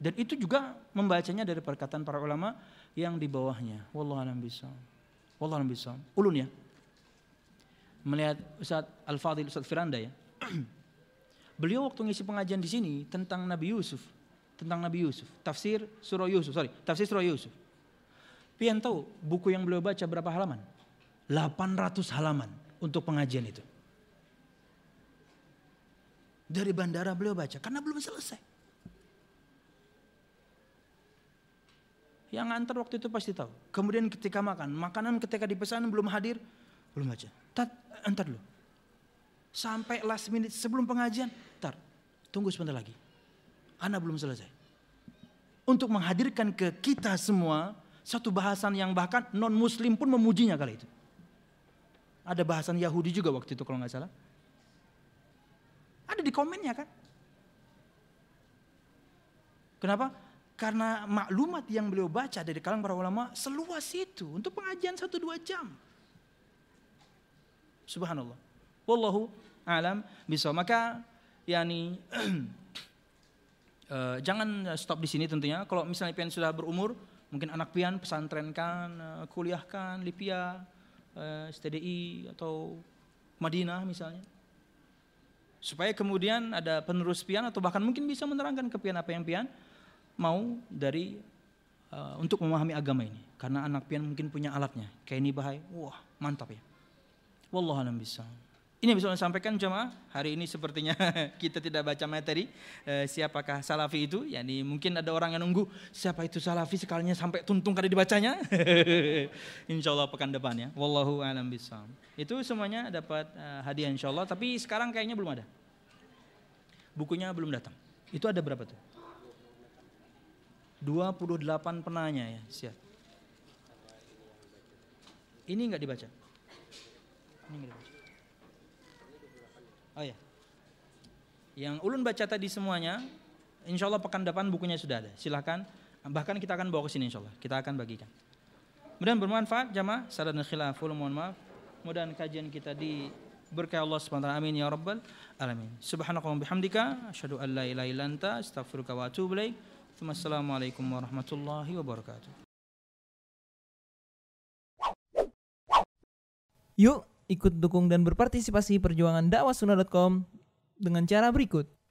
Dan itu juga membacanya dari perkataan para ulama yang di bawahnya. Wallahu a'lam bishawab. Wallahu a'lam bishawab. Ulun ya. Melihat Ustaz Al-Fadhil Ustaz Firanda ya. Beliau waktu ngisi pengajian di sini tentang Nabi Yusuf, tentang Nabi Yusuf, tafsir surah Yusuf, sorry, tafsir surah Yusuf. Pian tahu buku yang beliau baca berapa halaman? delapan ratus halaman untuk pengajian itu. Dari bandara beliau baca karena belum selesai. Yang ngantar waktu itu pasti tahu. Kemudian ketika makan, makanan ketika dipesan belum hadir, belum baca. Tat, entar dulu. Sampai last minute sebelum pengajian, tar, tunggu sebentar lagi. Ana belum selesai. Untuk menghadirkan ke kita semua satu bahasan yang bahkan non muslim pun memujinya kali itu. Ada bahasan Yahudi juga waktu itu kalau nggak salah. Ada di komennya kan. Kenapa? Karena maklumat yang beliau baca dari kalangan para ulama seluas itu untuk pengajian satu dua jam. Subhanallah. Wallahu a'lam bishawab. Maka yakni uh, jangan stop di sini tentunya. Kalau misalnya pian sudah berumur, mungkin anak pian pesantrenkan, uh, kuliahkan, Lipia, uh, S T D I atau Madinah misalnya. Supaya kemudian ada penerus pian atau bahkan mungkin bisa menerangkan ke pian apa yang pian mau dari uh, untuk memahami agama ini. Karena anak pian mungkin punya alatnya. Kayak ini bahaya. Wah, mantap ya. Wallahu a'lam bishawab. Ini bisa saya sampaikan jemaah. Hari ini sepertinya kita tidak baca materi uh, siapakah salafi itu. Yani mungkin ada orang yang nunggu siapa itu salafi sekalinya sampai tuntung kali dibacanya. Insyaallah pekan depan ya. Wallahu a'lam bishawab. Itu semuanya dapat uh, hadiah insyaallah. Tapi sekarang kayaknya belum ada. Bukunya belum datang. Itu ada berapa tuh? dua puluh delapan penanya ya, siap. Ini enggak dibaca. Ini enggak dibaca. Oh ya. Yang ulun baca tadi semuanya, insyaallah pekan depan bukunya sudah ada. Silakan, bahkan kita akan bawa ke sini insyaallah. Kita akan bagikan. Mudah-mudahan bermanfaat jamaah, sadan khilaful, mohon maaf. Mudah-mudahan kajian kita di berkah Allah subhanahu wa ta'ala. Amin ya rabbal alamin. Subhanakallahumma bihamdika asyhadu an la ilaha illa anta astaghfiruka wa atubu ilaik. Assalamualaikum warahmatullahi wabarakatuh. Yuk ikut dukung dan berpartisipasi perjuangan dakwah sunnah dot com dengan cara berikut.